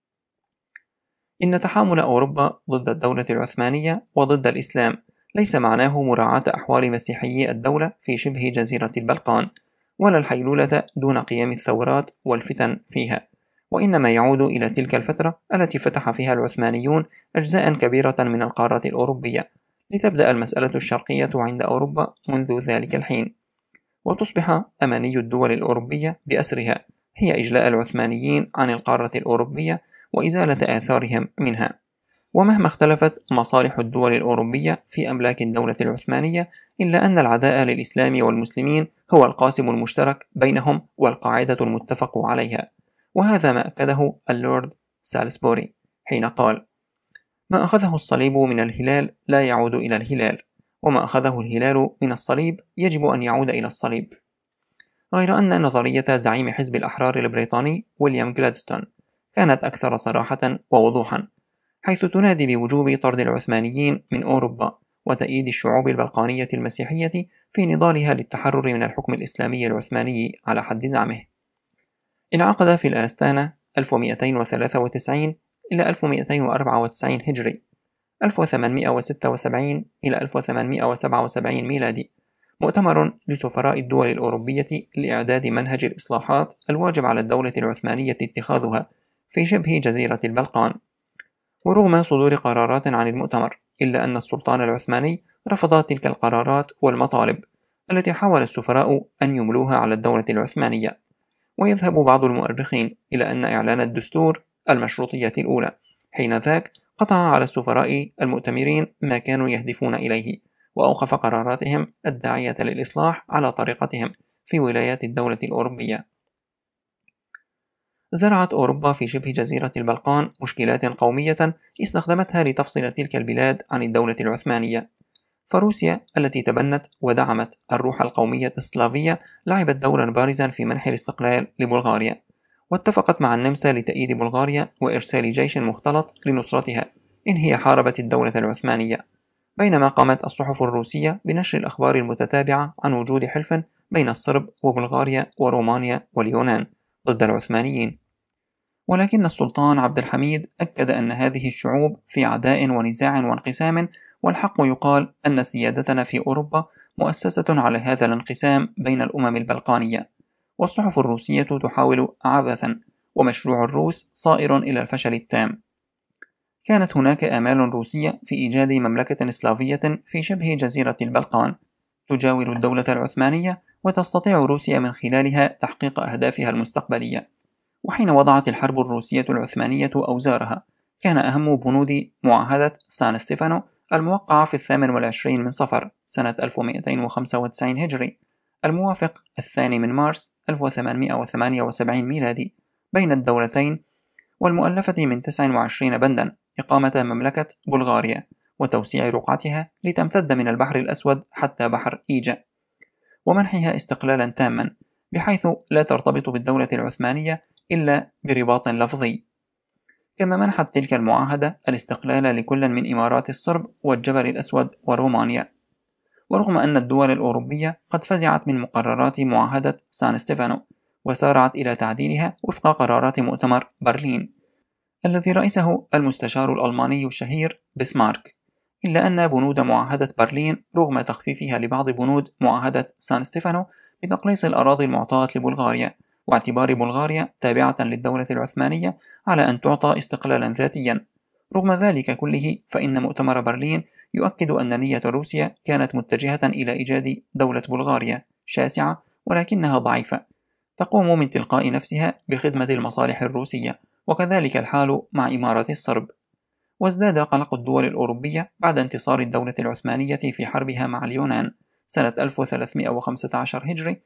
إن تحامل أوروبا ضد الدولة العثمانية وضد الإسلام ليس معناه مراعاة أحوال مسيحيي الدولة في شبه جزيرة البلقان، ولا الحيلولة دون قيام الثورات والفتن فيها، وإنما يعود إلى تلك الفترة التي فتح فيها العثمانيون أجزاء كبيرة من القارة الأوروبية، لتبدأ المسألة الشرقية عند أوروبا منذ ذلك الحين، وتصبح أماني الدول الأوروبية بأسرها هي إجلاء العثمانيين عن القارة الأوروبية وإزالة آثارهم منها. ومهما اختلفت مصالح الدول الأوروبية في أملاك الدولة العثمانية، إلا أن العداء للإسلام والمسلمين هو القاسم المشترك بينهم والقاعدة المتفق عليها، وهذا ما أكده اللورد سالسبوري حين قال: ما أخذه الصليب من الهلال لا يعود إلى الهلال، وما أخذه الهلال من الصليب يجب أن يعود إلى الصليب. غير أن نظرية زعيم حزب الأحرار البريطاني ويليام جلادستون كانت أكثر صراحة ووضوحا، حيث تنادي بوجوب طرد العثمانيين من أوروبا وتأييد الشعوب البلقانية المسيحية في نضالها للتحرر من الحكم الإسلامي العثماني على حد زعمه. انعقد في الآستانة 1293 إلى 1294 هجري، 1876 إلى 1877 ميلادي، مؤتمر لسفراء الدول الأوروبية لإعداد منهج الإصلاحات الواجب على الدولة العثمانية اتخاذها في شبه جزيرة البلقان. ورغم صدور قرارات عن المؤتمر، إلا أن السلطان العثماني رفض تلك القرارات والمطالب التي حاول السفراء أن يملوها على الدولة العثمانية. ويذهب بعض المؤرخين إلى أن إعلان الدستور المشروطية الأولى حين ذاك قطع على السفراء المؤتمرين ما كانوا يهدفون إليه، وأوقف قراراتهم الداعية للإصلاح على طريقتهم في ولايات الدولة الأوروبية. زرعت أوروبا في شبه جزيرة البلقان مشكلات قومية استخدمتها لتفصل تلك البلاد عن الدولة العثمانية. فروسيا التي تبنت ودعمت الروح القومية السلافية لعبت دورا بارزا في منح الاستقلال لبلغاريا، واتفقت مع النمسا لتأييد بلغاريا وإرسال جيش مختلط لنصرتها إن هي حاربت الدولة العثمانية، بينما قامت الصحف الروسية بنشر الأخبار المتتابعة عن وجود حلف بين الصرب وبلغاريا ورومانيا واليونان ضد العثمانيين. ولكن السلطان عبد الحميد أكد أن هذه الشعوب في عداء ونزاع وانقسام، والحق يقال أن سيادتنا في أوروبا مؤسسة على هذا الانقسام بين الأمم البلقانية. والصحف الروسية تحاول عبثا، ومشروع الروس صائر إلى الفشل التام. كانت هناك آمال روسية في إيجاد مملكة سلافية في شبه جزيرة البلقان تجاور الدولة العثمانية، وتستطيع روسيا من خلالها تحقيق أهدافها المستقبلية. وحين وضعت الحرب الروسية العثمانية أوزارها، كان أهم بنود معاهدة سان ستيفانو الموقعة في 28 من صفر سنة 1295 هجري، الموافق 2 من مارس 1878 ميلادي، بين الدولتين، والمؤلفة من 29 بندا، إقامة مملكة بلغاريا وتوسيع رقعتها لتمتد من البحر الأسود حتى بحر إيجا، ومنحها استقلالا تاما بحيث لا ترتبط بالدولة العثمانية إلا برباط لفظي. كما منحت تلك المعاهدة الاستقلال لكل من إمارات الصرب والجبل الأسود ورومانيا. ورغم أن الدول الأوروبية قد فزعت من مقررات معاهدة سان ستيفانو وسارعت إلى تعديلها وفق قرارات مؤتمر برلين الذي رئيسه المستشار الألماني الشهير بسمارك، إلا أن بنود معاهدة برلين رغم تخفيفها لبعض بنود معاهدة سان ستيفانو بتقليص الأراضي المعطاة لبلغاريا واعتبار بلغاريا تابعة للدولة العثمانية على أن تعطى استقلالا ذاتيا، رغم ذلك كله فإن مؤتمر برلين يؤكد أن نية روسيا كانت متجهة إلى إيجاد دولة بلغاريا شاسعة ولكنها ضعيفة تقوم من تلقاء نفسها بخدمة المصالح الروسية، وكذلك الحال مع إمارات الصرب. وازداد قلق الدول الأوروبية بعد انتصار الدولة العثمانية في حربها مع اليونان سنة 1315 هجري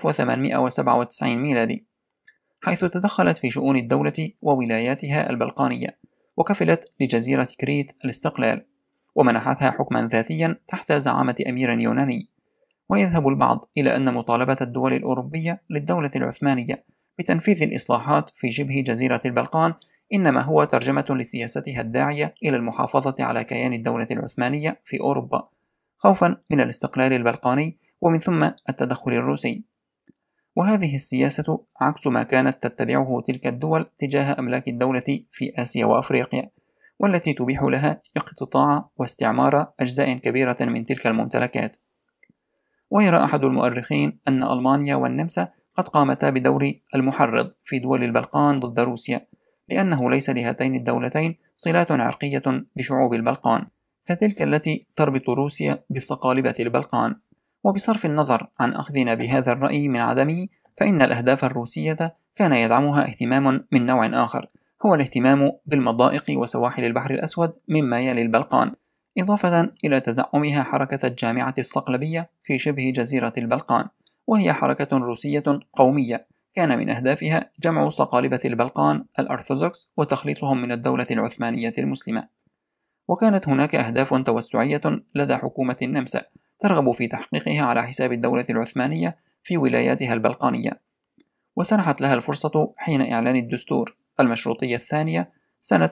1897 ميلادي، حيث تدخلت في شؤون الدولة وولاياتها البلقانية، وكفلت لجزيرة كريت الاستقلال، ومنحتها حكما ذاتيا تحت زعامة أمير يوناني. ويذهب البعض إلى أن مطالبة الدول الأوروبية للدولة العثمانية بتنفيذ الإصلاحات في شبه جزيرة البلقان إنما هو ترجمة لسياستها الداعية إلى المحافظة على كيان الدولة العثمانية في أوروبا، خوفا من الاستقلال البلقاني ومن ثم التدخل الروسي. وهذه السياسة عكس ما كانت تتبعه تلك الدول تجاه أملاك الدولة في آسيا وأفريقيا، والتي تبيح لها اقتطاع واستعمار أجزاء كبيرة من تلك الممتلكات. ويرى أحد المؤرخين أن ألمانيا والنمسا قد قامتا بدور المحرض في دول البلقان ضد روسيا، لأنه ليس لهاتين الدولتين صلات عرقية بشعوب البلقان كتلك التي تربط روسيا بصقالبة البلقان. وبصرف النظر عن أخذنا بهذا الرأي من عدمه، فإن الأهداف الروسية كان يدعمها اهتمام من نوع آخر، هو الاهتمام بالمضائق وسواحل البحر الأسود مما يلي البلقان، إضافة إلى تزعمها حركة الجامعة الصقلبية في شبه جزيرة البلقان، وهي حركة روسية قومية كان من أهدافها جمع صقالبة البلقان الأرثوذكس وتخليصهم من الدولة العثمانية المسلمة. وكانت هناك أهداف توسعية لدى حكومة النمسا ترغب في تحقيقها على حساب الدولة العثمانية في ولاياتها البلقانية، وسنحت لها الفرصة حين إعلان الدستور المشروطية الثانية سنة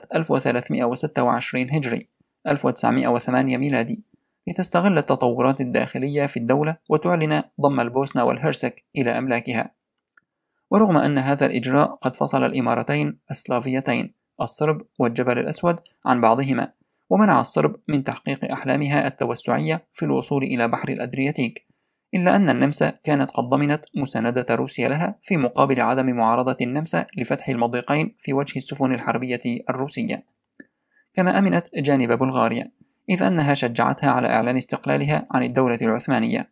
1326 هجري 1908 ميلادي لتستغل التطورات الداخلية في الدولة وتعلن ضم البوسنة والهرسك إلى أملاكها. ورغم أن هذا الإجراء قد فصل الإمارتين السلافيتين الصرب والجبل الأسود عن بعضهما، ومنع الصرب من تحقيق أحلامها التوسعية في الوصول إلى بحر الأدرياتيك، إلا أن النمسا كانت قد ضمنت مساندة روسيا لها في مقابل عدم معارضة النمسا لفتح المضيقين في وجه السفن الحربية الروسية، كما أمنت جانب بلغاريا، إذ أنها شجعتها على إعلان استقلالها عن الدولة العثمانية.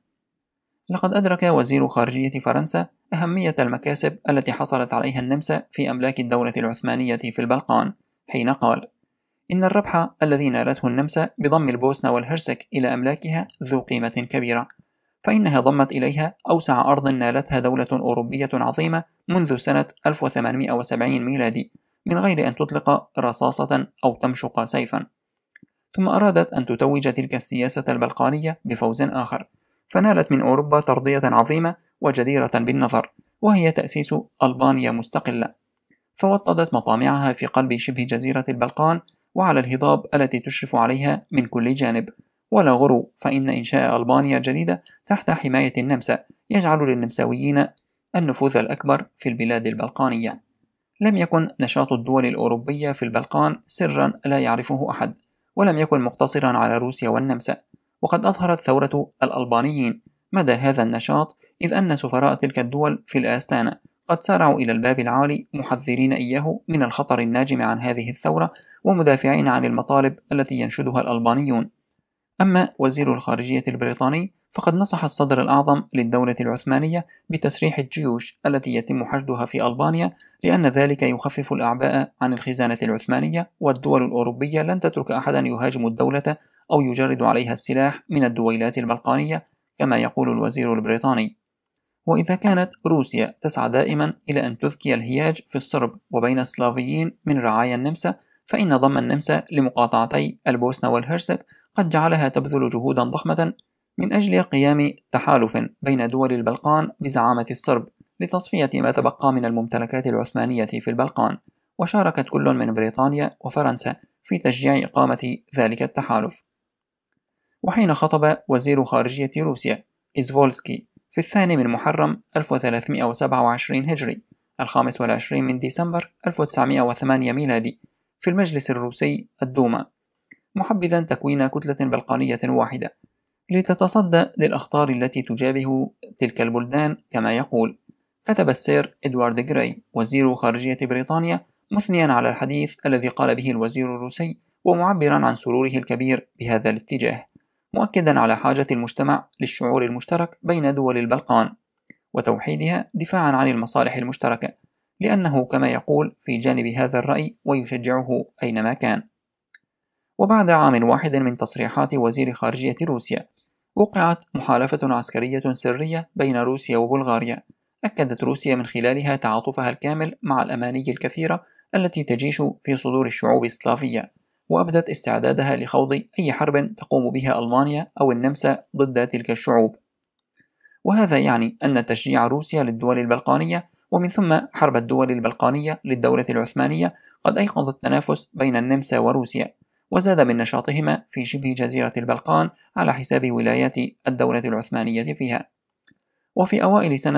لقد أدرك وزير خارجية فرنسا أهمية المكاسب التي حصلت عليها النمسا في أملاك الدولة العثمانية في البلقان، حين قال: إن الربح الذي نالته النمسا بضم البوسنة والهرسك إلى أملاكها ذو قيمة كبيرة، فإنها ضمت إليها أوسع أرض نالتها دولة أوروبية عظيمة منذ سنة 1870 ميلادي من غير أن تطلق رصاصة أو تمشق سيفا. ثم أرادت أن تتوج تلك السياسة البلقانية بفوز آخر، فنالت من أوروبا ترضية عظيمة وجديرة بالنظر، وهي تأسيس ألبانيا مستقلة، فوطدت مطامعها في قلب شبه جزيرة البلقان وعلى الهضاب التي تشرف عليها من كل جانب. ولا غرو، فإن إنشاء ألبانيا جديدة تحت حماية النمسا يجعل للنمساويين النفوذ الأكبر في البلاد البلقانية. لم يكن نشاط الدول الأوروبية في البلقان سرا لا يعرفه أحد، ولم يكن مقتصرا على روسيا والنمسا، وقد أظهرت ثورة الألبانيين مدى هذا النشاط، إذ أن سفراء تلك الدول في الآستانة قد سارعوا إلى الباب العالي محذرين إياه من الخطر الناجم عن هذه الثورة ومدافعين عن المطالب التي ينشدها الألبانيون. أما وزير الخارجية البريطاني فقد نصح الصدر الأعظم للدولة العثمانية بتسريح الجيوش التي يتم حشدها في ألبانيا، لأن ذلك يخفف الأعباء عن الخزانة العثمانية، والدول الأوروبية لن تترك أحدا يهاجم الدولة أو يجرد عليها السلاح من الدويلات البلقانية كما يقول الوزير البريطاني. وإذا كانت روسيا تسعى دائما إلى أن تذكي الهياج في الصرب وبين السلافيين من رعايا النمسا، فإن ضم النمسا لمقاطعتي البوسنة والهرسك قد جعلها تبذل جهودا ضخمة من أجل قيام تحالف بين دول البلقان بزعامة الصرب لتصفية ما تبقى من الممتلكات العثمانية في البلقان، وشاركت كل من بريطانيا وفرنسا في تشجيع إقامة ذلك التحالف. وحين خطب وزير خارجية روسيا إزفولسكي في 2 من محرم 1327 هجري 25 من ديسمبر 1908 ميلادي في المجلس الروسي الدوما، محبذا تكوين كتلة بلقانية واحدة لتتصدى للأخطار التي تجابه تلك البلدان كما يقول، كتب السير إدوارد غراي وزير خارجية بريطانيا مثنيا على الحديث الذي قال به الوزير الروسي ومعبرا عن سروره الكبير بهذا الاتجاه، مؤكدا على حاجة المجتمع للشعور المشترك بين دول البلقان وتوحيدها دفاعا عن المصالح المشتركة، لأنه كما يقول في جانب هذا الرأي ويشجعه أينما كان. وبعد عام واحد من تصريحات وزير خارجية روسيا وقعت محالفة عسكرية سرية بين روسيا وبلغاريا، أكدت روسيا من خلالها تعاطفها الكامل مع الأماني الكثيرة التي تجيش في صدور الشعوب السلافية، وأبدت استعدادها لخوض أي حرب تقوم بها ألمانيا أو النمسا ضد تلك الشعوب. وهذا يعني أن تشجيع روسيا للدول البلقانية ومن ثم حرب الدول البلقانية للدولة العثمانية قد أيقظ التنافس بين النمسا وروسيا، وزاد من نشاطهما في شبه جزيرة البلقان على حساب ولايات الدولة العثمانية فيها. وفي أوائل سنة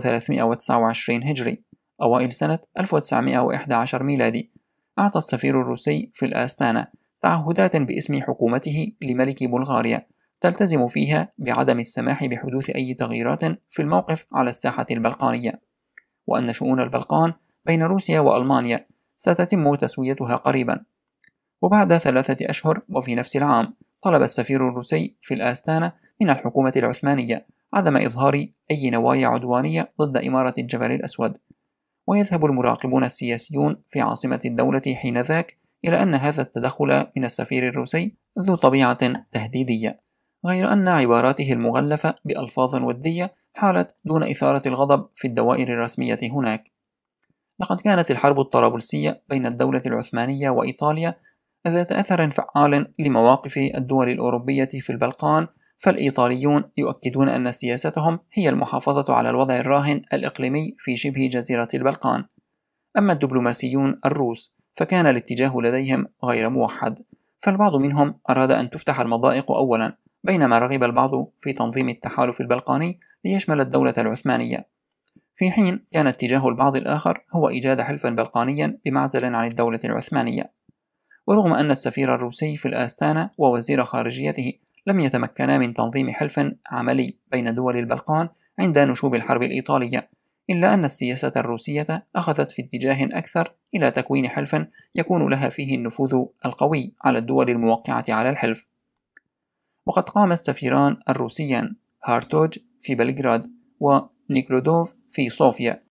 1329 هجري أوائل سنة 1911 ميلادي أعطى السفير الروسي في الآستانة تعهدات باسم حكومته لملك بلغاريا تلتزم فيها بعدم السماح بحدوث أي تغييرات في الموقف على الساحة البلقانية، وأن شؤون البلقان بين روسيا وألمانيا ستتم تسويتها قريبا. وبعد 3 أشهر وفي نفس العام طلب السفير الروسي في الآستانا من الحكومة العثمانية عدم إظهار أي نوايا عدوانية ضد إمارة الجبل الأسود. ويذهب المراقبون السياسيون في عاصمة الدولة حينذاك إلى أن هذا التدخل من السفير الروسي ذو طبيعة تهديدية، غير أن عباراته المغلفة بألفاظ ودية حالت دون إثارة الغضب في الدوائر الرسمية هناك. لقد كانت الحرب الطرابلسية بين الدولة العثمانية وإيطاليا ذات أثر فعال لمواقف الدول الأوروبية في البلقان، فالإيطاليون يؤكدون أن سياستهم هي المحافظة على الوضع الراهن الإقليمي في شبه جزيرة البلقان. أما الدبلوماسيون الروس فكان الاتجاه لديهم غير موحد، فالبعض منهم أراد أن تفتح المضائق أولا، بينما رغب البعض في تنظيم التحالف البلقاني ليشمل الدولة العثمانية، في حين كان اتجاه البعض الآخر هو إيجاد حلفا بلقانيا بمعزل عن الدولة العثمانية. ورغم أن السفير الروسي في الآستانا ووزير خارجيته لم يتمكنا من تنظيم حلف عملي بين دول البلقان عند نشوب الحرب الإيطالية، إلا أن السياسة الروسية أخذت في اتجاه أكثر إلى تكوين حلف يكون لها فيه النفوذ القوي على الدول الموقعة على الحلف. وقد قام السفيران الروسيان هارتوج في بلغراد ونيكرودوف في صوفيا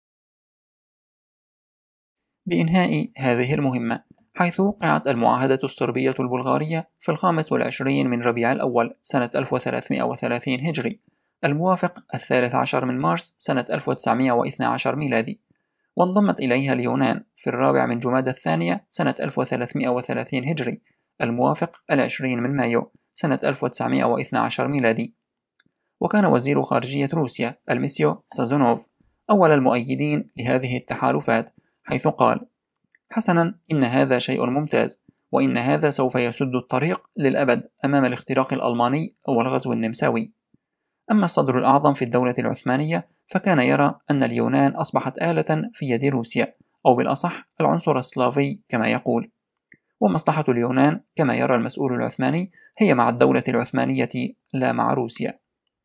بإنهاء هذه المهمة، حيث وقعت المعاهدة الصربية البلغارية في 25 من ربيع الأول سنة 1330 هجري، الموافق 13 من مارس سنة 1912 ميلادي، وانضمت إليها اليونان في 4 من جمادى الثانية سنة 1330 هجري، الموافق 20 من مايو سنة 1912 ميلادي. وكان وزير خارجية روسيا الميسيو سازونوف أول المؤيدين لهذه التحالفات، حيث قال: حسنا، إن هذا شيء ممتاز، وإن هذا سوف يسد الطريق للأبد أمام الاختراق الألماني أو الغزو النمساوي. أما الصدر الأعظم في الدولة العثمانية فكان يرى أن اليونان أصبحت آلة في يد روسيا، أو بالأصح العنصر السلافي كما يقول، ومصلحة اليونان كما يرى المسؤول العثماني هي مع الدولة العثمانية لا مع روسيا.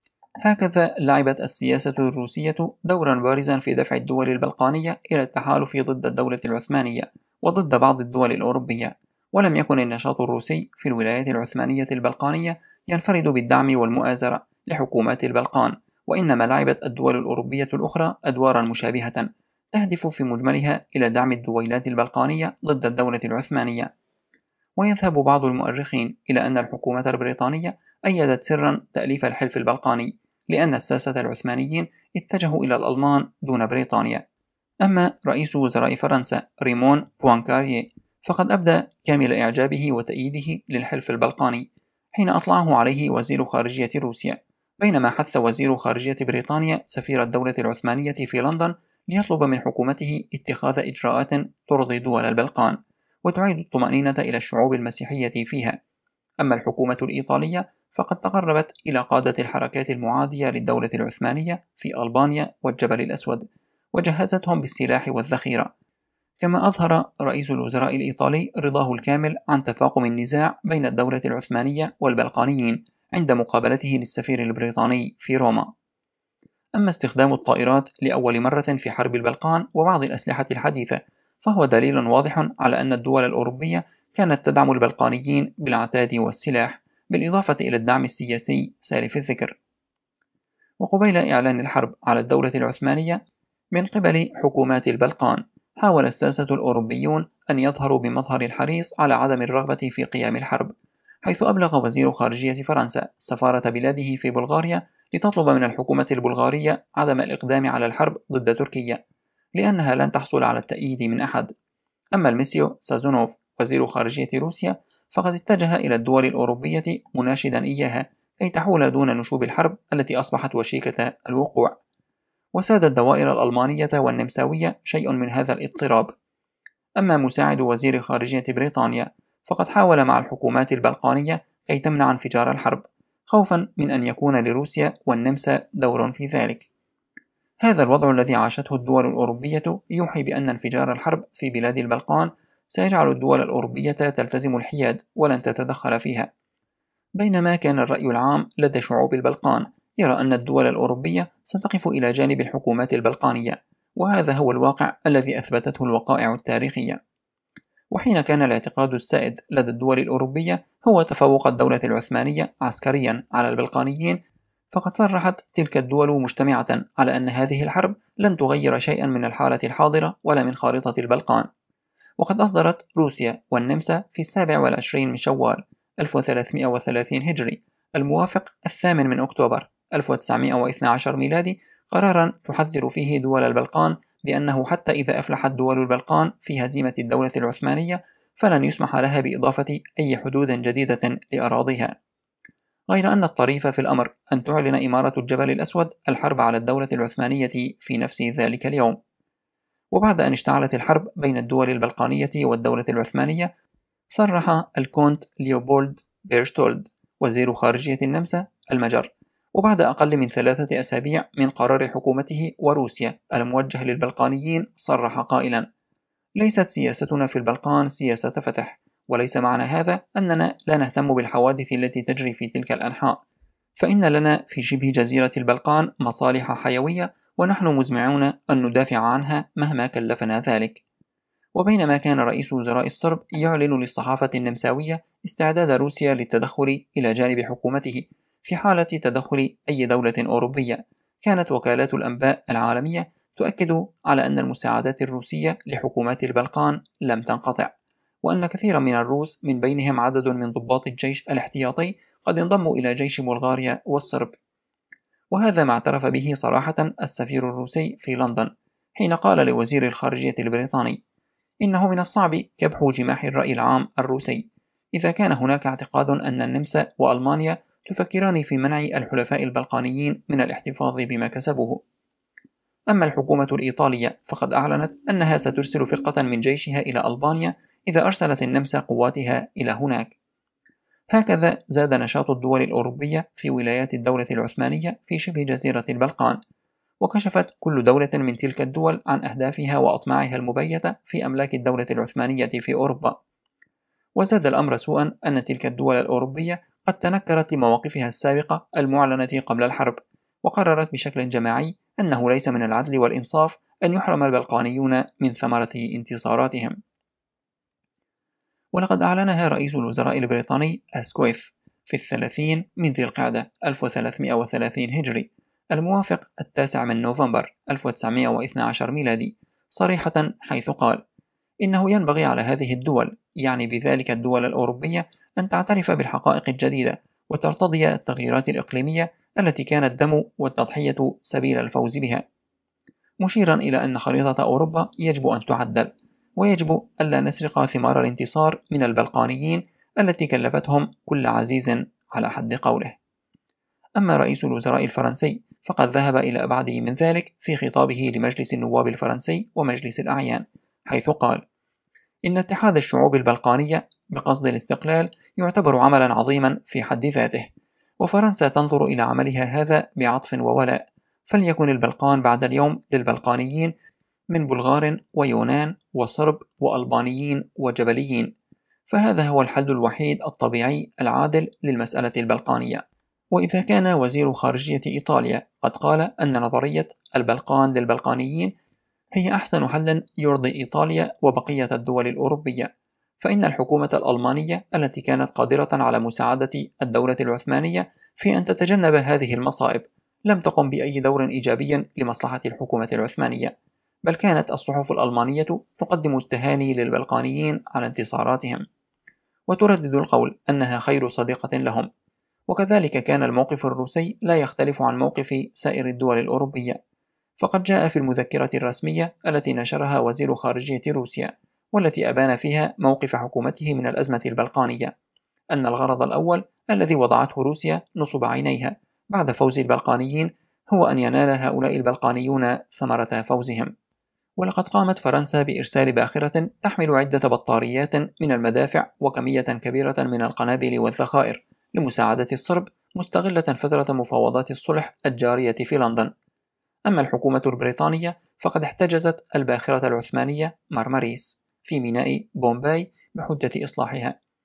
هكذا لعبت السياسة الروسية دورا بارزا في دفع الدول البلقانية إلى التحالف ضد الدولة العثمانية وضد بعض الدول الأوروبية، ولم يكن النشاط الروسي في الولايات العثمانية البلقانية ينفرد بالدعم والمؤازرة لحكومات البلقان، وإنما لعبت الدول الأوروبية الأخرى أدوارا مشابهة تهدف في مجملها إلى دعم الدويلات البلقانية ضد الدولة العثمانية. ويذهب بعض المؤرخين إلى أن الحكومة البريطانية أيدت سرا تأليف الحلف البلقاني، لأن الساسة العثمانيين اتجهوا إلى الألمان دون بريطانيا. أما رئيس وزراء فرنسا ريمون بوانكاريه فقد أبدى كامل إعجابه وتأييده للحلف البلقاني حين أطلعه عليه وزير خارجية روسيا، بينما حث وزير خارجية بريطانيا سفير الدولة العثمانية في لندن ليطلب من حكومته اتخاذ إجراءات ترضي دول البلقان وتعيد الطمأنينة إلى الشعوب المسيحية فيها. أما الحكومة الإيطالية فقد تقربت إلى قادة الحركات المعادية للدولة العثمانية في ألبانيا والجبل الأسود وجهزتهم بالسلاح والذخيرة، كما أظهر رئيس الوزراء الإيطالي رضاه الكامل عن تفاقم النزاع بين الدولة العثمانية والبلقانيين عند مقابلته للسفير البريطاني في روما. أما استخدام الطائرات لأول مرة في حرب البلقان وبعض الأسلحة الحديثة فهو دليل واضح على أن الدول الأوروبية كانت تدعم البلقانيين بالعتاد والسلاح، بالإضافة إلى الدعم السياسي سالف الذكر. وقبيل إعلان الحرب على الدولة العثمانية من قبل حكومات البلقان، حاول الساسة الأوروبيون أن يظهروا بمظهر الحريص على عدم الرغبة في قيام الحرب، حيث أبلغ وزير خارجية فرنسا سفارة بلاده في بلغاريا لتطلب من الحكومة البلغارية عدم الإقدام على الحرب ضد تركيا، لأنها لن تحصل على التأييد من أحد. أما الميسيو سازونوف وزير خارجية روسيا فقد اتجه إلى الدول الأوروبية مناشدا إياها كي تحول دون نشوب الحرب التي أصبحت وشيكة الوقوع. وساد الدوائر الألمانية والنمساوية شيء من هذا الاضطراب. أما مساعد وزير خارجية بريطانيا فقد حاول مع الحكومات البلقانية كي تمنع انفجار الحرب، خوفا من أن يكون لروسيا والنمسا دور في ذلك. هذا الوضع الذي عاشته الدول الأوروبية يوحي بأن انفجار الحرب في بلاد البلقان سيجعل الدول الأوروبية تلتزم الحياد ولن تتدخل فيها. بينما كان الرأي العام لدى شعوب البلقان يرى أن الدول الأوروبية ستقف إلى جانب الحكومات البلقانية، وهذا هو الواقع الذي أثبتته الوقائع التاريخية. وحين كان الاعتقاد السائد لدى الدول الأوروبية هو تفوق الدولة العثمانية عسكريا على البلقانيين، فقد صرحت تلك الدول مجتمعة على أن هذه الحرب لن تغير شيئا من الحالة الحاضرة ولا من خارطة البلقان. وقد أصدرت روسيا والنمسا في 27 من شوال 1330 هجري الموافق 8 أكتوبر 1912 ميلادي قرارا تحذر فيه دول البلقان بأنه حتى إذا أفلحت دول البلقان في هزيمة الدولة العثمانية فلن يسمح لها بإضافة أي حدود جديدة لأراضيها. غير أن الطريف في الأمر أن تعلن إمارة الجبل الأسود الحرب على الدولة العثمانية في نفس ذلك اليوم. وبعد أن اشتعلت الحرب بين الدول البلقانية والدولة العثمانية، صرح الكونت ليوبولد بيرشتولد وزير خارجية النمسا المجر، وبعد أقل من 3 أسابيع من قرار حكومته وروسيا الموجه للبلقانيين، صرح قائلا: ليست سياستنا في البلقان سياسة فتح، وليس معنى هذا أننا لا نهتم بالحوادث التي تجري في تلك الأنحاء، فإن لنا في شبه جزيرة البلقان مصالح حيوية ونحن مزمعون أن ندافع عنها مهما كلفنا ذلك. وبينما كان رئيس وزراء الصرب يعلن للصحافة النمساوية استعداد روسيا للتدخل إلى جانب حكومته في حالة تدخل أي دولة أوروبية، كانت وكالات الأنباء العالمية تؤكد على أن المساعدات الروسية لحكومات البلقان لم تنقطع، وأن كثيرا من الروس من بينهم عدد من ضباط الجيش الاحتياطي قد انضموا إلى جيش بلغاريا والصرب. وهذا ما اعترف به صراحة السفير الروسي في لندن حين قال لوزير الخارجية البريطاني: إنه من الصعب كبح جماح الرأي العام الروسي إذا كان هناك اعتقاد أن النمسا وألمانيا تفكران في منع الحلفاء البلقانيين من الاحتفاظ بما كسبوه. أما الحكومة الإيطالية فقد أعلنت أنها سترسل فرقة من جيشها إلى ألبانيا إذا أرسلت النمسا قواتها إلى هناك. هكذا زاد نشاط الدول الأوروبية في ولايات الدولة العثمانية في شبه جزيرة البلقان، وكشفت كل دولة من تلك الدول عن أهدافها وأطماعها المبيتة في أملاك الدولة العثمانية في أوروبا. وزاد الأمر سوءا أن تلك الدول الأوروبية قد تنكرت لمواقفها السابقة المعلنة قبل الحرب، وقررت بشكل جماعي أنه ليس من العدل والإنصاف أن يحرم البلقانيون من ثمرة انتصاراتهم. ولقد أعلنها رئيس الوزراء البريطاني أسكويث في 30 من ذي القعدة 1330 هجري الموافق 9 من نوفمبر 1912 ميلادي صريحة، حيث قال: إنه ينبغي على هذه الدول، يعني بذلك الدول الأوروبية، أن تعترف بالحقائق الجديدة وترتضي التغييرات الإقليمية التي كان الدم والتضحية سبيل الفوز بها، مشيرا إلى أن خريطة أوروبا يجب أن تعدل، ويجب ألا نسرق ثمار الانتصار من البلقانيين التي كلفتهم كل عزيز على حد قوله. أما رئيس الوزراء الفرنسي فقد ذهب إلى أبعد من ذلك في خطابه لمجلس النواب الفرنسي ومجلس الأعيان، حيث قال: إن اتحاد الشعوب البلقانية بقصد الاستقلال يعتبر عملا عظيما في حد ذاته، وفرنسا تنظر إلى عملها هذا بعطف وولاء، فليكن البلقان بعد اليوم للبلقانيين من بلغار ويونان وصرب وألبانيين وجبليين، فهذا هو الحل الوحيد الطبيعي العادل للمسألة البلقانية. وإذا كان وزير خارجية إيطاليا قد قال أن نظرية البلقان للبلقانيين هي أحسن حل يرضي إيطاليا وبقية الدول الأوروبية، فإن الحكومة الألمانية التي كانت قادرة على مساعدة الدولة العثمانية في أن تتجنب هذه المصائب لم تقم بأي دور إيجابي لمصلحة الحكومة العثمانية، بل كانت الصحف الألمانية تقدم التهاني للبلقانيين على انتصاراتهم وتردد القول أنها خير صديقة لهم. وكذلك كان الموقف الروسي لا يختلف عن موقف سائر الدول الأوروبية، فقد جاء في المذكرة الرسمية التي نشرها وزير خارجية روسيا، والتي أبان فيها موقف حكومته من الأزمة البلقانية، أن الغرض الأول الذي وضعته روسيا نصب عينيها بعد فوز البلقانيين هو أن ينال هؤلاء البلقانيون ثمرة فوزهم. ولقد قامت فرنسا بإرسال باخرة تحمل عدة بطاريات من المدافع وكمية كبيرة من القنابل والذخائر لمساعدة الصرب، مستغلة فترة مفاوضات الصلح الجارية في لندن. أما الحكومة البريطانية فقد احتجزت الباخرة العثمانية مرمريس في ميناء بومباي بحجة إصلاحها،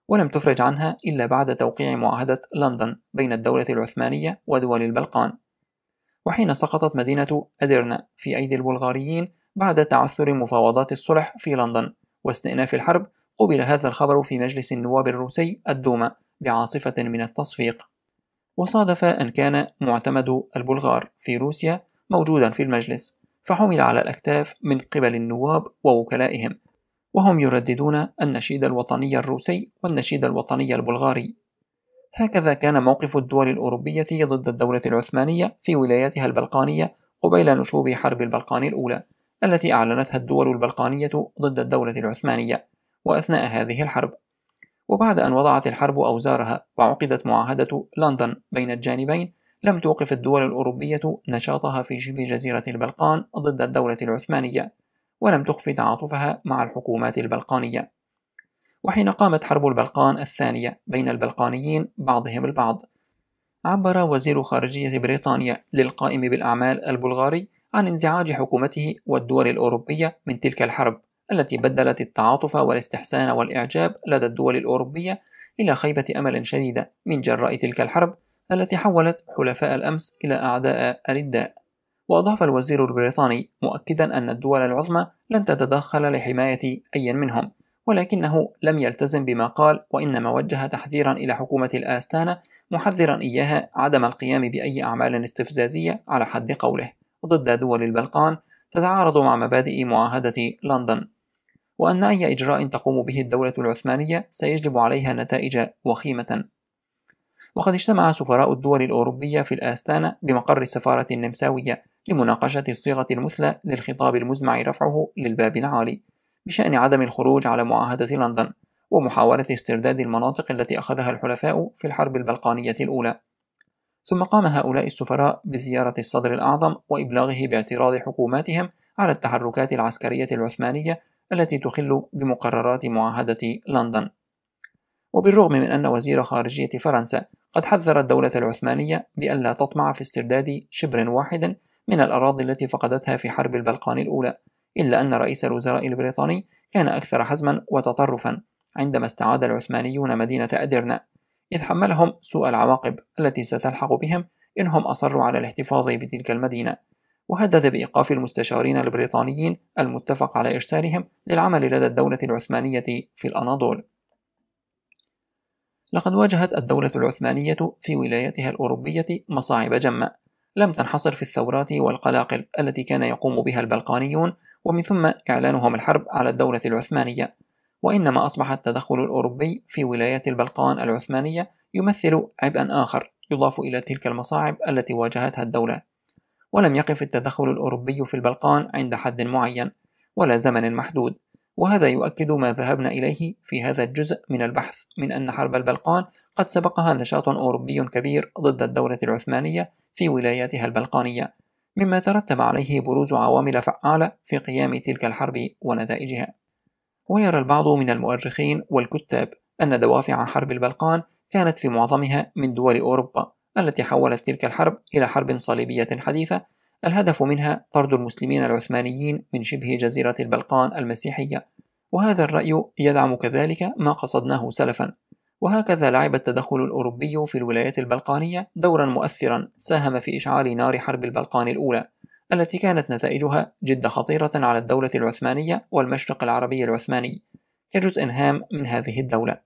ولم تفرج عنها إلا بعد توقيع معاهدة لندن بين الدولة العثمانية ودول البلقان. وحين سقطت مدينة أديرنا في أيدي البلغاريين بعد تعثر مفاوضات الصلح في لندن واستئناف الحرب، قُبل هذا الخبر في مجلس النواب الروسي الدوما بعاصفة من التصفيق. وصادف أن كان معتمد البلغار في روسيا موجودا في المجلس، فحمل على الأكتاف من قبل النواب ووكلائهم، وهم يرددون النشيد الوطني الروسي والنشيد الوطني البلغاري. هكذا كان موقف الدول الأوروبية ضد الدولة العثمانية في ولاياتها البلقانية قبيل نشوب حرب البلقان الأولى التي أعلنتها الدول البلقانية ضد الدولة العثمانية. وأثناء هذه الحرب، وبعد أن وضعت الحرب أوزارها وعقدت معاهدة لندن بين الجانبين، لم توقف الدول الأوروبية نشاطها في شبه جزيرة البلقان ضد الدولة العثمانية، ولم تخفي تعاطفها مع الحكومات البلقانية. وحين قامت حرب البلقان الثانية بين البلقانيين بعضهم البعض، عبر وزير خارجية بريطانيا للقائم بالأعمال البلغاري عن انزعاج حكومته والدول الأوروبية من تلك الحرب التي بدلت التعاطف والاستحسان والإعجاب لدى الدول الأوروبية إلى خيبة أمل شديدة من جراء تلك الحرب التي حولت حلفاء الأمس إلى أعداء أرداء. وأضاف الوزير البريطاني مؤكدا أن الدول العظمى لن تتدخل لحماية أي منهم، ولكنه لم يلتزم بما قال، وإنما وجه تحذيرا إلى حكومة الآستانة محذرا إياها عدم القيام بأي أعمال استفزازية على حد قوله ضد دول البلقان تتعارض مع مبادئ معاهدة لندن، وأن أي إجراء تقوم به الدولة العثمانية سيجلب عليها نتائج وخيمة. وقد اجتمع سفراء الدول الأوروبية في الآستانة بمقر السفارة النمساوية لمناقشة الصيغة المثلى للخطاب المزمع رفعه للباب العالي بشأن عدم الخروج على معاهدة لندن ومحاولة استرداد المناطق التي أخذها الحلفاء في الحرب البلقانية الأولى. ثم قام هؤلاء السفراء بزيارة الصدر الأعظم وإبلاغه باعتراض حكوماتهم على التحركات العسكرية العثمانية التي تخل بمقررات معاهدة لندن. وبالرغم من أن وزير خارجية فرنسا قد حذر الدولة العثمانية بألا تطمع في استرداد شبر واحد من الأراضي التي فقدتها في حرب البلقان الأولى، إلا أن رئيس الوزراء البريطاني كان أكثر حزما وتطرفا عندما استعاد العثمانيون مدينة أديرنا، إذ حملهم سوء العواقب التي ستلحق بهم إنهم أصروا على الاحتفاظ بتلك المدينة، وهدد بإيقاف المستشارين البريطانيين المتفق على إرسالهم للعمل لدى الدولة العثمانية في الأناضول. لقد واجهت الدولة العثمانية في ولاياتها الأوروبية مصاعب جمة لم تنحصر في الثورات والقلاقل التي كان يقوم بها البلقانيون ومن ثم إعلانهم الحرب على الدولة العثمانية، وإنما أصبح التدخل الأوروبي في ولايات البلقان العثمانية يمثل عبئا آخر يضاف إلى تلك المصاعب التي واجهتها الدولة. ولم يقف التدخل الأوروبي في البلقان عند حد معين ولا زمن محدود، وهذا يؤكد ما ذهبنا إليه في هذا الجزء من البحث من أن حرب البلقان قد سبقها نشاط أوروبي كبير ضد الدولة العثمانية في ولاياتها البلقانية، مما ترتب عليه بروز عوامل فعالة في قيام تلك الحرب ونتائجها. ويرى البعض من المؤرخين والكتاب أن دوافع حرب البلقان كانت في معظمها من دول أوروبا التي حولت تلك الحرب إلى حرب صليبية حديثة الهدف منها طرد المسلمين العثمانيين من شبه جزيرة البلقان المسيحية، وهذا الرأي يدعم كذلك ما قصدناه سلفا. وهكذا لعب التدخل الأوروبي في الولايات البلقانية دورا مؤثرا ساهم في إشعال نار حرب البلقان الأولى التي كانت نتائجها جد خطيرة على الدولة العثمانية والمشرق العربي العثماني كجزء هام من هذه الدولة.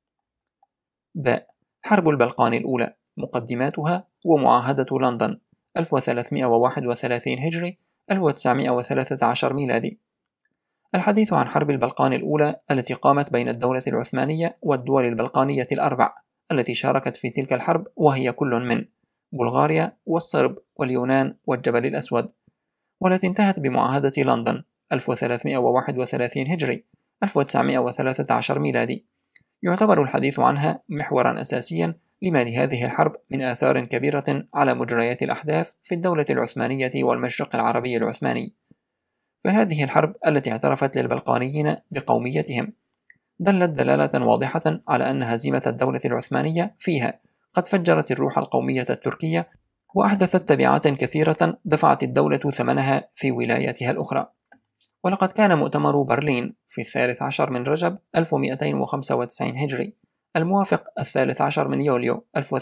حرب البلقان الأولى، مقدماتها ومعاهدة لندن 1331 هجري 1913 ميلادي. الحديث عن حرب البلقان الأولى التي قامت بين الدولة العثمانية والدول البلقانية الأربع التي شاركت في تلك الحرب، وهي كل من بلغاريا والصرب واليونان والجبل الأسود، والتي انتهت بمعاهدة لندن 1331 هجري 1913 ميلادي. يعتبر الحديث عنها محورا أساسيا لما لهذه الحرب من آثار كبيرة على مجريات الأحداث في الدولة العثمانية والمشرق العربي العثماني. فهذه الحرب التي اعترفت للبلقانيين بقوميتهم دلت دلالة واضحة على أن هزيمة الدولة العثمانية فيها قد فجرت الروح القومية التركية وأحدثت تبعات كثيرة دفعت الدولة ثمنها في ولاياتها الأخرى. ولقد كان مؤتمر برلين في 13 من رجب 1295 هجري الموافق 13 من يوليو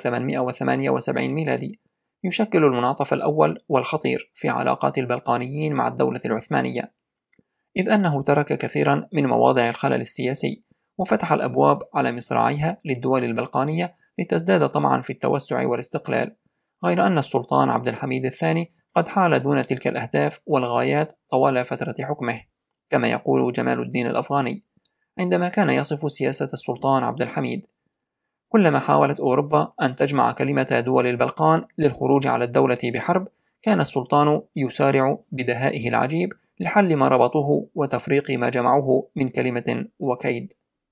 1878 ميلادي يشكل المنعطف الأول والخطير في علاقات البلقانيين مع الدولة العثمانية، إذ أنه ترك كثيرا من مواضع الخلل السياسي وفتح الأبواب على مصراعيها للدول البلقانية لتزداد طمعا في التوسع والاستقلال، غير أن السلطان عبد الحميد الثاني قد حال دون تلك الأهداف والغايات طوال فترة حكمه، كما يقول جمال الدين الأفغاني عندما كان يصف سياسة السلطان عبد الحميد: كلما حاولت أوروبا أن تجمع كلمة دول البلقان للخروج على الدولة بحرب، كان السلطان يسارع بدهائه العجيب لحل ما ربطوه وتفريق ما جمعوه من كلمة وكيد.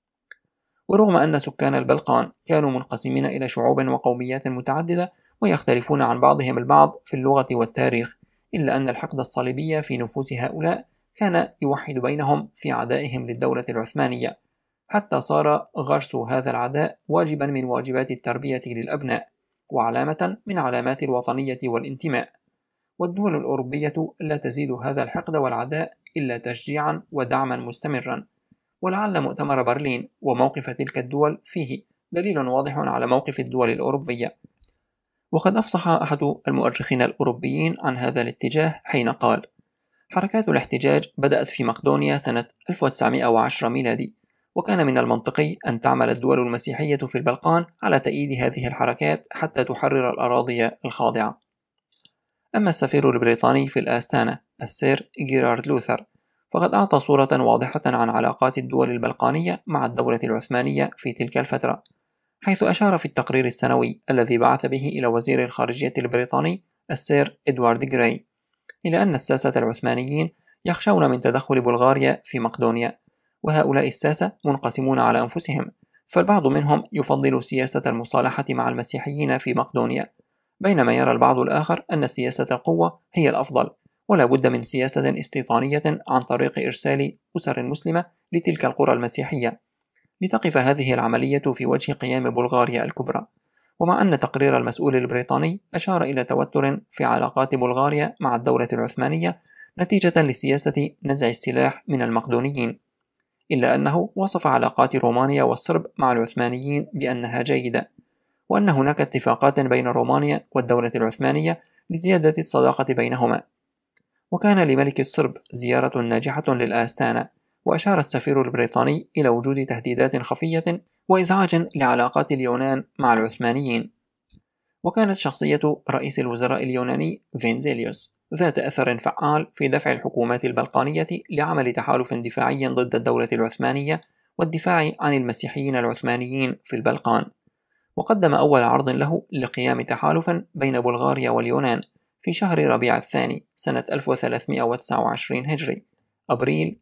ورغم أن سكان البلقان كانوا منقسمين إلى شعوب وقوميات متعددة ويختلفون عن بعضهم البعض في اللغة والتاريخ، إلا أن الحقد الصليبي في نفوس هؤلاء كان يوحد بينهم في عدائهم للدولة العثمانية، حتى صار غرس هذا العداء واجبا من واجبات التربية للأبناء وعلامة من علامات الوطنية والانتماء. والدول الأوروبية لا تزيد هذا الحقد والعداء إلا تشجيعا ودعما مستمرا. ولعل مؤتمر برلين وموقف تلك الدول فيه دليل واضح على موقف الدول الأوروبية. وقد أفصح أحد المؤرخين الأوروبيين عن هذا الاتجاه حين قال: حركات الاحتجاج بدأت في مقدونيا سنة 1910 ميلادي، وكان من المنطقي أن تعمل الدول المسيحية في البلقان على تأييد هذه الحركات حتى تحرر الأراضي الخاضعة. أما السفير البريطاني في الآستانة السير جيرارد لوثر فقد أعطى صورة واضحة عن علاقات الدول البلقانية مع الدولة العثمانية في تلك الفترة، حيث أشار في التقرير السنوي الذي بعث به إلى وزير الخارجية البريطاني السير إدوارد جراي إلى أن الساسة العثمانيين يخشون من تدخل بلغاريا في مقدونيا، وهؤلاء الساسة منقسمون على أنفسهم، فالبعض منهم يفضل سياسة المصالحة مع المسيحيين في مقدونيا، بينما يرى البعض الآخر أن سياسة القوة هي الأفضل، ولا بد من سياسة استيطانية عن طريق إرسال أسر مسلمة لتلك القرى المسيحية لتقف هذه العملية في وجه قيام بلغاريا الكبرى. ومع أن تقرير المسؤول البريطاني أشار إلى توتر في علاقات بلغاريا مع الدولة العثمانية نتيجة لسياسة نزع السلاح من المقدونيين، إلا أنه وصف علاقات رومانيا والصرب مع العثمانيين بأنها جيدة، وأن هناك اتفاقات بين رومانيا والدولة العثمانية لزيادة الصداقة بينهما. وكان لملك الصرب زيارة ناجحة للآستانة، وأشار السفير البريطاني إلى وجود تهديدات خفية وإزعاج لعلاقات اليونان مع العثمانيين. وكانت شخصية رئيس الوزراء اليوناني فينزيليوس ذات أثر فعال في دفع الحكومات البلقانية لعمل تحالف دفاعي ضد الدولة العثمانية والدفاع عن المسيحيين العثمانيين في البلقان، وقدم أول عرض له لقيام تحالف بين بلغاريا واليونان في شهر ربيع الثاني سنة 1329 هجري أبريل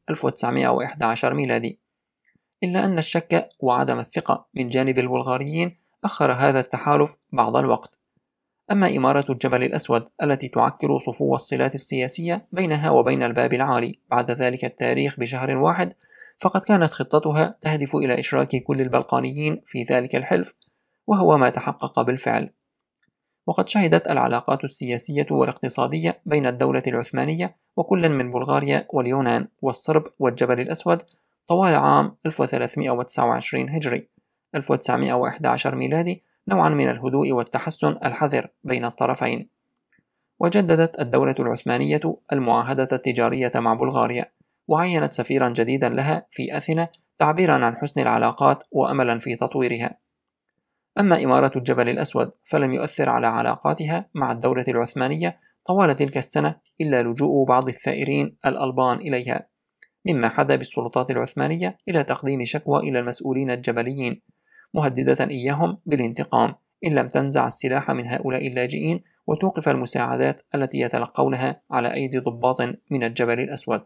1911 ميلادي، إلا أن الشك وعدم الثقة من جانب البلغاريين أخر هذا التحالف بعض الوقت. أما إمارة الجبل الأسود التي تعكر صفو الصلات السياسية بينها وبين الباب العالي بعد ذلك التاريخ بشهر واحد، فقد كانت خطتها تهدف إلى إشراك كل البلقانيين في ذلك الحلف، وهو ما تحقق بالفعل. وقد شهدت العلاقات السياسية والاقتصادية بين الدولة العثمانية وكل من بلغاريا واليونان والصرب والجبل الأسود طوال عام 1329 هجري 1911 ميلادي نوعا من الهدوء والتحسن الحذر بين الطرفين. وجددت الدولة العثمانية المعاهدة التجارية مع بلغاريا، وعينت سفيرا جديدا لها في أثينا تعبيرا عن حسن العلاقات وأملا في تطويرها. أما إمارة الجبل الأسود فلم يؤثر على علاقاتها مع الدولة العثمانية طوال تلك السنة إلا لجوء بعض الثائرين الألبان إليها، مما حدا بالسلطات العثمانية إلى تقديم شكوى إلى المسؤولين الجبليين مهددة إياهم بالانتقام إن لم تنزع السلاح من هؤلاء اللاجئين وتوقف المساعدات التي يتلقونها على أيدي ضباط من الجبل الأسود.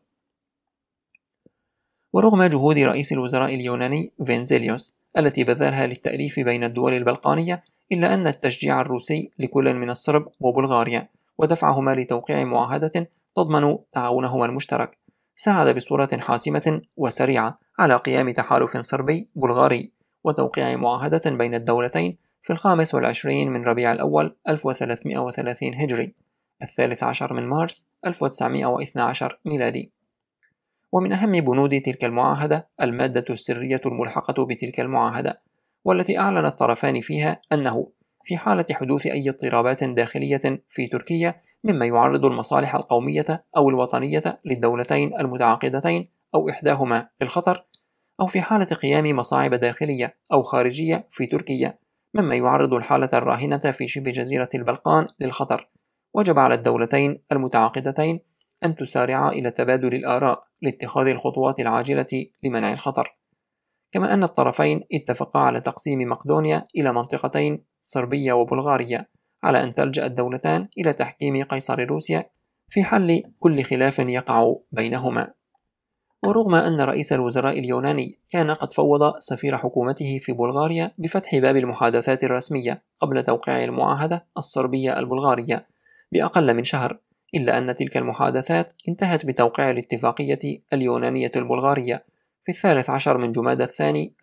ورغم جهود رئيس الوزراء اليوناني فينزيليوس التي بذلها للتأليف بين الدول البلقانية، إلا أن التشجيع الروسي لكل من الصرب وبلغاريا ودفعهما لتوقيع معاهدة تضمن تعاونهما المشترك ساعد بصورة حاسمة وسريعة على قيام تحالف صربي بلغاري وتوقيع معاهدة بين الدولتين في 25 من ربيع الأول 1330 هجري 13 من مارس 1912 ميلادي. ومن أهم بنود تلك المعاهدة المادة السرية الملحقة بتلك المعاهدة، والتي أعلن الطرفان فيها أنه في حالة حدوث أي اضطرابات داخلية في تركيا مما يعرض المصالح القومية أو الوطنية للدولتين المتعاقدتين أو إحداهما للخطر، أو في حالة قيام مصاعب داخلية أو خارجية في تركيا مما يعرض الحالة الراهنة في شبه جزيرة البلقان للخطر، وجب على الدولتين المتعاقدتين أن تسارعا إلى تبادل الآراء لاتخاذ الخطوات العاجلة لمنع الخطر. كما أن الطرفين اتفقا على تقسيم مقدونيا إلى منطقتين، صربيا وبلغاريا، على أن تلجأ الدولتان إلى تحكيم قيصر روسيا في حل كل خلاف يقع بينهما. ورغم أن رئيس الوزراء اليوناني كان قد فوض سفير حكومته في بلغاريا بفتح باب المحادثات الرسمية قبل توقيع المعاهدة الصربية البلغارية بأقل من شهر، إلا أن تلك المحادثات انتهت بتوقيع الاتفاقية اليونانية البلغارية في 13 من جمادى الثاني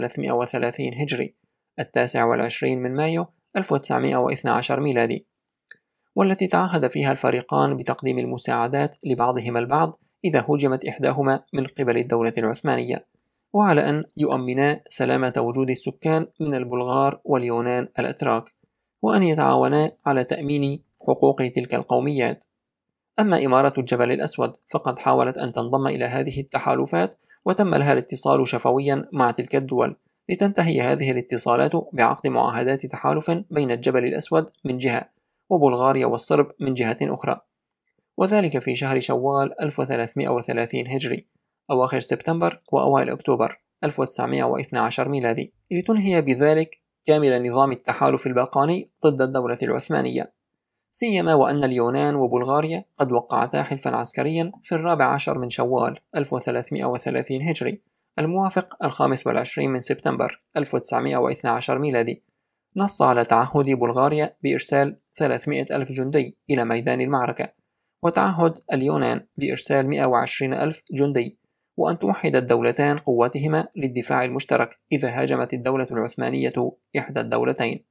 1330 هجري، 29 من مايو 1912 ميلادي، والتي تعهد فيها الفريقان بتقديم المساعدات لبعضهما البعض إذا هجمت إحداهما من قبل الدولة العثمانية، وعلى أن يؤمنا سلامة وجود السكان من البلغار واليونان الأتراك، وأن يتعاونا على تأمين حقوق تلك القوميات. أما إمارة الجبل الأسود فقد حاولت أن تنضم إلى هذه التحالفات، وتم لها الاتصال شفويا مع تلك الدول، لتنتهي هذه الاتصالات بعقد معاهدات تحالف بين الجبل الأسود من جهة وبلغاريا والصرب من جهة أخرى، وذلك في شهر شوال 1330 هجري، أواخر سبتمبر وأوائل أكتوبر 1912 ميلادي، لتنهي بذلك كامل نظام التحالف البلقاني ضد الدولة العثمانية، سيما وأن اليونان وبلغاريا قد وقعتا حلفا عسكريا في 14 من شوال 1330 هجري الموافق 25 من سبتمبر 1912 ميلادي، نص على تعهد بلغاريا بإرسال 300 ألف جندي إلى ميدان المعركة، وتعهد اليونان بإرسال 120 ألف جندي، وأن توحد الدولتان قواتهما للدفاع المشترك إذا هاجمت الدولة العثمانية إحدى الدولتين.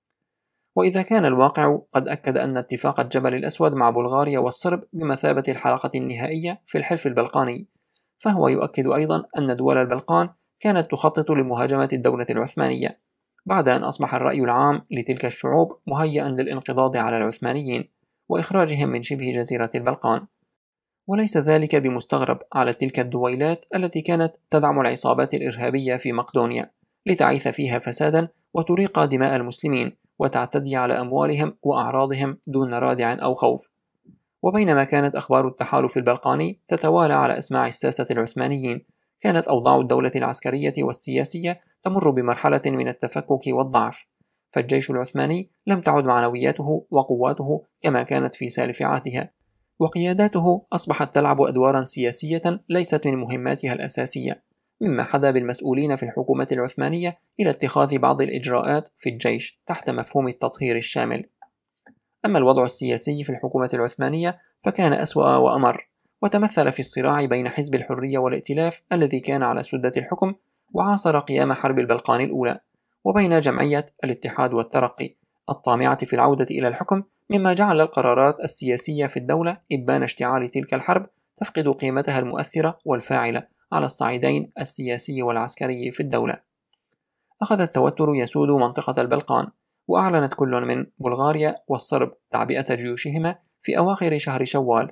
وإذا كان الواقع قد أكد أن اتفاق الجبل الأسود مع بلغاريا والصرب بمثابة الحلقة النهائية في الحلف البلقاني، فهو يؤكد أيضا أن دول البلقان كانت تخطط لمهاجمة الدولة العثمانية، بعد أن أصبح الرأي العام لتلك الشعوب مهيئا للانقضاض على العثمانيين وإخراجهم من شبه جزيرة البلقان. وليس ذلك بمستغرب على تلك الدويلات التي كانت تدعم العصابات الإرهابية في مقدونيا لتعيث فيها فسادا وتريق دماء المسلمين وتعتدي على أموالهم وأعراضهم دون رادع أو خوف. وبينما كانت أخبار التحالف البلقاني تتوالى على أسماع الساسة العثمانيين، كانت أوضاع الدولة العسكرية والسياسية تمر بمرحلة من التفكك والضعف، فالجيش العثماني لم تعد معنوياته وقواته كما كانت في سالف عهدها، وقياداته أصبحت تلعب أدوارا سياسية ليست من مهماتها الأساسية، مما حدا بالمسؤولين في الحكومة العثمانية إلى اتخاذ بعض الإجراءات في الجيش تحت مفهوم التطهير الشامل. أما الوضع السياسي في الحكومة العثمانية فكان أسوأ وأمر، وتمثل في الصراع بين حزب الحرية والائتلاف الذي كان على سدة الحكم وعاصر قيام حرب البلقان الأولى، وبين جمعية الاتحاد والترقي الطامعة في العودة إلى الحكم، مما جعل القرارات السياسية في الدولة إبان اشتعال تلك الحرب تفقد قيمتها المؤثرة والفاعلة على الصعيدين السياسي والعسكري في الدولة. أخذ التوتر يسود منطقة البلقان، وأعلنت كل من بلغاريا والصرب تعبئة جيوشهما في أواخر شهر شوال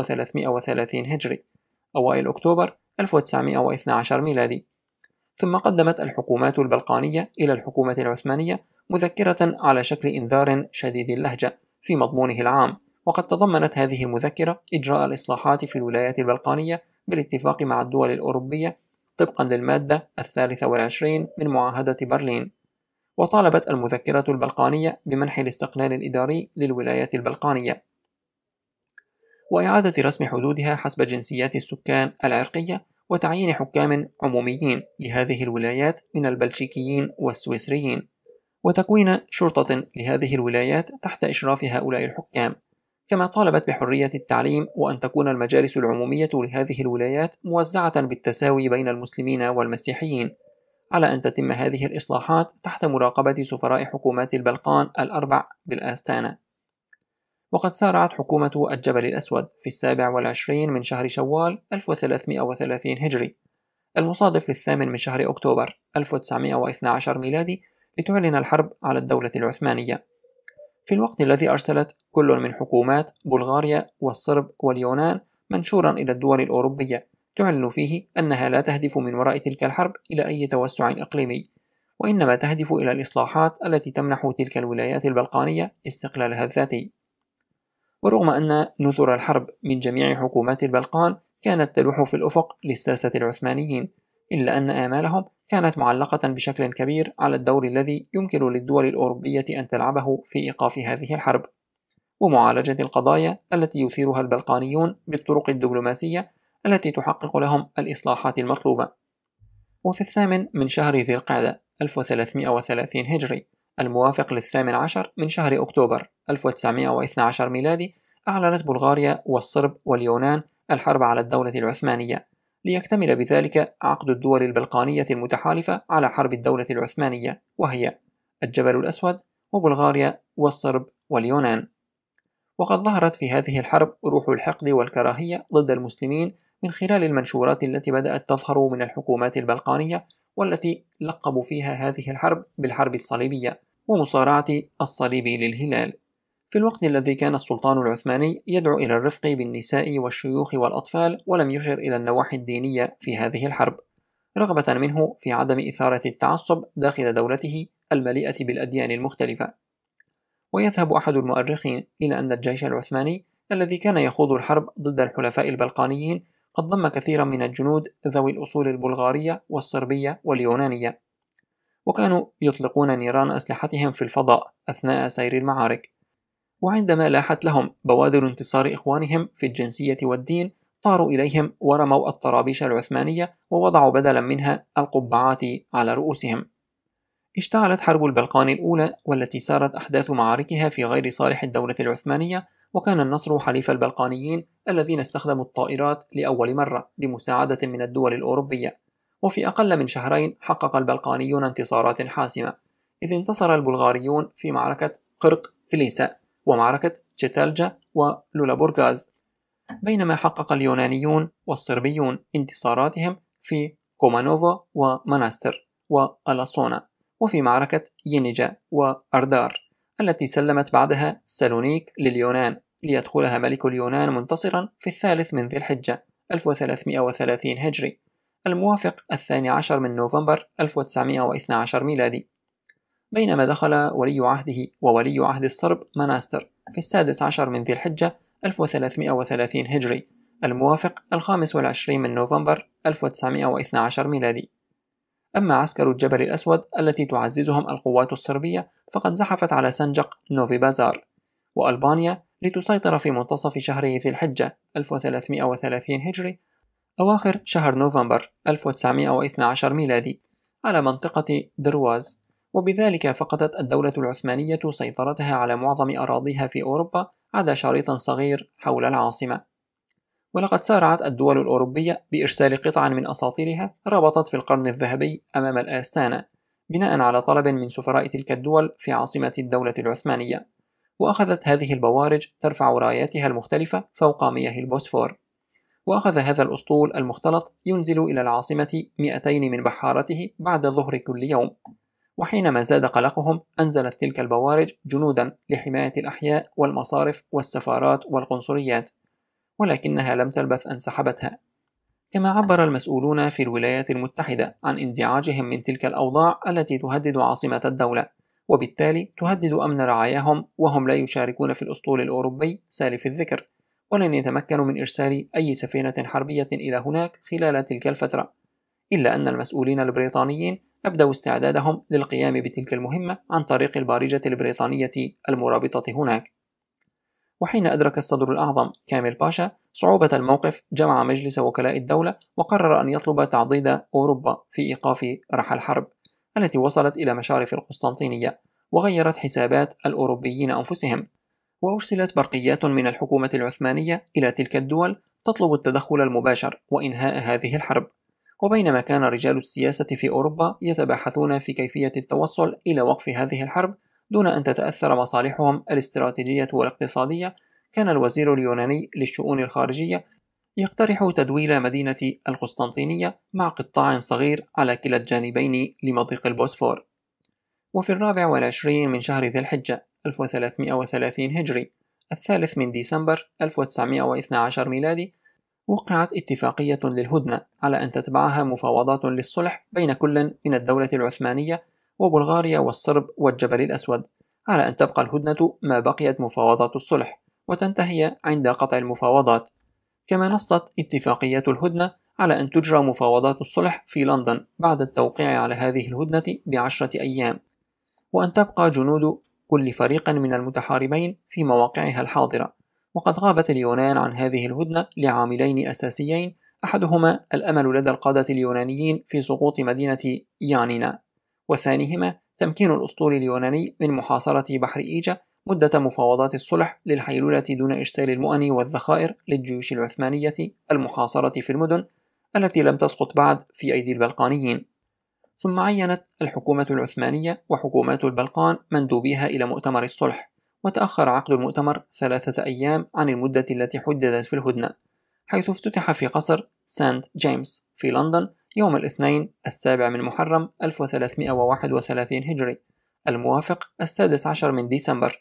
1330 هجري، أوائل أكتوبر 1912 ميلادي. ثم قدمت الحكومات البلقانية إلى الحكومة العثمانية مذكرة على شكل إنذار شديد اللهجة في مضمونه العام، وقد تضمنت هذه المذكرة إجراء الإصلاحات في الولايات البلقانية بالاتفاق مع الدول الأوروبية طبقا للمادة 23 من معاهدة برلين. وطالبت المذكرة البلقانية بمنح الاستقلال الإداري للولايات البلقانية وإعادة رسم حدودها حسب جنسيات السكان العرقية، وتعيين حكام عموميين لهذه الولايات من البلشيكيين والسويسريين، وتكوين شرطة لهذه الولايات تحت إشراف هؤلاء الحكام. كما طالبت بحرية التعليم، وأن تكون المجالس العمومية لهذه الولايات موزعة بالتساوي بين المسلمين والمسيحيين، على أن تتم هذه الإصلاحات تحت مراقبة سفراء حكومات البلقان الأربع بالآستانة. وقد سارعت حكومة الجبل الأسود في 27 من شهر شوال 1330 هجري المصادف للثامن من شهر أكتوبر 1912 ميلادي لتعلن الحرب على الدولة العثمانية، في الوقت الذي أرسلت كل من حكومات بلغاريا والصرب واليونان منشورا إلى الدول الأوروبية تعلن فيه أنها لا تهدف من وراء تلك الحرب إلى أي توسع إقليمي، وإنما تهدف إلى الإصلاحات التي تمنح تلك الولايات البلقانية استقلالها الذاتي. ورغم أن نذر الحرب من جميع حكومات البلقان كانت تلوح في الأفق للساسة العثمانيين، إلا أن آمالهم كانت معلقة بشكل كبير على الدور الذي يمكن للدول الأوروبية أن تلعبه في إيقاف هذه الحرب، ومعالجة القضايا التي يثيرها البلقانيون بالطرق الدبلوماسية التي تحقق لهم الإصلاحات المطلوبة. وفي الثامن من شهر ذي القعدة 1330 هجري الموافق للثامن عشر من شهر أكتوبر 1912 ميلادي أعلنت بلغاريا والصرب واليونان الحرب على الدولة العثمانية، ليكتمل بذلك عقد الدول البلقانية المتحالفة على حرب الدولة العثمانية، وهي الجبل الأسود وبلغاريا والصرب واليونان. وقد ظهرت في هذه الحرب روح الحقد والكراهية ضد المسلمين من خلال المنشورات التي بدأت تظهر من الحكومات البلقانية، والتي لقبوا فيها هذه الحرب بالحرب الصليبية ومصارعة الصليب للهلال، في الوقت الذي كان السلطان العثماني يدعو إلى الرفق بالنساء والشيوخ والأطفال، ولم يشر إلى النواحي الدينية في هذه الحرب، رغبة منه في عدم إثارة التعصب داخل دولته المليئة بالأديان المختلفة. ويذهب أحد المؤرخين إلى أن الجيش العثماني الذي كان يخوض الحرب ضد الحلفاء البلقانيين قد ضم كثيرا من الجنود ذوي الأصول البلغارية والصربية واليونانية، وكانوا يطلقون نيران أسلحتهم في الفضاء أثناء سير المعارك، وعندما لاحت لهم بوادر انتصار إخوانهم في الجنسية والدين طاروا إليهم ورموا الطرابيش العثمانية ووضعوا بدلا منها القبعات على رؤوسهم. اشتعلت حرب البلقان الأولى والتي سارت أحداث معاركها في غير صالح الدولة العثمانية، وكان النصر حليف البلقانيين الذين استخدموا الطائرات لأول مرة بمساعدة من الدول الأوروبية، وفي أقل من شهرين حقق البلقانيون انتصارات حاسمة، إذ انتصر البلغاريون في معركة قرق كليسا ومعركة تشيتالجا ولولابورغاز، بينما حقق اليونانيون والصربيون انتصاراتهم في كومانوفا ومناستر وألاسونا، وفي معركة ينيجا وأردار التي سلمت بعدها سالونيك لليونان ليدخلها ملك اليونان منتصرا في الثالث من ذي الحجة 1330 هجري الموافق 12 من نوفمبر 1912 ميلادي، بينما دخل ولي عهده وولي عهد الصرب مناستر في 16 من ذي الحجة 1330 هجري الموافق 25 من نوفمبر 1912 ميلادي. أما عسكر الجبل الأسود التي تعززهم القوات الصربية فقد زحفت على سنجق نوفي بازار وألبانيا لتسيطر في منتصف شهر ذي الحجة 1330 هجري أواخر شهر نوفمبر 1912 ميلادي على منطقة درواز، وبذلك فقدت الدولة العثمانية سيطرتها على معظم أراضيها في أوروبا عدا شريط صغير حول العاصمة. ولقد سارعت الدول الأوروبية بإرسال قطع من أساطيلها ربطت في القرن الذهبي أمام الآستانة بناء على طلب من سفراء تلك الدول في عاصمة الدولة العثمانية، وأخذت هذه البوارج ترفع راياتها المختلفة فوق مياه البوسفور، وأخذ هذا الأسطول المختلط ينزل إلى العاصمة 200 من بحارته بعد ظهر كل يوم، وحينما زاد قلقهم أنزلت تلك البوارج جنودا لحماية الأحياء والمصارف والسفارات والقنصليات، ولكنها لم تلبث أن سحبتها. كما عبر المسؤولون في الولايات المتحدة عن انزعاجهم من تلك الأوضاع التي تهدد عاصمة الدولة، وبالتالي تهدد أمن رعاياهم، وهم لا يشاركون في الأسطول الأوروبي سالف الذكر، ولن يتمكنوا من إرسال أي سفينة حربية إلى هناك خلال تلك الفترة، إلا أن المسؤولين البريطانيين أبدوا استعدادهم للقيام بتلك المهمة عن طريق البارجة البريطانية المرابطة هناك. وحين أدرك الصدر الأعظم كامل باشا صعوبة الموقف جمع مجلس وكلاء الدولة وقرر أن يطلب تعضيد أوروبا في إيقاف رحى الحرب التي وصلت إلى مشارف القسطنطينية وغيرت حسابات الأوروبيين أنفسهم، وأرسلت برقيات من الحكومة العثمانية إلى تلك الدول تطلب التدخل المباشر وإنهاء هذه الحرب. وبينما كان رجال السياسة في أوروبا يتباحثون في كيفية التوصل إلى وقف هذه الحرب دون أن تتأثر مصالحهم الاستراتيجية والاقتصادية، كان الوزير اليوناني للشؤون الخارجية يقترح تدويل مدينة القسطنطينية مع قطاع صغير على كلا الجانبين لمضيق البوسفور. وفي 24 من شهر ذي الحجة 1330 هجري 3 من ديسمبر 1912 ميلادي وقعت اتفاقية للهدنة على أن تتبعها مفاوضات للصلح بين كل من الدولة العثمانية وبلغاريا والصرب والجبل الأسود، على أن تبقى الهدنة ما بقيت مفاوضات الصلح وتنتهي عند قطع المفاوضات. كما نصت اتفاقية الهدنة على أن تجرى مفاوضات الصلح في لندن بعد التوقيع على هذه الهدنة ب10 أيام، وأن تبقى جنود كل فريق من المتحاربين في مواقعها الحاضرة. وقد غابت اليونان عن هذه الهدنة لعاملين أساسيين، أحدهما الأمل لدى القادة اليونانيين في سقوط مدينة يانينا، وثانيهما تمكين الأسطول اليوناني من محاصرة بحر إيجا مدة مفاوضات الصلح للحيلولة دون إرسال المؤن والذخائر للجيوش العثمانية المحاصرة في المدن التي لم تسقط بعد في أيدي البلقانيين. ثم عينت الحكومة العثمانية وحكومات البلقان مندوبيها إلى مؤتمر الصلح، وتأخر عقد المؤتمر 3 أيام عن المدة التي حددت في الهدنة، حيث افتتح في قصر سانت جيمس في لندن يوم الاثنين 7 من محرم 1331 هجري الموافق 16 من ديسمبر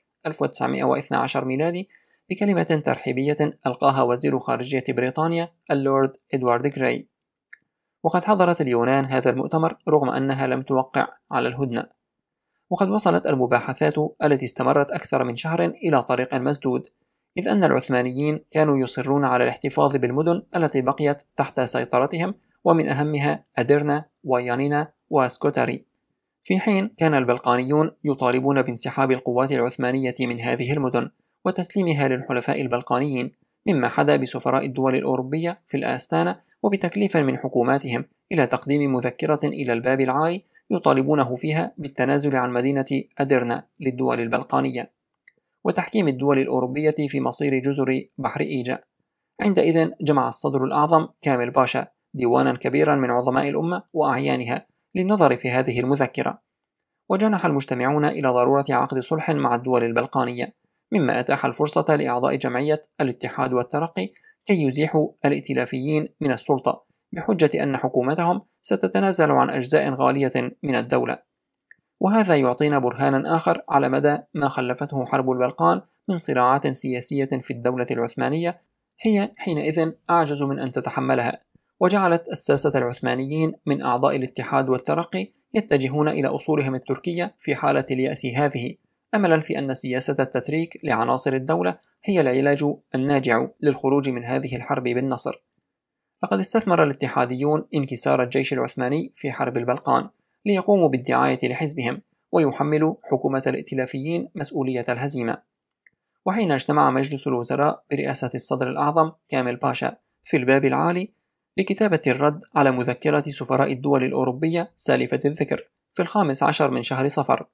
1912 ميلادي بكلمة ترحيبية ألقاها وزير خارجية بريطانيا اللورد إدوارد غراي. وقد حضرت اليونان هذا المؤتمر رغم أنها لم توقع على الهدنة. وقد وصلت المباحثات التي استمرت أكثر من شهر إلى طريق مسدود، إذ أن العثمانيين كانوا يصرون على الاحتفاظ بالمدن التي بقيت تحت سيطرتهم، ومن أهمها أديرنا ويانينا وسكوتاري، في حين كان البلقانيون يطالبون بانسحاب القوات العثمانية من هذه المدن وتسليمها للحلفاء البلقانيين، مما حدا بسفراء الدول الأوروبية في الآستانة وبتكليف من حكوماتهم إلى تقديم مذكرة إلى الباب العالي يطالبونه فيها بالتنازل عن مدينة أديرنا للدول البلقانية، وتحكيم الدول الأوروبية في مصير جزر بحر إيجا. عندئذ جمع الصدر الأعظم كامل باشا ديوانا كبيرا من عظماء الأمة وأعيانها للنظر في هذه المذكرة، وجنح المجتمعون إلى ضرورة عقد صلح مع الدول البلقانية، مما أتاح الفرصة لأعضاء جمعية الاتحاد والترقي كي يزيحوا الائتلافيين من السلطة بحجة أن حكومتهم ستتنازل عن أجزاء غالية من الدولة. وهذا يعطينا برهانا آخر على مدى ما خلفته حرب البلقان من صراعات سياسية في الدولة العثمانية هي حينئذ أعجز من أن تتحملها، وجعلت الساسة العثمانيين من أعضاء الاتحاد والترقي يتجهون إلى أصولهم التركية في حالة اليأس هذه، أملا في أن سياسة التتريك لعناصر الدولة هي العلاج الناجع للخروج من هذه الحرب بالنصر. لقد استثمر الاتحاديون انكسار الجيش العثماني في حرب البلقان ليقوموا بالدعاية لحزبهم ويحملوا حكومة الائتلافيين مسؤولية الهزيمة. وحين اجتمع مجلس الوزراء برئاسة الصدر الأعظم كامل باشا في الباب العالي لكتابة الرد على مذكرة سفراء الدول الأوروبية سالفة الذكر في 15 من شهر صفر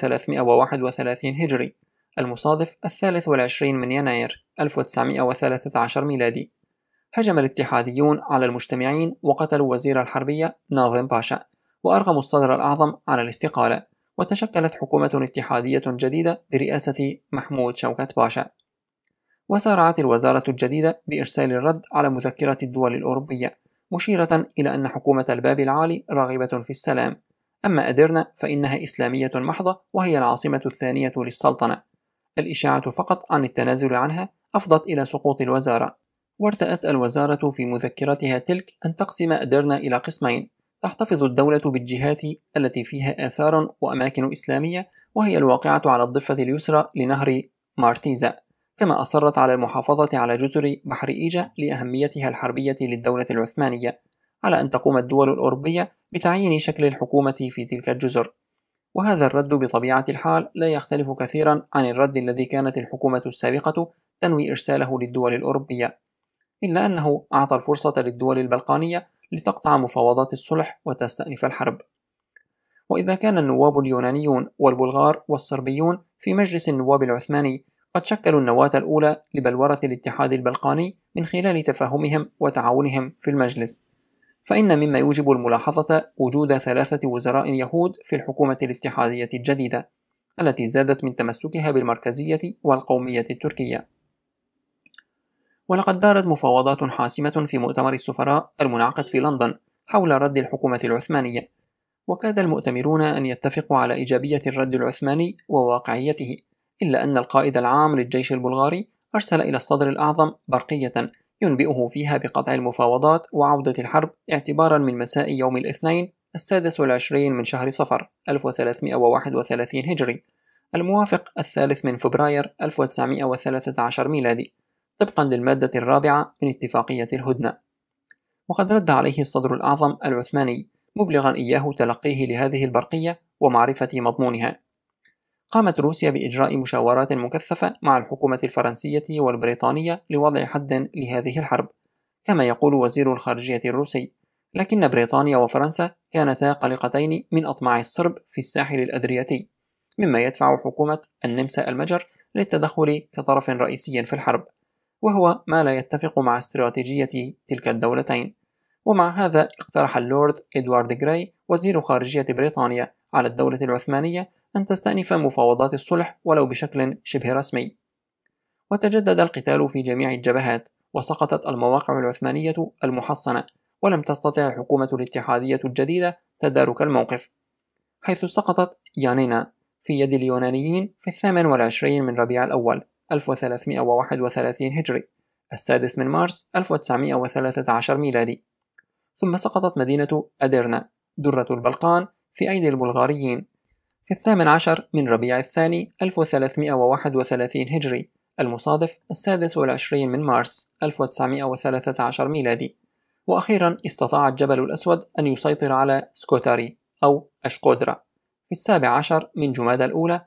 1331 هجري المصادف 23 من يناير 1913 ميلادي، هجم الاتحاديون على المجتمعين وقتلوا وزير الحربية ناظم باشا، وأرغموا الصدر الأعظم على الاستقالة، وتشكلت حكومة اتحادية جديدة برئاسة محمود شوكت باشا. وسارعت الوزارة الجديدة بإرسال الرد على مذكرة الدول الأوروبية، مشيرة إلى أن حكومة الباب العالي راغبة في السلام، أما أديرنا فإنها إسلامية محضة وهي العاصمة الثانية للسلطنة. الإشاعة فقط عن التنازل عنها أفضت إلى سقوط الوزارة، وارتأت الوزارة في مذكرتها تلك أن تقسم أديرنا إلى قسمين تحتفظ الدولة بالجهات التي فيها آثار وأماكن إسلامية، وهي الواقعة على الضفة اليسرى لنهر مارتيزا، كما أصرت على المحافظة على جزر بحر إيجا لأهميتها الحربية للدولة العثمانية، على أن تقوم الدول الأوروبية بتعيين شكل الحكومة في تلك الجزر. وهذا الرد بطبيعة الحال لا يختلف كثيرا عن الرد الذي كانت الحكومة السابقة تنوي إرساله للدول الأوروبية، إلا أنه أعطى الفرصة للدول البلقانية لتقطع مفاوضات الصلح وتستأنف الحرب. وإذا كان النواب اليونانيون والبلغار والصربيون في مجلس النواب العثماني قد شكلوا النواة الأولى لبلورة الاتحاد البلقاني من خلال تفاهمهم وتعاونهم في المجلس، فإن مما يوجب الملاحظة وجود 3 وزراء يهود في الحكومة الاتحادية الجديدة التي زادت من تمسكها بالمركزية والقومية التركية. ولقد دارت مفاوضات حاسمة في مؤتمر السفراء المنعقد في لندن حول رد الحكومة العثمانية، وكاد المؤتمرون أن يتفقوا على إيجابية الرد العثماني وواقعيته، إلا أن القائد العام للجيش البلغاري أرسل إلى الصدر الأعظم برقية ينبئه فيها بقطع المفاوضات وعودة الحرب اعتبارا من مساء يوم الاثنين 26 من شهر صفر 1331 هجري، الموافق 3 من فبراير 1913 ميلادي، طبقا للمادة الرابعة من اتفاقية الهدنة. وقد رد عليه الصدر الأعظم العثماني مبلغا إياه تلقيه لهذه البرقية ومعرفة مضمونها. قامت روسيا بإجراء مشاورات مكثفة مع الحكومة الفرنسية والبريطانية لوضع حد لهذه الحرب، كما يقول وزير الخارجية الروسي، لكن بريطانيا وفرنسا كانتا قلقتين من أطماع الصرب في الساحل الأدرياتي، مما يدفع حكومة النمسا المجر للتدخل كطرف رئيسي في الحرب، وهو ما لا يتفق مع استراتيجية تلك الدولتين. ومع هذا اقترح اللورد إدوارد غراي وزير خارجية بريطانيا على الدولة العثمانية أن تستأنف مفاوضات الصلح ولو بشكل شبه رسمي. وتجدد القتال في جميع الجبهات، وسقطت المواقع العثمانية المحصنة، ولم تستطع الحكومة الاتحادية الجديدة تدارك الموقف، حيث سقطت يانينا في يد اليونانيين في 28 من ربيع الأول 1331 هجري، 6 من مارس 1913 ميلادي. ثم سقطت مدينة أديرنا درة البلقان في أيدي البلغاريين في 18 من ربيع الثاني 1331 هجري، المصادف 26 من مارس 1913 ميلادي. وأخيرا استطاع الجبل الأسود أن يسيطر على سكوتاري أو أشقودرا في 17 من جمادى الأولى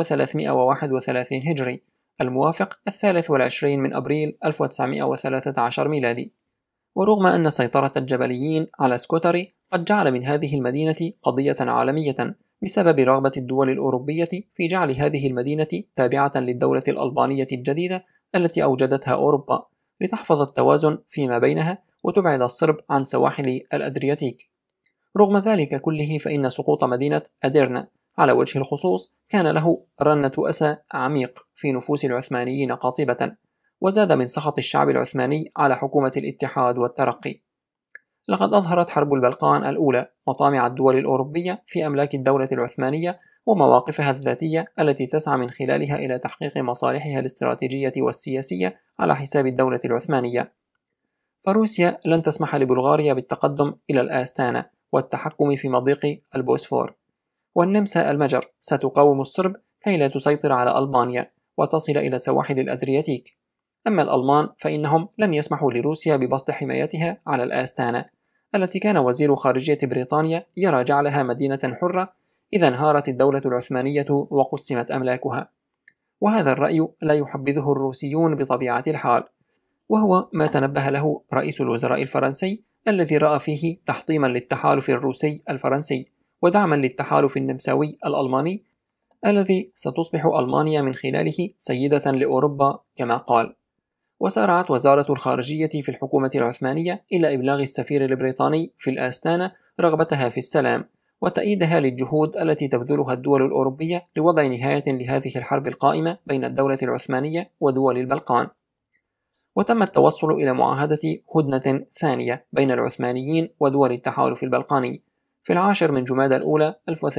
1331 هجري، الموافق 23 من أبريل 1913 ميلادي. ورغم أن سيطرة الجبليين على سكوتاري قد جعل من هذه المدينة قضية عالمية بسبب رغبة الدول الأوروبية في جعل هذه المدينة تابعة للدولة الألبانية الجديدة التي أوجدتها أوروبا لتحفظ التوازن فيما بينها وتبعد الصرب عن سواحل الأدرياتيك. رغم ذلك كله فإن سقوط مدينة أديرنا على وجه الخصوص كان له رنة أسى عميق في نفوس العثمانيين قاطبة، وزاد من سخط الشعب العثماني على حكومة الاتحاد والترقي. لقد أظهرت حرب البلقان الأولى مطامع الدول الأوروبية في أملاك الدولة العثمانية ومواقفها الذاتية التي تسعى من خلالها إلى تحقيق مصالحها الاستراتيجية والسياسية على حساب الدولة العثمانية. فروسيا لن تسمح لبلغاريا بالتقدم إلى الآستانة والتحكم في مضيق البوسفور، والنمسا المجر ستقاوم الصرب كي لا تسيطر على ألبانيا وتصل إلى سواحل الأدرياتيك. أما الألمان فإنهم لن يسمحوا لروسيا ببسط حمايتها على الآستانة، التي كان وزير خارجية بريطانيا يرى جعلها مدينة حرة إذا انهارت الدولة العثمانية وقسمت أملاكها. وهذا الرأي لا يحبذه الروسيون بطبيعة الحال، وهو ما تنبه له رئيس الوزراء الفرنسي الذي رأى فيه تحطيما للتحالف الروسي الفرنسي ودعما للتحالف النمساوي الألماني الذي ستصبح ألمانيا من خلاله سيدة لأوروبا كما قال. وسارعت وزارة الخارجية في الحكومة العثمانية إلى إبلاغ السفير البريطاني في الآستانة رغبتها في السلام وتأييدها للجهود التي تبذلها الدول الأوروبية لوضع نهاية لهذه الحرب القائمة بين الدولة العثمانية ودول البلقان. وتم التوصل إلى معاهدة هدنة ثانية بين العثمانيين ودول التحالف البلقاني في 10 من جمادى الأولى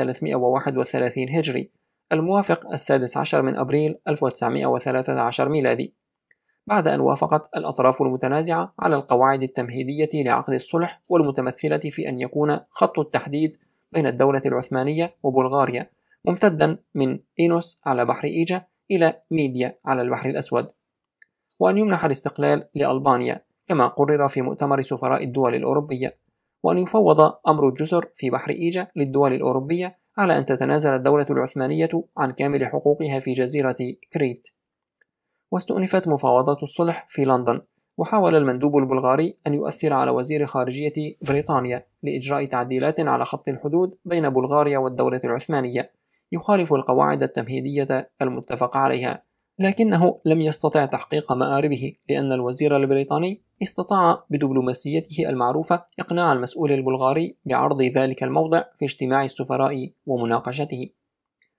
1331 هجري، الموافق 16 من أبريل 1913 ميلادي، بعد أن وافقت الأطراف المتنازعة على القواعد التمهيدية لعقد الصلح والمتمثلة في أن يكون خط التحديد بين الدولة العثمانية وبلغاريا ممتدا من إينوس على بحر إيجا إلى ميديا على البحر الأسود، وأن يمنح الاستقلال لألبانيا كما قرر في مؤتمر سفراء الدول الأوروبية، وأن يفوض أمر الجزر في بحر إيجا للدول الأوروبية على أن تتنازل الدولة العثمانية عن كامل حقوقها في جزيرة كريت. واستؤنفت مفاوضات الصلح في لندن، وحاول المندوب البلغاري أن يؤثر على وزير خارجية بريطانيا لإجراء تعديلات على خط الحدود بين بلغاريا والدولة العثمانية يخالف القواعد التمهيدية المتفق عليها، لكنه لم يستطع تحقيق مآربه لأن الوزير البريطاني استطاع بدبلوماسيته المعروفة إقناع المسؤول البلغاري بعرض ذلك الموضع في اجتماع السفراء ومناقشته.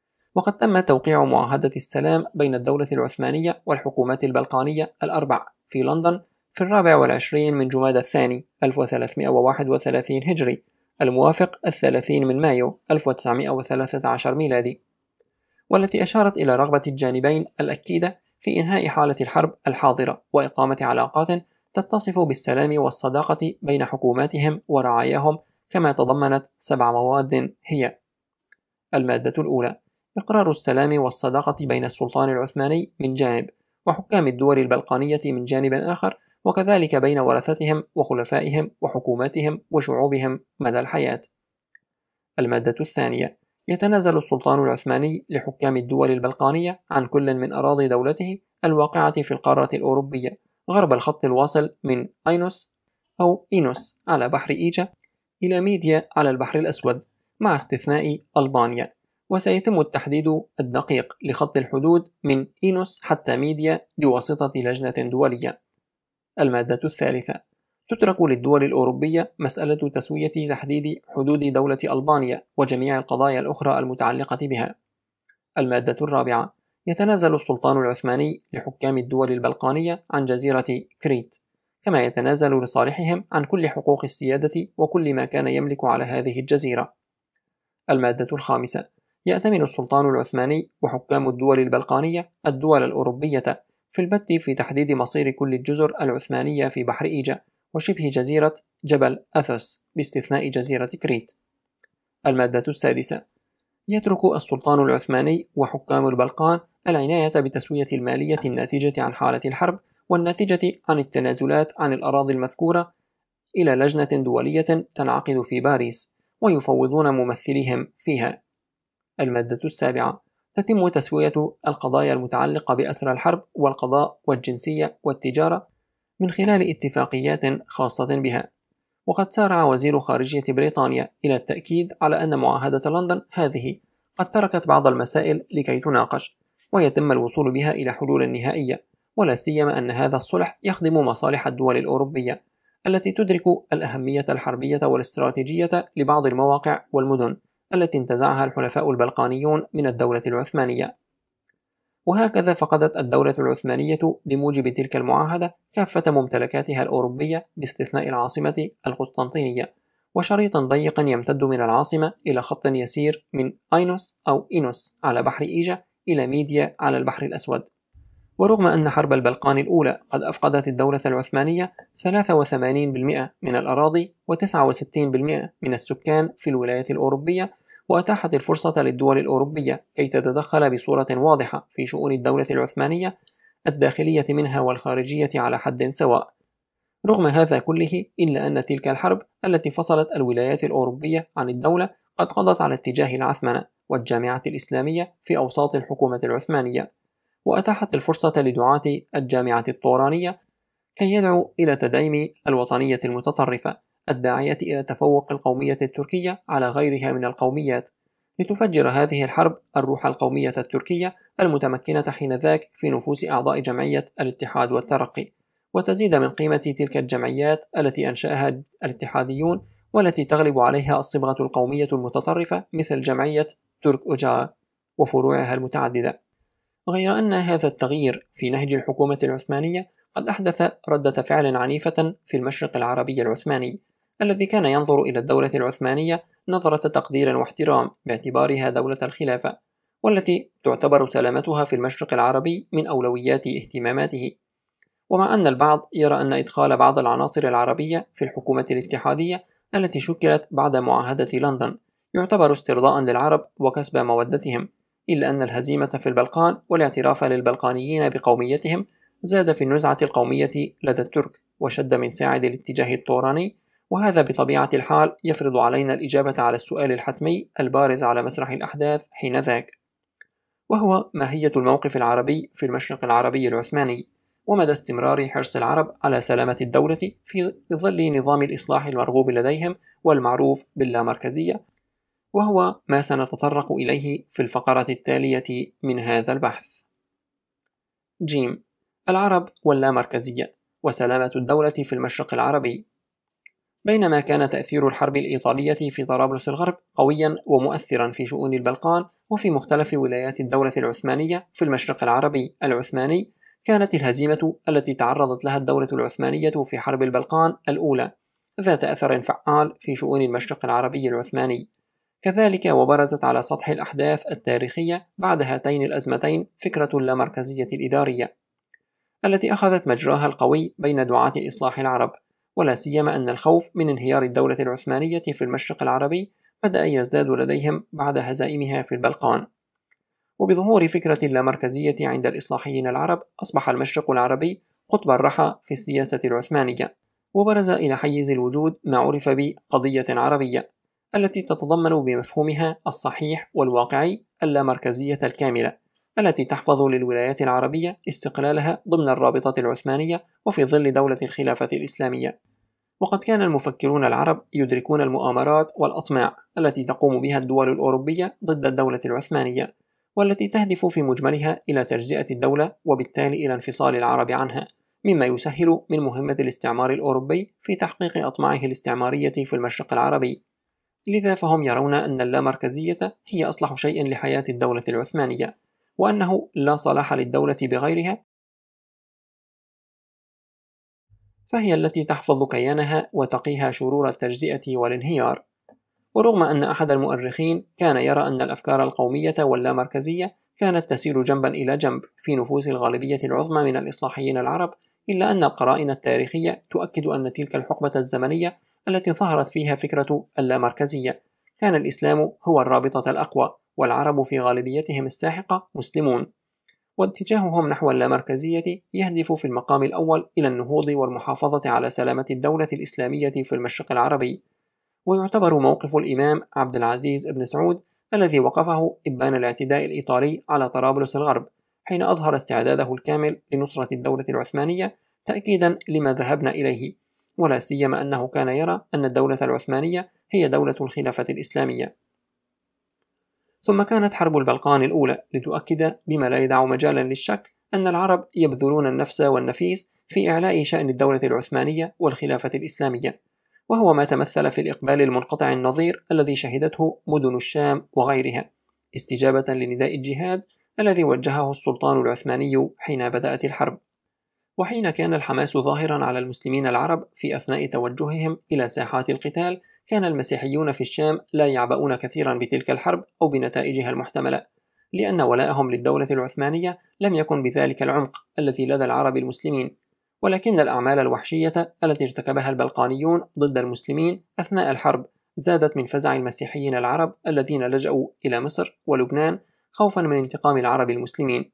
وقد تم توقيع معاهدة السلام بين الدولة العثمانية والحكومات البلقانية الأربع في لندن في 24 من جمادى الثاني 1331 هجري، الموافق 30 من مايو 1913 ميلادي، والتي أشارت إلى رغبة الجانبين الأكيدة في إنهاء حالة الحرب الحاضرة وإقامة علاقات تتصف بالسلام والصداقة بين حكوماتهم ورعاياهم، كما تضمنت 7 مواد هي: المادة الأولى: إقرار السلام والصداقة بين السلطان العثماني من جانب وحكام الدول البلقانية من جانب آخر، وكذلك بين ورثتهم وخلفائهم وحكوماتهم وشعوبهم مدى الحياة. المادة الثانية: يتنازل السلطان العثماني لحكام الدول البلقانية عن كل من أراضي دولته الواقعة في القارة الأوروبية غرب الخط الواصل من أينوس أو إينوس على بحر إيجا إلى ميديا على البحر الأسود، مع استثناء ألبانيا، وسيتم التحديد الدقيق لخط الحدود من إينوس حتى ميديا بواسطة لجنة دولية. المادة الثالثة: تترك للدول الأوروبية مسألة تسوية تحديد حدود دولة ألبانيا وجميع القضايا الأخرى المتعلقة بها. المادة الرابعة: يتنازل السلطان العثماني لحكام الدول البلقانية عن جزيرة كريت، كما يتنازل لصالحهم عن كل حقوق السيادة وكل ما كان يملك على هذه الجزيرة. المادة الخامسة: يأتمن السلطان العثماني وحكام الدول البلقانية الدول الأوروبية في البت في تحديد مصير كل الجزر العثمانية في بحر إيجا وشبه جزيرة جبل أثوس باستثناء جزيرة كريت. المادة السادسة: يترك السلطان العثماني وحكام البلقان العناية بتسوية المالية الناتجة عن حالة الحرب والناتجة عن التنازلات عن الأراضي المذكورة إلى لجنة دولية تنعقد في باريس ويفوضون ممثليهم فيها. المادة السابعة: تتم تسوية القضايا المتعلقة بأسرى الحرب والقضاء والجنسية والتجارة من خلال اتفاقيات خاصة بها. وقد سارع وزير خارجية بريطانيا إلى التأكيد على أن معاهدة لندن هذه قد تركت بعض المسائل لكي تناقش ويتم الوصول بها إلى حلول نهائية، ولا سيما أن هذا الصلح يخدم مصالح الدول الأوروبية التي تدرك الأهمية الحربية والاستراتيجية لبعض المواقع والمدن التي انتزعها الحلفاء البلقانيون من الدولة العثمانية. وهكذا فقدت الدولة العثمانية بموجب تلك المعاهدة كافة ممتلكاتها الأوروبية باستثناء العاصمة القسطنطينية وشريط ضيق يمتد من العاصمة إلى خط يسير من أينوس أو إينوس على بحر إيجا إلى ميديا على البحر الأسود. ورغم أن حرب البلقان الأولى قد أفقدت الدولة العثمانية 83% من الأراضي و69% من السكان في الولايات الأوروبية، وأتاحت الفرصة للدول الأوروبية كي تتدخل بصورة واضحة في شؤون الدولة العثمانية الداخلية منها والخارجية على حد سواء، رغم هذا كله إلا أن تلك الحرب التي فصلت الولايات الأوروبية عن الدولة قد قضت على اتجاه العثمنة والجامعة الإسلامية في أوساط الحكومة العثمانية، وأتاحت الفرصة لدعاة الجامعة الطورانية كي يدعوا إلى تدعيم الوطنية المتطرفة الداعية إلى تفوق القومية التركية على غيرها من القوميات، لتفجر هذه الحرب الروح القومية التركية المتمكنة حينذاك في نفوس أعضاء جمعية الاتحاد والترقي، وتزيد من قيمة تلك الجمعيات التي أنشأها الاتحاديون والتي تغلب عليها الصبغة القومية المتطرفة مثل جمعية ترك أوجاء وفروعها المتعددة. غير أن هذا التغيير في نهج الحكومة العثمانية قد أحدث ردة فعل عنيفة في المشرق العربي العثماني الذي كان ينظر إلى الدولة العثمانية نظرة تقدير واحترام باعتبارها دولة الخلافة، والتي تعتبر سلامتها في المشرق العربي من أولويات اهتماماته. ومع أن البعض يرى أن إدخال بعض العناصر العربية في الحكومة الاتحادية التي شكلت بعد معاهدة لندن يعتبر استرضاء للعرب وكسب مودتهم، إلا أن الهزيمة في البلقان والاعتراف للبلقانيين بقوميتهم زاد في النزعة القومية لدى الترك وشد من ساعد الاتجاه الطوراني، وهذا بطبيعة الحال يفرض علينا الإجابة على السؤال الحتمي البارز على مسرح الأحداث حينذاك، وهو ماهية الموقف العربي في المشرق العربي العثماني، ومدى استمرار حرص العرب على سلامة الدولة في ظل نظام الإصلاح المرغوب لديهم والمعروف باللامركزية، وهو ما سنتطرق إليه في الفقرة التالية من هذا البحث. ج. العرب واللامركزية وسلامة الدولة في المشرق العربي. بينما كان تأثير الحرب الإيطالية في طرابلس الغرب قويا ومؤثرا في شؤون البلقان وفي مختلف ولايات الدولة العثمانية في المشرق العربي العثماني، كانت الهزيمة التي تعرضت لها الدولة العثمانية في حرب البلقان الأولى ذات أثر فعال في شؤون المشرق العربي العثماني. كذلك وبرزت على سطح الأحداث التاريخية بعد هاتين الأزمتين فكرة اللامركزية الإدارية التي أخذت مجراها القوي بين دعاة الإصلاح العرب، ولا سيما أن الخوف من انهيار الدولة العثمانية في المشرق العربي بدأ يزداد لديهم بعد هزائمها في البلقان. وبظهور فكرة اللامركزية عند الإصلاحيين العرب أصبح المشرق العربي قطب الرحى في السياسة العثمانية، وبرز إلى حيز الوجود ما عرف بقضية عربية التي تتضمن بمفهومها الصحيح والواقعي اللامركزية الكاملة التي تحفظ للولايات العربية استقلالها ضمن الرابطة العثمانية وفي ظل دولة الخلافة الإسلامية. وقد كان المفكرون العرب يدركون المؤامرات والأطماع التي تقوم بها الدول الأوروبية ضد الدولة العثمانية، والتي تهدف في مجملها إلى تجزئة الدولة وبالتالي إلى انفصال العرب عنها، مما يسهل من مهمة الاستعمار الأوروبي في تحقيق أطماعه الاستعمارية في المشرق العربي. لذا فهم يرون أن اللامركزية هي أصلح شيء لحياة الدولة العثمانية، وأنه لا صلاح للدولة بغيرها، فهي التي تحفظ كيانها وتقيها شرور التجزئة والانهيار. ورغم أن أحد المؤرخين كان يرى أن الأفكار القومية واللامركزية كانت تسير جنبا إلى جنب في نفوس الغالبية العظمى من الإصلاحيين العرب، إلا أن القرائن التاريخية تؤكد أن تلك الحقبة الزمنية التي ظهرت فيها فكرة اللامركزية كان الإسلام هو الرابطة الأقوى، والعرب في غالبيتهم الساحقة مسلمون، واتجاههم نحو اللامركزية يهدف في المقام الأول إلى النهوض والمحافظة على سلامة الدولة الإسلامية في المشرق العربي. ويعتبر موقف الإمام عبد العزيز بن سعود الذي وقفه إبان الاعتداء الإيطالي على طرابلس الغرب حين أظهر استعداده الكامل لنصرة الدولة العثمانية تأكيدا لما ذهبنا إليه، ولا سيما أنه كان يرى أن الدولة العثمانية هي دولة الخلافة الإسلامية. ثم كانت حرب البلقان الأولى لتؤكد بما لا يدع مجالا للشك أن العرب يبذلون النفس والنفيس في إعلاء شأن الدولة العثمانية والخلافة الإسلامية، وهو ما تمثل في الإقبال المنقطع النظير الذي شهدته مدن الشام وغيرها استجابة لنداء الجهاد الذي وجهه السلطان العثماني حين بدأت الحرب. وحين كان الحماس ظاهرا على المسلمين العرب في أثناء توجههم إلى ساحات القتال، كان المسيحيون في الشام لا يعبؤون كثيرا بتلك الحرب أو بنتائجها المحتملة، لأن ولائهم للدولة العثمانية لم يكن بذلك العمق الذي لدى العرب المسلمين، ولكن الأعمال الوحشية التي ارتكبها البلقانيون ضد المسلمين أثناء الحرب زادت من فزع المسيحيين العرب الذين لجأوا إلى مصر ولبنان خوفا من انتقام العرب المسلمين،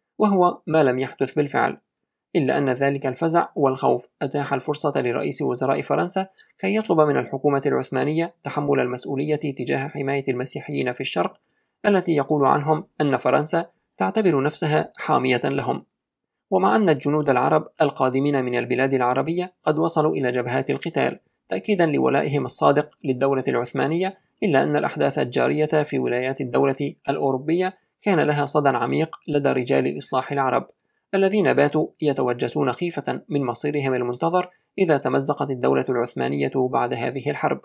وهو ما لم يحدث بالفعل، إلا أن ذلك الفزع والخوف أتاح الفرصة لرئيس وزراء فرنسا كي يطلب من الحكومة العثمانية تحمل المسؤولية تجاه حماية المسيحيين في الشرق التي يقول عنهم أن فرنسا تعتبر نفسها حامية لهم. ومع أن الجنود العرب القادمين من البلاد العربية قد وصلوا إلى جبهات القتال تأكيدا لولائهم الصادق للدولة العثمانية، إلا أن الأحداث الجارية في ولايات الدولة الأوروبية كان لها صدى عميق لدى رجال الإصلاح العرب الذين باتوا يتوجسون خيفة من مصيرهم المنتظر إذا تمزقت الدولة العثمانية بعد هذه الحرب،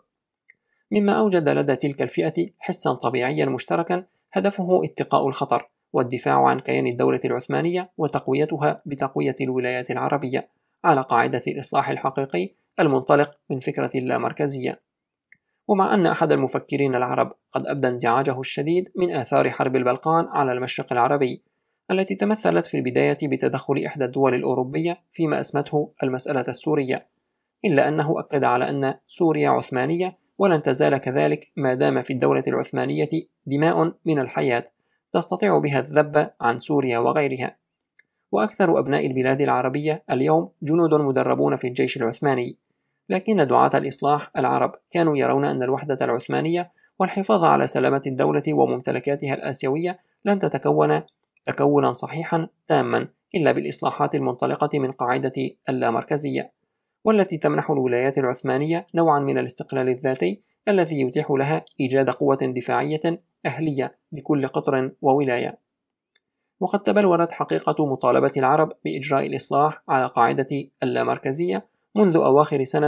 مما أوجد لدى تلك الفئة حسا طبيعيا مشتركا هدفه اتقاء الخطر والدفاع عن كيان الدولة العثمانية وتقويتها بتقوية الولايات العربية على قاعدة الإصلاح الحقيقي المنطلق من فكرة اللامركزية. ومع أن أحد المفكرين العرب قد أبدى انزعاجه الشديد من آثار حرب البلقان على المشرق العربي التي تمثلت في البداية بتدخل إحدى الدول الأوروبية فيما أسمته المسألة السورية، إلا أنه أكد على أن سوريا عثمانية ولن تزال كذلك ما دام في الدولة العثمانية دماء من الحياة تستطيع بها الذب عن سوريا وغيرها. وأكثر أبناء البلاد العربية اليوم جنود مدربون في الجيش العثماني، لكن دعاة الإصلاح العرب كانوا يرون أن الوحدة العثمانية والحفاظ على سلامة الدولة وممتلكاتها الآسيوية لن تتكون تكونا صحيحا تاما إلا بالإصلاحات المنطلقة من قاعدة اللامركزية، والتي تمنح الولايات العثمانية نوعا من الاستقلال الذاتي الذي يتيح لها إيجاد قوة دفاعية أهلية لكل قطر وولاية. وقد تبلورت حقيقة مطالبة العرب بإجراء الإصلاح على قاعدة اللامركزية منذ أواخر سنة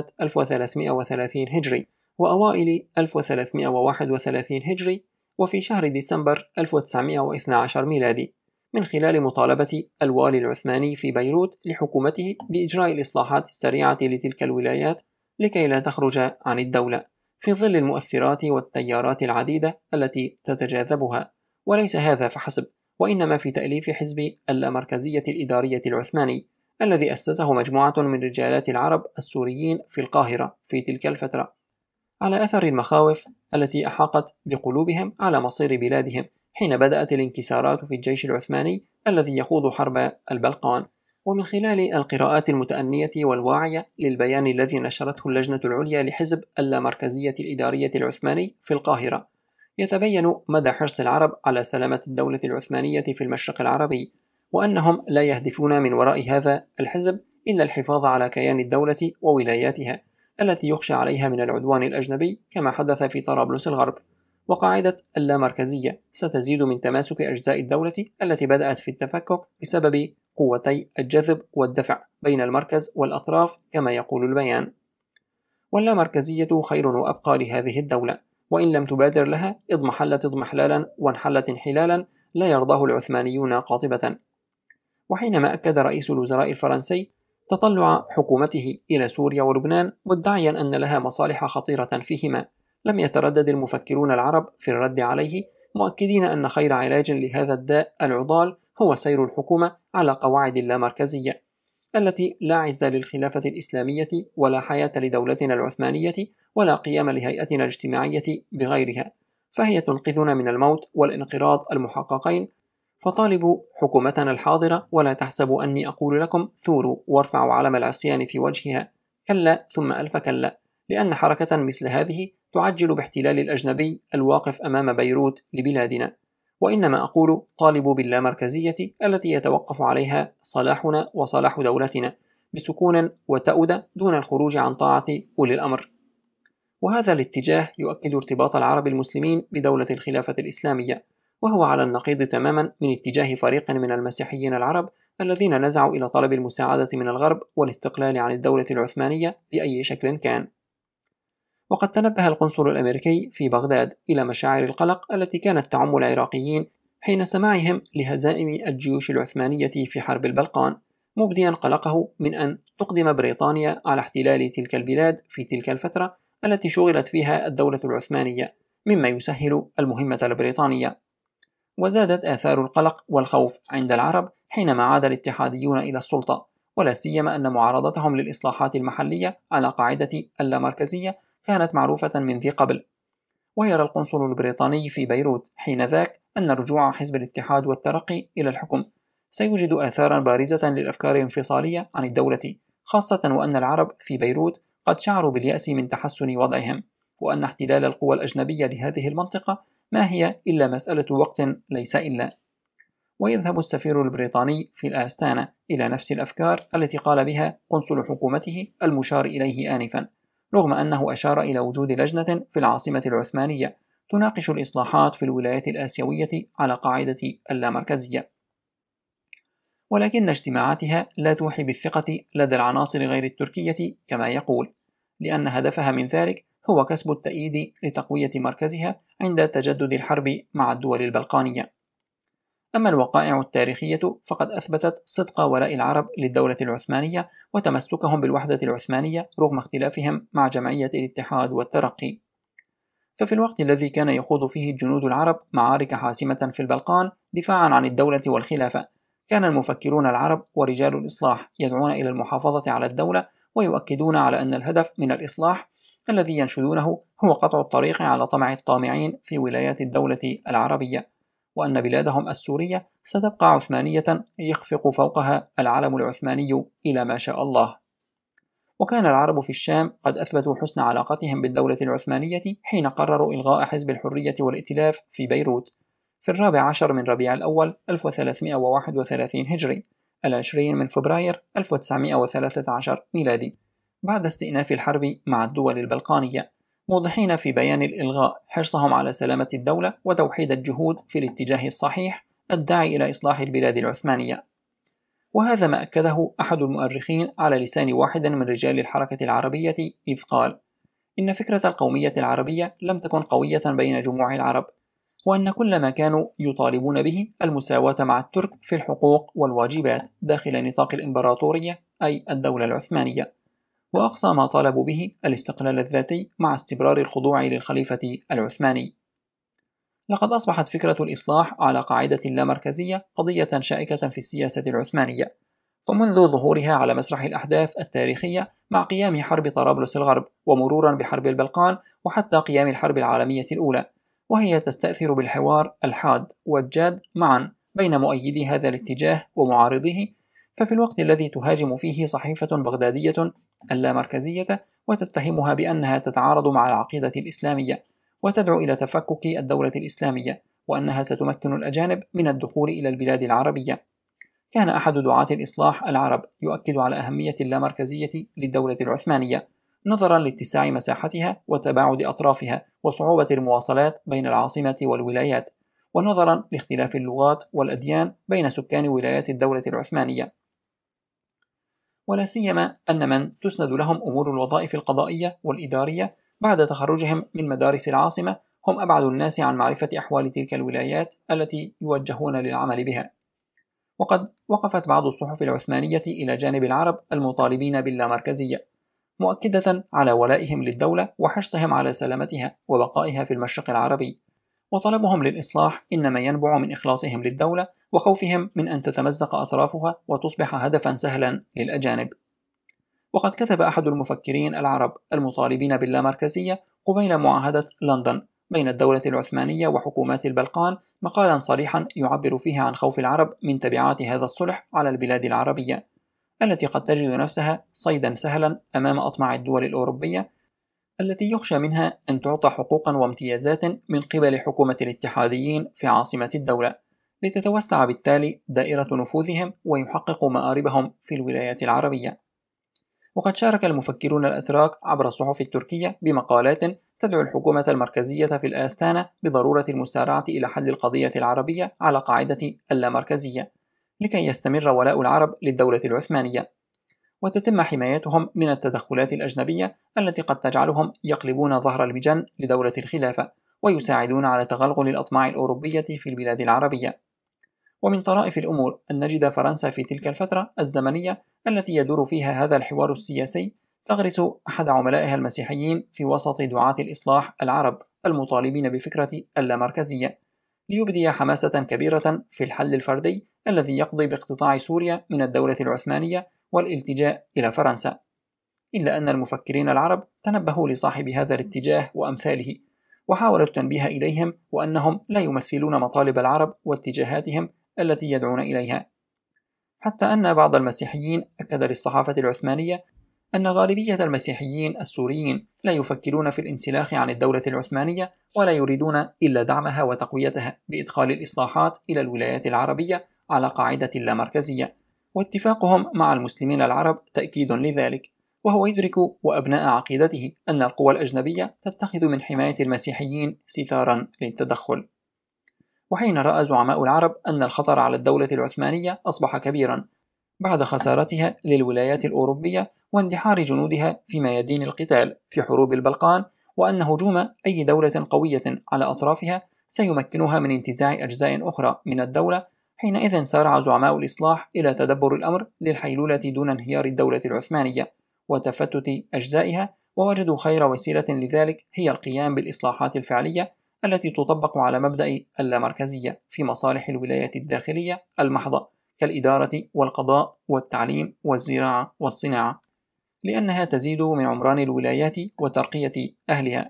1330 هجري وأوائل 1331 هجري، وفي شهر ديسمبر 1912 ميلادي، من خلال مطالبة الوالي العثماني في بيروت لحكومته بإجراء الإصلاحات السريعة لتلك الولايات لكي لا تخرج عن الدولة في ظل المؤثرات والتيارات العديدة التي تتجاذبها. وليس هذا فحسب، وإنما في تأليف حزب اللامركزية الإدارية العثماني الذي أسسه مجموعة من رجالات العرب السوريين في القاهرة في تلك الفترة، على أثر المخاوف التي أحاقت بقلوبهم على مصير بلادهم حين بدأت الانكسارات في الجيش العثماني الذي يخوض حرب البلقان. ومن خلال القراءات المتأنية والواعية للبيان الذي نشرته اللجنة العليا لحزب اللامركزية الإدارية العثماني في القاهرة، يتبين مدى حرص العرب على سلامة الدولة العثمانية في المشرق العربي، وأنهم لا يهدفون من وراء هذا الحزب إلا الحفاظ على كيان الدولة وولاياتها التي يخشى عليها من العدوان الأجنبي كما حدث في طرابلس الغرب. وقاعدة اللامركزية ستزيد من تماسك أجزاء الدولة التي بدأت في التفكك بسبب قوتي الجذب والدفع بين المركز والأطراف كما يقول البيان. واللامركزية خير وأبقى لهذه الدولة، وإن لم تبادر لها اضمحلت اضمحلالا وانحلت انحلالا لا يرضاه العثمانيون قاطبة. وحينما أكد رئيس الوزراء الفرنسي تطلع حكومته إلى سوريا ولبنان مدعيا أن لها مصالح خطيرة فيهما، لم يتردد المفكرون العرب في الرد عليه، مؤكدين أن خير علاج لهذا الداء العضال هو سير الحكومة على قواعد اللامركزية التي لا عز للخلافة الإسلامية ولا حياة لدولتنا العثمانية ولا قيام لهيئتنا الاجتماعية بغيرها، فهي تنقذنا من الموت والانقراض المحققين. فطالبوا حكومتنا الحاضرة ولا تحسبوا أني أقول لكم ثوروا وارفعوا علم العصيان في وجهها، كلا ثم ألف كلا، لأن حركة مثل هذه تعجل باحتلال الأجنبي الواقف أمام بيروت لبلادنا. وإنما أقول طالبوا باللامركزية التي يتوقف عليها صلاحنا وصلاح دولتنا بسكون وتأودة دون الخروج عن طاعة أولي الأمر. وهذا الاتجاه يؤكد ارتباط العرب المسلمين بدولة الخلافة الإسلامية، وهو على النقيض تماما من اتجاه فريق من المسيحيين العرب الذين نزعوا إلى طلب المساعدة من الغرب والاستقلال عن الدولة العثمانية بأي شكل كان. وقد تنبه القنصل الأمريكي في بغداد إلى مشاعر القلق التي كانت تعم العراقيين حين سماعهم لهزائم الجيوش العثمانية في حرب البلقان، مبديا قلقه من أن تقدم بريطانيا على احتلال تلك البلاد في تلك الفترة التي شغلت فيها الدولة العثمانية، مما يسهل المهمة البريطانية. وزادت آثار القلق والخوف عند العرب حينما عاد الاتحاديون إلى السلطة، ولا سيما أن معارضتهم للإصلاحات المحلية على قاعدة اللامركزية كانت معروفة من ذي قبل. ويرى القنصل البريطاني في بيروت حينذاك أن رجوع حزب الاتحاد والترقي إلى الحكم سيوجد آثارا بارزة للأفكار الانفصالية عن الدولة، خاصة وأن العرب في بيروت قد شعروا باليأس من تحسن وضعهم، وأن احتلال القوى الأجنبية لهذه المنطقة ما هي إلا مسألة وقت ليس إلا. ويذهب السفير البريطاني في الآستانة إلى نفس الأفكار التي قال بها قنصل حكومته المشار إليه آنفا، رغم أنه أشار إلى وجود لجنة في العاصمة العثمانية تناقش الإصلاحات في الولايات الآسيوية على قاعدة اللامركزية، ولكن اجتماعاتها لا توحي بالثقة لدى العناصر غير التركية كما يقول، لأن هدفها من ذلك هو كسب التأييد لتقوية مركزها عند تجدد الحرب مع الدول البلقانية. أما الوقائع التاريخية فقد أثبتت صدق ولاء العرب للدولة العثمانية وتمسكهم بالوحدة العثمانية رغم اختلافهم مع جمعية الاتحاد والترقي. ففي الوقت الذي كان يخوض فيه الجنود العرب معارك حاسمة في البلقان دفاعا عن الدولة والخلافة، كان المفكرون العرب ورجال الإصلاح يدعون إلى المحافظة على الدولة ويؤكدون على أن الهدف من الإصلاح الذي ينشدونه هو قطع الطريق على طمع الطامعين في ولايات الدولة العربية، وأن بلادهم السورية ستبقى عثمانية يخفق فوقها العلم العثماني إلى ما شاء الله. وكان العرب في الشام قد أثبتوا حسن علاقتهم بالدولة العثمانية حين قرروا إلغاء حزب الحرية والائتلاف في بيروت في 14 من ربيع الأول 1331 هجري 20 من فبراير 1913 ميلادي، بعد استئناف الحرب مع الدول البلقانية، موضحين في بيان الإلغاء حرصهم على سلامة الدولة وتوحيد الجهود في الاتجاه الصحيح الداعي إلى إصلاح البلاد العثمانية. وهذا ما أكده أحد المؤرخين على لسان واحد من رجال الحركة العربية إذ قال: إن فكرة القومية العربية لم تكن قوية بين جموع العرب، وأن كل ما كانوا يطالبون به المساواة مع الترك في الحقوق والواجبات داخل نطاق الإمبراطورية أي الدولة العثمانية، وأقصى ما طالبوا به الاستقلال الذاتي مع استمرار الخضوع للخليفة العثماني. لقد أصبحت فكرة الإصلاح على قاعدة اللامركزية قضية شائكة في السياسة العثمانية، فمنذ ظهورها على مسرح الأحداث التاريخية مع قيام حرب طرابلس الغرب ومرورا بحرب البلقان وحتى قيام الحرب العالمية الأولى، وهي تستأثر بالحوار الحاد والجاد معا بين مؤيدي هذا الاتجاه ومعارضيه، ففي الوقت الذي تهاجم فيه صحيفة بغدادية اللامركزية وتتهمها بأنها تتعارض مع العقيدة الإسلامية وتدعو إلى تفكك الدولة الإسلامية وأنها ستمكن الأجانب من الدخول إلى البلاد العربية، كان أحد دعاة الإصلاح العرب يؤكد على أهمية اللامركزية للدولة العثمانية نظرا لاتساع مساحتها وتباعد أطرافها وصعوبة المواصلات بين العاصمة والولايات، ونظرا لاختلاف اللغات والأديان بين سكان ولايات الدولة العثمانية، ولا سيما أن من تسند لهم أمور الوظائف القضائية والإدارية بعد تخرجهم من مدارس العاصمة هم أبعد الناس عن معرفة أحوال تلك الولايات التي يوجهون للعمل بها. وقد وقفت بعض الصحف العثمانية إلى جانب العرب المطالبين باللامركزية، مؤكدة على ولائهم للدولة وحرصهم على سلامتها وبقائها في المشرق العربي، وطلبهم للإصلاح إنما ينبع من إخلاصهم للدولة وخوفهم من أن تتمزق أطرافها وتصبح هدفا سهلا للأجانب. وقد كتب أحد المفكرين العرب المطالبين باللامركزية قبيل معاهدة لندن بين الدولة العثمانية وحكومات البلقان مقالا صريحا يعبر فيه عن خوف العرب من تبعات هذا الصلح على البلاد العربية التي قد تجد نفسها صيدا سهلا أمام أطماع الدول الأوروبية التي يخشى منها أن تعطى حقوقا وامتيازات من قبل حكومة الاتحاديين في عاصمة الدولة لتتوسع بالتالي دائرة نفوذهم ويحققوا مآربهم في الولايات العربية. وقد شارك المفكرون الأتراك عبر الصحف التركية بمقالات تدعو الحكومة المركزية في الآستانة بضرورة المسارعة إلى حل القضية العربية على قاعدة اللامركزية لكي يستمر ولاء العرب للدولة العثمانية وتتم حمايتهم من التدخلات الأجنبية التي قد تجعلهم يقلبون ظهر المجن لدولة الخلافة ويساعدون على تغلغل الأطماع الأوروبية في البلاد العربية. ومن طرائف الأمور أن نجد فرنسا في تلك الفترة الزمنية التي يدور فيها هذا الحوار السياسي تغرس أحد عملائها المسيحيين في وسط دعاة الإصلاح العرب المطالبين بفكرة اللامركزية ليبدي حماسة كبيرة في الحل الفردي الذي يقضي باقتطاع سوريا من الدولة العثمانية والالتجاء إلى فرنسا، إلا أن المفكرين العرب تنبهوا لصاحب هذا الاتجاه وأمثاله وحاولوا التنبيه إليهم وأنهم لا يمثلون مطالب العرب واتجاهاتهم التي يدعون إليها، حتى أن بعض المسيحيين أكد للصحافة العثمانية أن غالبية المسيحيين السوريين لا يفكرون في الانسلاخ عن الدولة العثمانية ولا يريدون إلا دعمها وتقويتها بإدخال الإصلاحات إلى الولايات العربية على قاعدة اللامركزية، واتفاقهم مع المسلمين العرب تأكيد لذلك، وهو يدرك وأبناء عقيدته أن القوى الأجنبية تتخذ من حماية المسيحيين ستارا للتدخل. وحين رأى زعماء العرب أن الخطر على الدولة العثمانية أصبح كبيرا بعد خسارتها للولايات الأوروبية واندحار جنودها في ميادين القتال في حروب البلقان، وأن هجوم أي دولة قوية على أطرافها سيمكنها من انتزاع أجزاء أخرى من الدولة، حينئذ سارع زعماء الإصلاح إلى تدبر الأمر للحيلولة دون انهيار الدولة العثمانية وتفتت أجزائها، ووجدوا خير وسيلة لذلك هي القيام بالإصلاحات الفعلية التي تطبق على مبدأ اللامركزية في مصالح الولايات الداخلية المحضة كالإدارة والقضاء والتعليم والزراعة والصناعة، لأنها تزيد من عمران الولايات وترقية أهلها،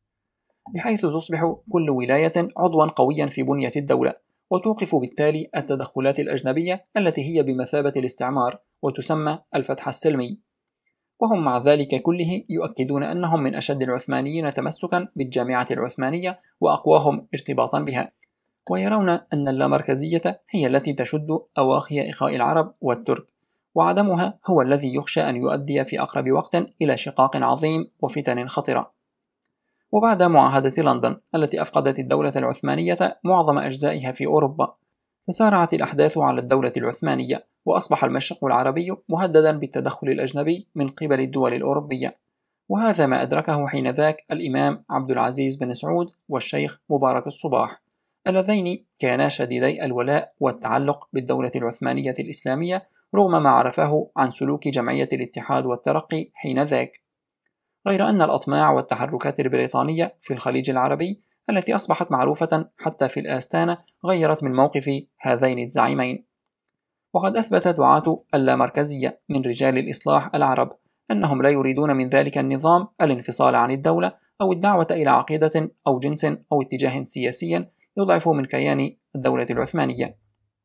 بحيث تصبح كل ولاية عضوا قويا في بنية الدولة، وتوقف بالتالي التدخلات الأجنبية التي هي بمثابة الاستعمار وتسمى الفتح السلمي. وهم مع ذلك كله يؤكدون أنهم من أشد العثمانيين تمسكا بالجامعة العثمانية وأقواهم ارتباطا بها، ويرون أن اللامركزية هي التي تشد أواخي إخاء العرب والترك، وعدمها هو الذي يخشى أن يؤدي في أقرب وقت إلى شقاق عظيم وفتن خطرة. وبعد معاهدة لندن التي أفقدت الدولة العثمانية معظم أجزائها في أوروبا، تسارعت الأحداث على الدولة العثمانية، وأصبح المشرق العربي مهددا بالتدخل الأجنبي من قبل الدول الأوروبية، وهذا ما أدركه حينذاك الإمام عبد العزيز بن سعود والشيخ مبارك الصباح، اللذين كانا شديدي الولاء والتعلق بالدولة العثمانية الإسلامية رغم ما عرفه عن سلوك جمعية الاتحاد والترقي حينذاك، غير أن الأطماع والتحركات البريطانية في الخليج العربي التي أصبحت معروفة حتى في الآستانة غيرت من موقف هذين الزعيمين. وقد أثبت دعاة اللامركزية من رجال الإصلاح العرب أنهم لا يريدون من ذلك النظام الانفصال عن الدولة أو الدعوة إلى عقيدة أو جنس أو اتجاه سياسي يضعف من كيان الدولة العثمانية،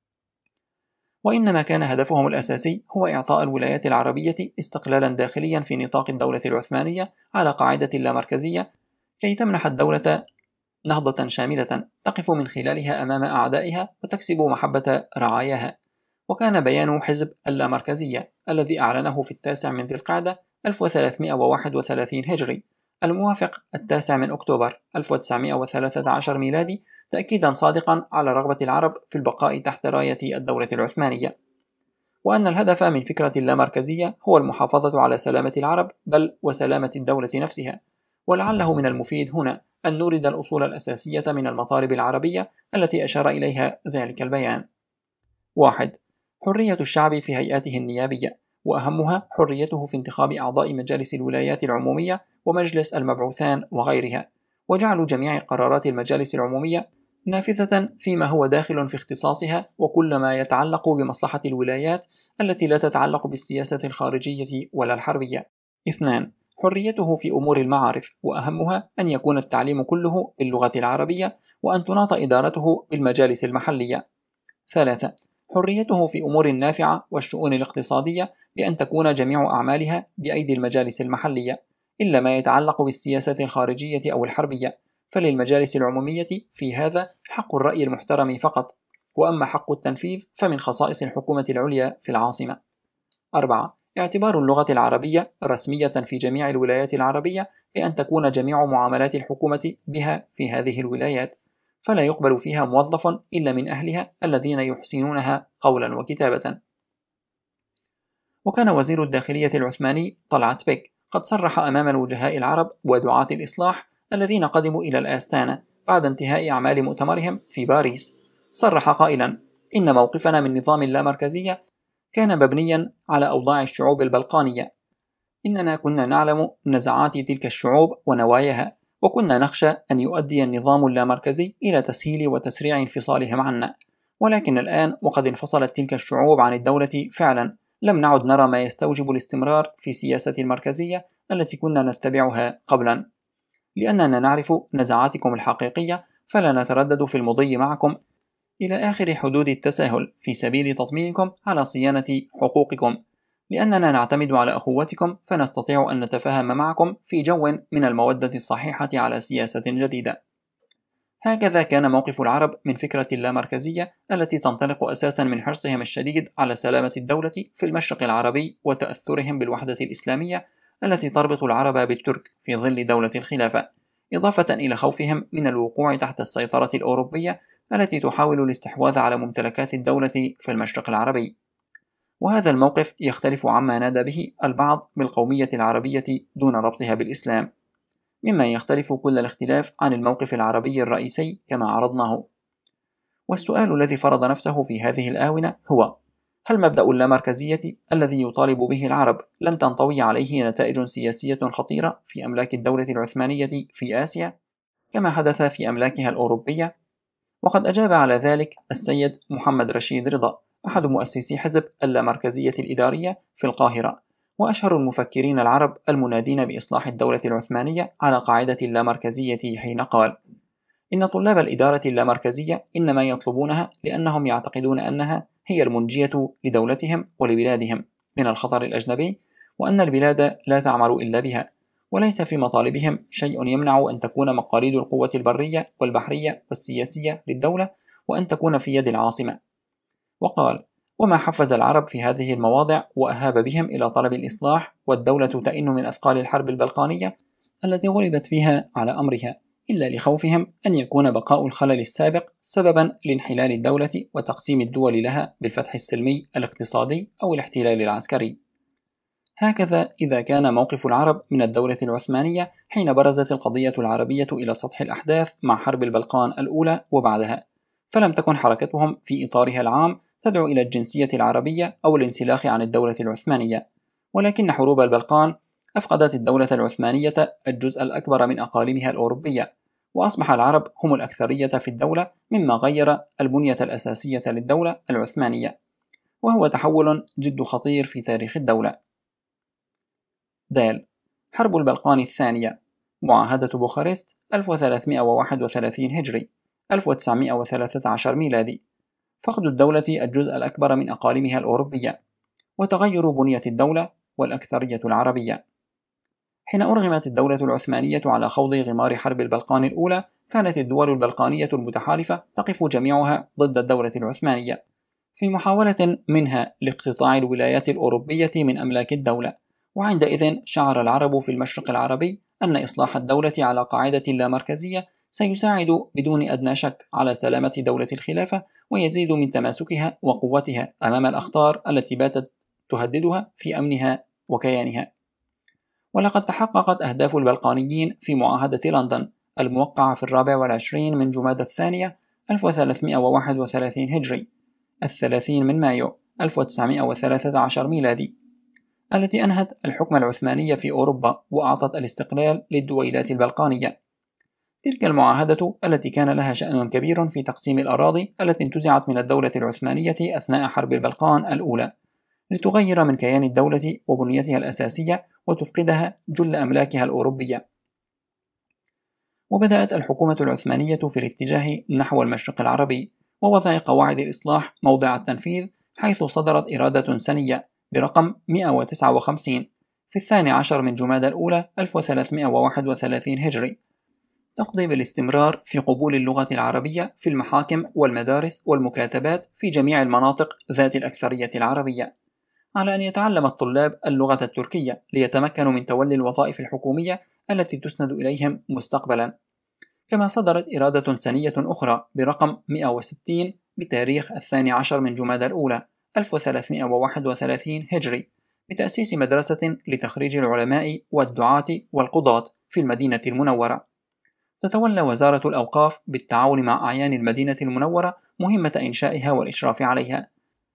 وإنما كان هدفهم الأساسي هو إعطاء الولايات العربية استقلالا داخليا في نطاق الدولة العثمانية على قاعدة اللامركزية، كي تمنح الدولة نهضة شاملة تقف من خلالها أمام أعدائها وتكسب محبة رعاياها. وكان بيان حزب اللامركزية الذي أعلنه في 9 من ذي القعدة 1331 هجري الموافق 9 من أكتوبر 1913 ميلادي تأكيدا صادقا على رغبة العرب في البقاء تحت راية الدولة العثمانية، وأن الهدف من فكرة اللامركزية هو المحافظة على سلامة العرب بل وسلامة الدولة نفسها. ولعله من المفيد هنا أن نورد الأصول الأساسية من المطالب العربية التي أشار إليها ذلك البيان. 1. حرية الشعب في هيئاته النيابية، وأهمها حريته في انتخاب أعضاء مجالس الولايات العمومية ومجلس المبعوثان وغيرها، وجعل جميع قرارات المجالس العمومية نافذة فيما هو داخل في اختصاصها وكل ما يتعلق بمصلحة الولايات التي لا تتعلق بالسياسة الخارجية ولا الحربية. 2. حريته في أمور المعارف، وأهمها أن يكون التعليم كله باللغة العربية وأن تناط إدارته بالمجالس المحلية. 3. حريته في أمور النافعة والشؤون الاقتصادية بأن تكون جميع أعمالها بأيدي المجالس المحلية، إلا ما يتعلق بالسياسة الخارجية أو الحربية، فللمجالس العمومية في هذا حق الرأي المحترم فقط، وأما حق التنفيذ فمن خصائص الحكومة العليا في العاصمة. 4. اعتبار اللغة العربية رسمية في جميع الولايات العربية بأن تكون جميع معاملات الحكومة بها في هذه الولايات، فلا يقبل فيها موظف إلا من أهلها الذين يحسنونها قولا وكتابة. وكان وزير الداخلية العثماني طلعت بيك قد صرح أمام الوجهاء العرب ودعاة الإصلاح الذين قدموا إلى الآستانة بعد انتهاء أعمال مؤتمرهم في باريس، صرح قائلا: إن موقفنا من نظام اللامركزية كان مبنيا على أوضاع الشعوب البلقانية، إننا كنا نعلم نزعات تلك الشعوب ونواياها، وكنا نخشى أن يؤدي النظام اللامركزي إلى تسهيل وتسريع انفصالهم عنا، ولكن الآن وقد انفصلت تلك الشعوب عن الدولة فعلا لم نعد نرى ما يستوجب الاستمرار في سياسة المركزية التي كنا نتبعها قبلا، لأننا نعرف نزعاتكم الحقيقية فلا نتردد في المضي معكم إلى آخر حدود التساهل في سبيل تطمينكم على صيانة حقوقكم، لأننا نعتمد على أخوتكم فنستطيع أن نتفاهم معكم في جو من المودة الصحيحة على سياسة جديدة. هكذا كان موقف العرب من فكرة اللامركزية التي تنطلق أساسا من حرصهم الشديد على سلامة الدولة في المشرق العربي وتأثرهم بالوحدة الإسلامية التي تربط العرب بالترك في ظل دولة الخلافة، إضافة إلى خوفهم من الوقوع تحت السيطرة الأوروبية التي تحاول الاستحواذ على ممتلكات الدولة في المشرق العربي. وهذا الموقف يختلف عما نادى به البعض بالقومية العربية دون ربطها بالإسلام، مما يختلف كل الاختلاف عن الموقف العربي الرئيسي كما عرضناه. والسؤال الذي فرض نفسه في هذه الآونة هو: هل مبدأ اللامركزية الذي يطالب به العرب لن تنطوي عليه نتائج سياسية خطيرة في أملاك الدولة العثمانية في آسيا كما حدث في أملاكها الأوروبية؟ وقد أجاب على ذلك السيد محمد رشيد رضا، أحد مؤسسي حزب اللامركزية الإدارية في القاهرة، وأشهر المفكرين العرب المنادين بإصلاح الدولة العثمانية على قاعدة اللامركزية، حين قال: إن طلاب الإدارة اللامركزية إنما يطلبونها لأنهم يعتقدون أنها هي المنجية لدولتهم ولبلادهم من الخطر الأجنبي، وأن البلاد لا تعمر إلا بها، وليس في مطالبهم شيء يمنع أن تكون مقاليد القوة البرية والبحرية والسياسية للدولة وأن تكون في يد العاصمة. وقال: وما حفز العرب في هذه المواضع وأهاب بهم إلى طلب الإصلاح والدولة تئن من أثقال الحرب البلقانية التي غلبت فيها على أمرها، إلا لخوفهم أن يكون بقاء الخلل السابق سببا لانحلال الدولة وتقسيم الدول لها بالفتح السلمي الاقتصادي أو الاحتلال العسكري. هكذا إذا كان موقف العرب من الدولة العثمانية حين برزت القضية العربية إلى سطح الأحداث مع حرب البلقان الأولى وبعدها، فلم تكن حركتهم في إطارها العام تدعو إلى الجنسية العربية أو الانسلاخ عن الدولة العثمانية، ولكن حروب البلقان أفقدت الدولة العثمانية الجزء الأكبر من أقاليمها الأوروبية، وأصبح العرب هم الأكثرية في الدولة، مما غير البنية الأساسية للدولة العثمانية، وهو تحول جد خطير في تاريخ الدولة. د. حرب البلقان الثانية، معاهدة بوخارست 1331 هجري 1913 ميلادي. فقد الدولة الجزء الأكبر من أقاليمها الأوروبية، وتغير بنية الدولة والأكثرية العربية. حين أرغمت الدولة العثمانية على خوض غمار حرب البلقان الأولى، كانت الدول البلقانية المتحالفة تقف جميعها ضد الدولة العثمانية في محاولة منها لاقتطاع الولايات الأوروبية من أملاك الدولة. وعندئذ شعر العرب في المشرق العربي أن إصلاح الدولة على قاعدة لا مركزية سيساعد بدون أدنى شك على سلامة دولة الخلافة، ويزيد من تماسكها وقوتها أمام الأخطار التي باتت تهددها في أمنها وكيانها. ولقد تحققت أهداف البلقانيين في معاهدة لندن الموقعة في 24 من جمادى الثانية 1331 هجري 30 من مايو 1913 ميلادي، التي أنهت الحكم العثماني في أوروبا وأعطت الاستقلال للدويلات البلقانية. تلك المعاهدة التي كان لها شأن كبير في تقسيم الأراضي التي انتزعت من الدولة العثمانية أثناء حرب البلقان الأولى، لتغير من كيان الدولة وبنيتها الأساسية وتفقدها جل أملاكها الأوروبية. وبدأت الحكومة العثمانية في الاتجاه نحو المشرق العربي ووضع قواعد الإصلاح موضع التنفيذ، حيث صدرت إرادة سنية برقم 159 في 12 من جمادى الأولى 1331 هجري، تقضي بالاستمرار في قبول اللغة العربية في المحاكم والمدارس والمكاتبات في جميع المناطق ذات الأكثرية العربية، على أن يتعلم الطلاب اللغة التركية ليتمكنوا من تولي الوظائف الحكومية التي تسند إليهم مستقبلا. كما صدرت إرادة سنية أخرى برقم 160 بتاريخ 12 من جمادى الأولى 1331 هجري بتأسيس مدرسة لتخريج العلماء والدعاة والقضاة في المدينة المنورة. تتولى وزارة الأوقاف بالتعاون مع أعيان المدينة المنورة مهمة إنشائها والإشراف عليها،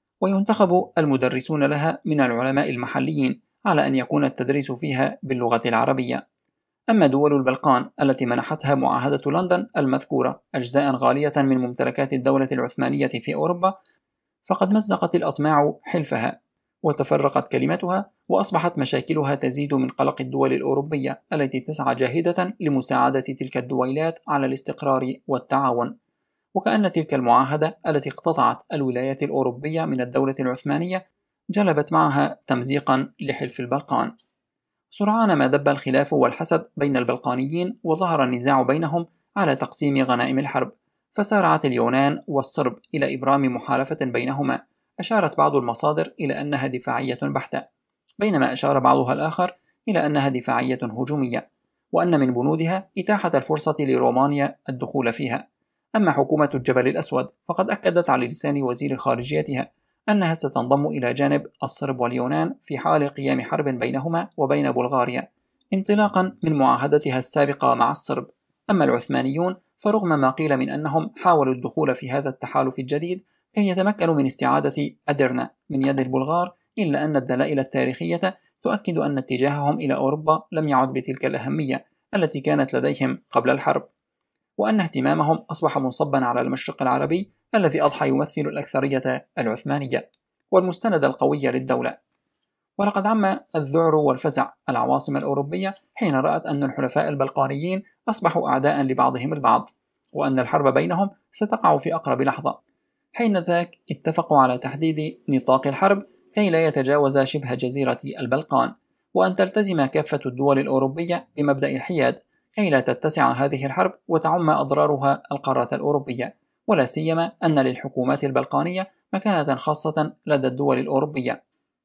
وينتخب المدرسون لها من العلماء المحليين على أن يكون التدريس فيها باللغة العربية. أما دول البلقان التي منحتها معاهدة لندن المذكورة أجزاء غالية من ممتلكات الدولة العثمانية في أوروبا، فقد مزقت الأطماع حلفها وتفرقت كلمتها، وأصبحت مشاكلها تزيد من قلق الدول الأوروبية التي تسعى جاهدة لمساعدة تلك الدويلات على الاستقرار والتعاون. وكأن تلك المعاهدة التي اقتطعت الولايات الأوروبية من الدولة العثمانية جلبت معها تمزيقا لحلف البلقان. سرعان ما دب الخلاف والحسد بين البلقانيين، وظهر النزاع بينهم على تقسيم غنائم الحرب، فسارعت اليونان والصرب إلى إبرام محالفة بينهما أشارت بعض المصادر إلى أنها دفاعية بحتة، بينما أشار بعضها الآخر إلى أنها دفاعية هجومية، وأن من بنودها إتاحة الفرصة لرومانيا الدخول فيها. أما حكومة الجبل الأسود فقد أكدت على لسان وزير خارجيتها أنها ستنضم إلى جانب الصرب واليونان في حال قيام حرب بينهما وبين بلغاريا، انطلاقا من معاهدتها السابقة مع الصرب. أما العثمانيون فرغم ما قيل من أنهم حاولوا الدخول في هذا التحالف الجديد كي يتمكنوا من استعادة أدرنا من يد البلغار، إلا أن الدلائل التاريخية تؤكد أن اتجاههم إلى أوروبا لم يعد بتلك الأهمية التي كانت لديهم قبل الحرب، وأن اهتمامهم أصبح منصبا على المشرق العربي الذي أضحى يمثل الأكثرية العثمانية والمستند القوي للدولة. ولقد عم الذعر والفزع العواصم الأوروبية حين رأت أن الحلفاء البلقانيين أصبحوا أعداء لبعضهم البعض، وأن الحرب بينهم ستقع في أقرب لحظة. حين ذاك اتفقوا على تحديد نطاق الحرب كي لا يتجاوز شبه جزيرة البلقان، وأن تلتزم كافة الدول الأوروبية بمبدأ الحياد كي لا تتسع هذه الحرب وتعم أضرارها القارة الأوروبية، ولا سيما أن للحكومات البلقانية مكانة خاصة لدى الدول الأوروبية.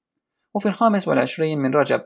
وفي 25 من رجب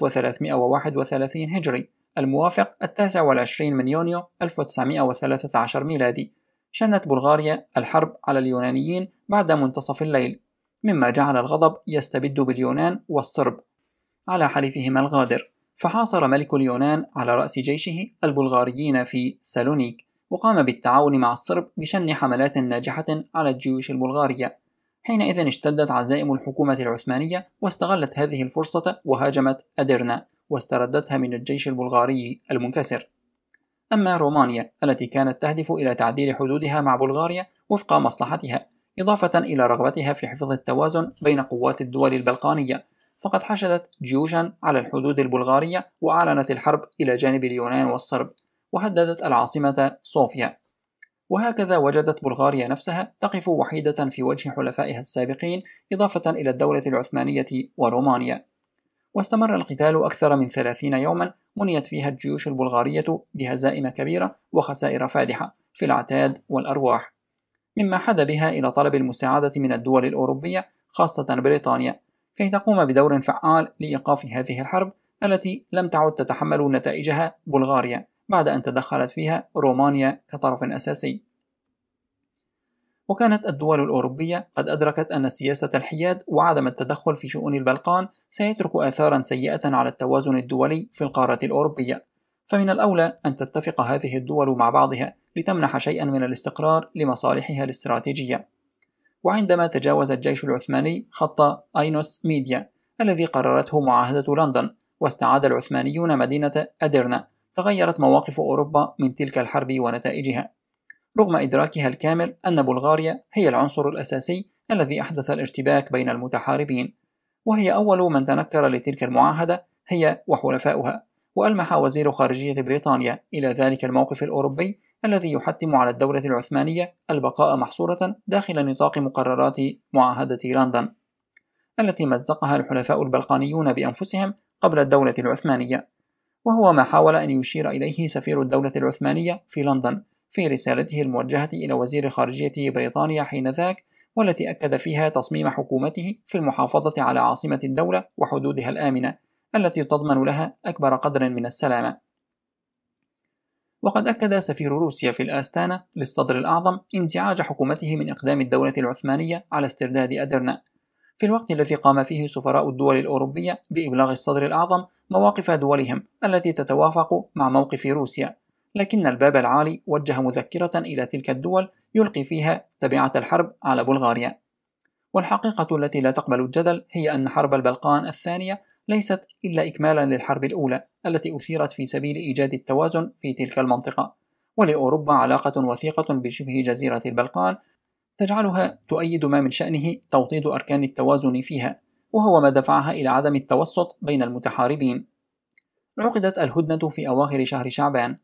1331 هجري الموافق 29 من يونيو 1913 ميلادي شنت بلغاريا الحرب على اليونانيين بعد منتصف الليل، مما جعل الغضب يستبد باليونان والصرب على حليفهما الغادر، فحاصر ملك اليونان على رأس جيشه البلغاريين في سالونيك وقام بالتعاون مع الصرب بشن حملات ناجحة على الجيوش البلغارية. حينئذ اشتدت عزائم الحكومة العثمانية واستغلت هذه الفرصة وهاجمت أدرنا واستردتها من الجيش البلغاري المنكسر. أما رومانيا التي كانت تهدف إلى تعديل حدودها مع بلغاريا وفق مصلحتها، إضافة إلى رغبتها في حفظ التوازن بين قوات الدول البلقانية، فقد حشدت جيوشا على الحدود البلغارية وأعلنت الحرب إلى جانب اليونان والصرب، وهددت العاصمة صوفيا. وهكذا وجدت بلغاريا نفسها تقف وحيدة في وجه حلفائها السابقين، إضافة إلى الدولة العثمانية ورومانيا. واستمر القتال أكثر من 30 يوما، منيت فيها الجيوش البلغارية بهزائم كبيرة وخسائر فادحة في العتاد والأرواح، مما حدا بها إلى طلب المساعدة من الدول الأوروبية خاصة بريطانيا كي تقوم بدور فعال لإيقاف هذه الحرب التي لم تعد تتحمل نتائجها بلغاريا بعد أن تدخلت فيها رومانيا كطرف أساسي. وكانت الدول الأوروبية قد أدركت أن سياسة الحياد وعدم التدخل في شؤون البلقان سيترك آثارا سيئة على التوازن الدولي في القارة الأوروبية، فمن الأولى أن تتفق هذه الدول مع بعضها لتمنح شيئا من الاستقرار لمصالحها الاستراتيجية. وعندما تجاوز الجيش العثماني خط أينوس ميديا الذي قررته معاهدة لندن واستعاد العثمانيون مدينة أدرنا، تغيرت مواقف أوروبا من تلك الحرب ونتائجها، رغم إدراكها الكامل أن بلغاريا هي العنصر الأساسي الذي أحدث الارتباك بين المتحاربين، وهي أول من تنكر لتلك المعاهدة هي وحلفاؤها. وألمح وزير خارجية بريطانيا إلى ذلك الموقف الأوروبي الذي يحتم على الدولة العثمانية البقاء محصورة داخل نطاق مقررات معاهدة لندن التي مزقها الحلفاء البلقانيون بأنفسهم قبل الدولة العثمانية، وهو ما حاول أن يشير إليه سفير الدولة العثمانية في لندن في رسالته الموجهة إلى وزير خارجية بريطانيا حينذاك، والتي أكد فيها تصميم حكومته في المحافظة على عاصمة الدولة وحدودها الآمنة التي تضمن لها أكبر قدر من السلامة. وقد أكد سفير روسيا في الآستانة للصدر الأعظم انزعاج حكومته من إقدام الدولة العثمانية على استرداد أدرنا، في الوقت الذي قام فيه سفراء الدول الأوروبية بإبلاغ الصدر الأعظم مواقف دولهم التي تتوافق مع موقف روسيا، لكن الباب العالي وجه مذكرة إلى تلك الدول يلقي فيها تبعة الحرب على بلغاريا. والحقيقة التي لا تقبل الجدل هي أن حرب البلقان الثانية ليست إلا إكمالا للحرب الأولى التي أثيرت في سبيل إيجاد التوازن في تلك المنطقة، ولأوروبا علاقة وثيقة بشبه جزيرة البلقان تجعلها تؤيد ما من شأنه توطيد أركان التوازن فيها، وهو ما دفعها إلى عدم التوسط بين المتحاربين. عقدت الهدنة في أواخر شهر شعبان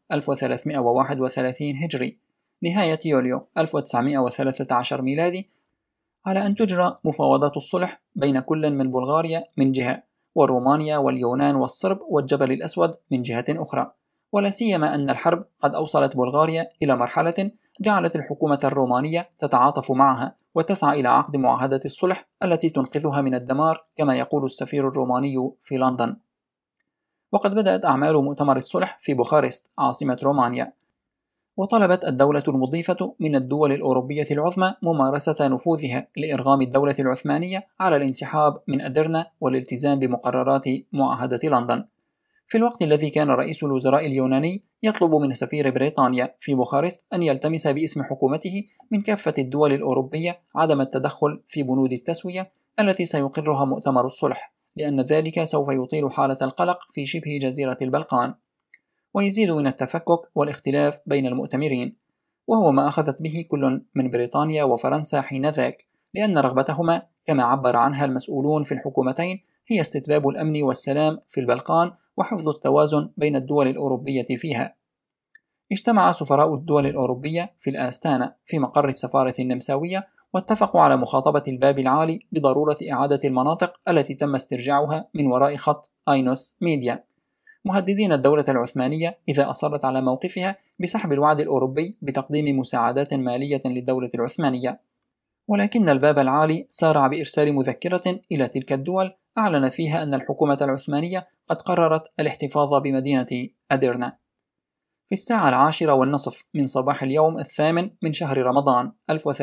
1331 هجري نهاية يوليو 1913 ميلادي، على أن تجرى مفاوضات الصلح بين كل من بلغاريا من جهة ورومانيا واليونان والصرب والجبل الأسود من جهة أخرى، ولا سيما أن الحرب قد أوصلت بلغاريا إلى مرحلة جعلت الحكومة الرومانية تتعاطف معها وتسعى إلى عقد معاهدة الصلح التي تنقذها من الدمار كما يقول السفير الروماني في لندن. وقد بدأت أعمال مؤتمر الصلح في بوخارست عاصمة رومانيا، وطلبت الدولة المضيفة من الدول الأوروبية العظمى ممارسة نفوذها لإرغام الدولة العثمانية على الانسحاب من أدرنا والالتزام بمقررات معاهدة لندن، في الوقت الذي كان رئيس الوزراء اليوناني يطلب من سفير بريطانيا في بوخارست أن يلتمس باسم حكومته من كافة الدول الأوروبية عدم التدخل في بنود التسوية التي سيقرها مؤتمر الصلح، لأن ذلك سوف يطيل حالة القلق في شبه جزيرة البلقان ويزيد من التفكك والاختلاف بين المؤتمرين، وهو ما أخذت به كل من بريطانيا وفرنسا حينذاك، لأن رغبتهما كما عبر عنها المسؤولون في الحكومتين هي استتباب الأمن والسلام في البلقان وحفظ التوازن بين الدول الأوروبية فيها. اجتمع سفراء الدول الأوروبية في الآستانة في مقر السفارة النمساوية واتفقوا على مخاطبة الباب العالي بضرورة إعادة المناطق التي تم استرجاعها من وراء خط أينوس ميديا، مهددين الدولة العثمانية إذا أصرت على موقفها بسحب الوعد الأوروبي بتقديم مساعدات مالية للدولة العثمانية. ولكن الباب العالي سارع بإرسال مذكرة إلى تلك الدول أعلن فيها أن الحكومة العثمانية قد قررت الاحتفاظ بمدينة أدرنا. في الساعة 10:30 من صباح اليوم 8 من شهر رمضان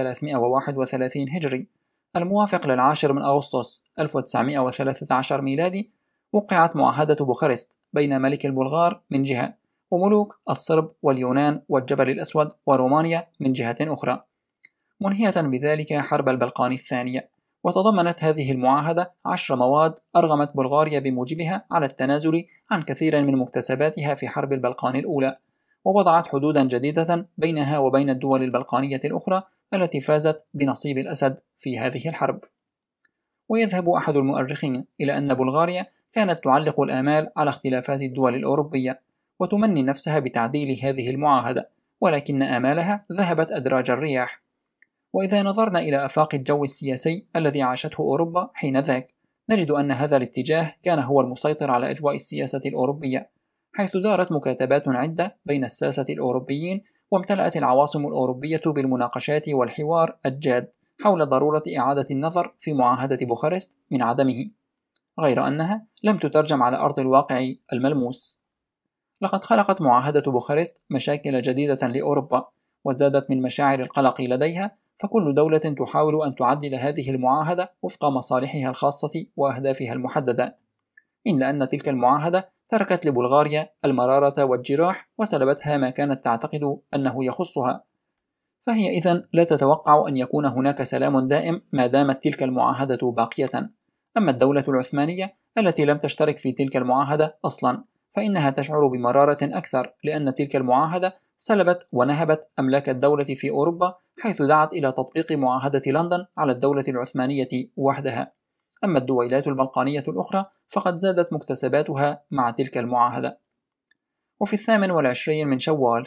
1331 هجري الموافق ل10 من أغسطس 1913 ميلادي، وقعت معاهدة بوخارست بين ملك البلغار من جهة وملوك الصرب واليونان والجبل الأسود ورومانيا من جهة أخرى، منهية بذلك حرب البلقان الثانية. وتضمنت هذه المعاهدة 10 مواد أرغمت بلغاريا بموجبها على التنازل عن كثير من مكتسباتها في حرب البلقان الأولى، ووضعت حدودا جديدة بينها وبين الدول البلقانية الأخرى التي فازت بنصيب الأسد في هذه الحرب. ويذهب أحد المؤرخين إلى أن بلغاريا كانت تعلق الآمال على اختلافات الدول الأوروبية وتمني نفسها بتعديل هذه المعاهدة، ولكن آمالها ذهبت أدراج الرياح. وإذا نظرنا إلى آفاق الجو السياسي الذي عاشته أوروبا حينذاك، نجد أن هذا الاتجاه كان هو المسيطر على أجواء السياسة الأوروبية، حيث دارت مكاتبات عدة بين الساسة الأوروبيين، وامتلأت العواصم الأوروبية بالمناقشات والحوار الجاد حول ضرورة إعادة النظر في معاهدة بوخارست من عدمه، غير أنها لم تترجم على أرض الواقع الملموس. لقد خلقت معاهدة بوخارست مشاكل جديدة لأوروبا، وزادت من مشاعر القلق لديها، فكل دولة تحاول أن تعدل هذه المعاهدة وفق مصالحها الخاصة وأهدافها المحددة، إلا أن تلك المعاهدة تركت لبلغاريا المرارة والجراح وسلبتها ما كانت تعتقد أنه يخصها، فهي إذن لا تتوقع أن يكون هناك سلام دائم ما دامت تلك المعاهدة باقية. أما الدولة العثمانية التي لم تشترك في تلك المعاهدة أصلا، فإنها تشعر بمرارة أكثر، لأن تلك المعاهدة سلبت ونهبت أملاك الدولة في أوروبا، حيث دعت إلى تطبيق معاهدة لندن على الدولة العثمانية وحدها. أما الدويلات البلقانية الأخرى فقد زادت مكتسباتها مع تلك المعاهدة. وفي 28 من شوال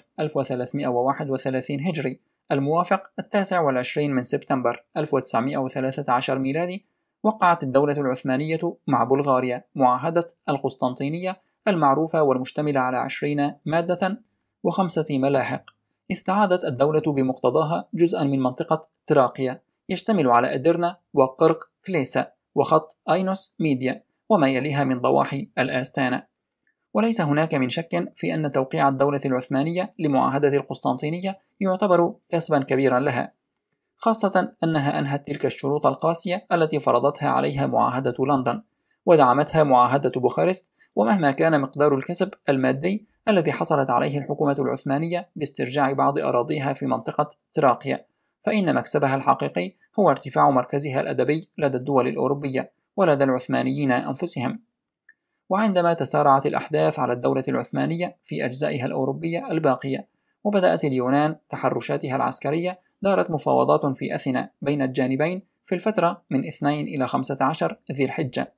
1331 هجري، الموافق 29 من سبتمبر 1913 ميلادي، وقعت الدولة العثمانية مع بلغاريا معاهدة القسطنطينية المعروفة والمشتملة على 20 مادة و5 ملاحق. استعادت الدولة بمقتضاها جزءا من منطقة تراقيا يشتمل على أدرنا وقرق كليسا وخط أينوس ميديا وما يليها من ضواحي الآستانة. وليس هناك من شك في أن توقيع الدولة العثمانية لمعاهدة القسطنطينية يعتبر كسبا كبيرا لها، خاصة أنها أنهت تلك الشروط القاسية التي فرضتها عليها معاهدة لندن، ودعمتها معاهدة بوخارست. ومهما كان مقدار الكسب المادي الذي حصلت عليه الحكومة العثمانية باسترجاع بعض أراضيها في منطقة تراقيا، فإن مكسبها الحقيقي هو ارتفاع مركزها الأدبي لدى الدول الأوروبية ولدى العثمانيين أنفسهم. وعندما تسارعت الأحداث على الدولة العثمانية في أجزائها الأوروبية الباقية، وبدأت اليونان تحرشاتها العسكرية، دارت مفاوضات في أثينا بين الجانبين في الفترة من 2 إلى 15 ذي الحجة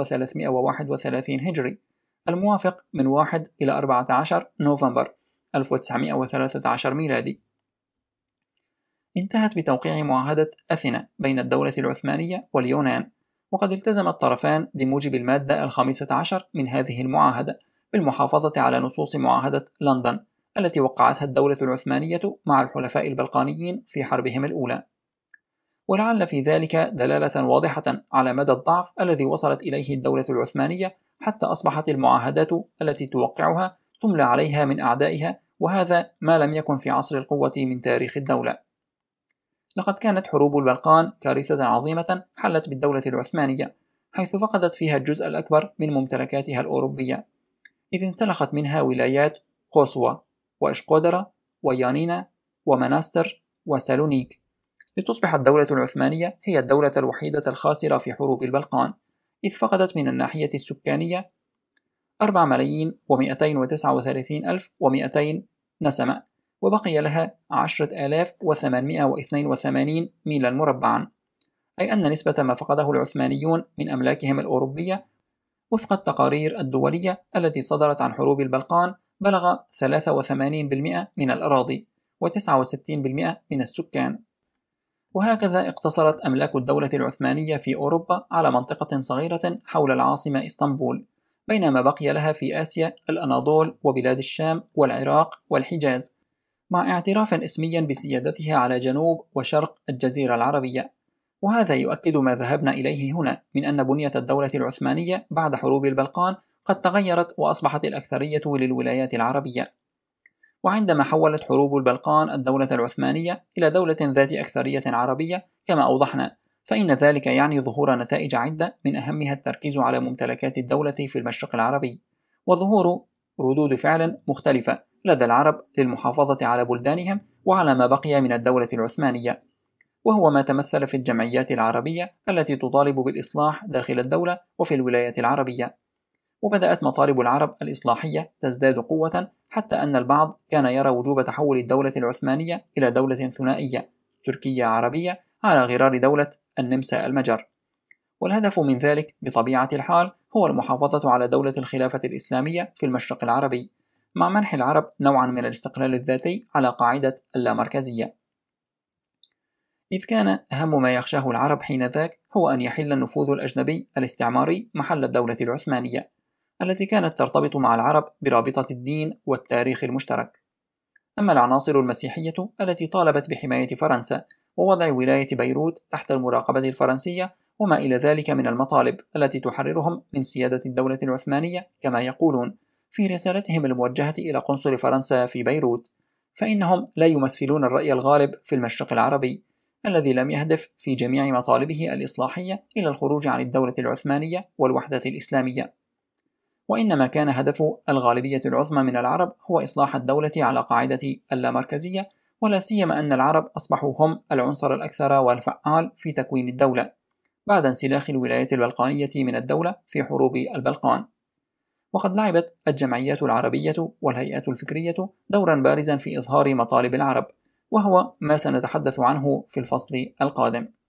1331 هجري، الموافق من 1 إلى 14 نوفمبر 1913 ميلادي. انتهت بتوقيع معاهدة أثينا بين الدولة العثمانية واليونان، وقد التزم الطرفان بموجب المادة 15 من هذه المعاهدة بالمحافظة على نصوص معاهدة لندن التي وقعتها الدولة العثمانية مع الحلفاء البلقانيين في حربهم الأولى. ولعل في ذلك دلالة واضحة على مدى الضعف الذي وصلت إليه الدولة العثمانية، حتى أصبحت المعاهدات التي توقعها تملى عليها من أعدائها، وهذا ما لم يكن في عصر القوة من تاريخ الدولة. لقد كانت حروب البلقان كارثة عظيمة حلت بالدولة العثمانية، حيث فقدت فيها الجزء الأكبر من ممتلكاتها الأوروبية، إذ انسلخت منها ولايات قوسوا وإشقودرة ويانينا ومناستر وسالونيك، لتصبح الدولة العثمانية هي الدولة الوحيدة الخاسرة في حروب البلقان، إذ فقدت من الناحية السكانية 4,239,200 نسمة، وبقي لها 10,882 ميلا مربعا، أي أن نسبة ما فقده العثمانيون من أملاكهم الأوروبية وفق التقارير الدولية التي صدرت عن حروب البلقان بلغ 83% من الأراضي و69% من السكان. وهكذا اقتصرت أملاك الدولة العثمانية في أوروبا على منطقة صغيرة حول العاصمة إسطنبول، بينما بقي لها في آسيا الأناضول وبلاد الشام والعراق والحجاز، مع اعتراف اسمي بسيادتها على جنوب وشرق الجزيرة العربية. وهذا يؤكد ما ذهبنا إليه هنا من أن بنية الدولة العثمانية بعد حروب البلقان قد تغيرت وأصبحت الأكثرية للولايات العربية. وعندما حولت حروب البلقان الدولة العثمانية إلى دولة ذات أكثرية عربية كما أوضحنا، فإن ذلك يعني ظهور نتائج عدة، من أهمها التركيز على ممتلكات الدولة في المشرق العربي، وظهور ردود فعل مختلفة لدى العرب للمحافظة على بلدانهم وعلى ما بقي من الدولة العثمانية، وهو ما تمثل في الجمعيات العربية التي تطالب بالإصلاح داخل الدولة وفي الولايات العربية. وبدأت مطالب العرب الإصلاحية تزداد قوة، حتى أن البعض كان يرى وجوب تحول الدولة العثمانية إلى دولة ثنائية تركية عربية على غرار دولة النمسا المجر، والهدف من ذلك بطبيعة الحال هو المحافظة على دولة الخلافة الإسلامية في المشرق العربي، مع منح العرب نوعا من الاستقلال الذاتي على قاعدة اللامركزية. إذ كان أهم ما يخشاه العرب حينذاك هو أن يحل النفوذ الأجنبي الاستعماري محل الدولة العثمانية التي كانت ترتبط مع العرب برابطة الدين والتاريخ المشترك. أما العناصر المسيحية التي طالبت بحماية فرنسا ووضع ولاية بيروت تحت المراقبة الفرنسية وما إلى ذلك من المطالب التي تحررهم من سيادة الدولة العثمانية كما يقولون في رسالتهم الموجهة إلى قنصل فرنسا في بيروت، فإنهم لا يمثلون الرأي الغالب في المشرق العربي الذي لم يهدف في جميع مطالبه الإصلاحية إلى الخروج عن الدولة العثمانية والوحدة الإسلامية، وإنما كان هدف الغالبية العظمى من العرب هو إصلاح الدولة على قاعدة اللامركزية، ولا سيما أن العرب أصبحوا هم العنصر الأكثر والفعال في تكوين الدولة بعد انسلاخ الولايات البلقانية من الدولة في حروب البلقان. وقد لعبت الجمعيات العربية والهيئات الفكرية دورا بارزا في إظهار مطالب العرب، وهو ما سنتحدث عنه في الفصل القادم.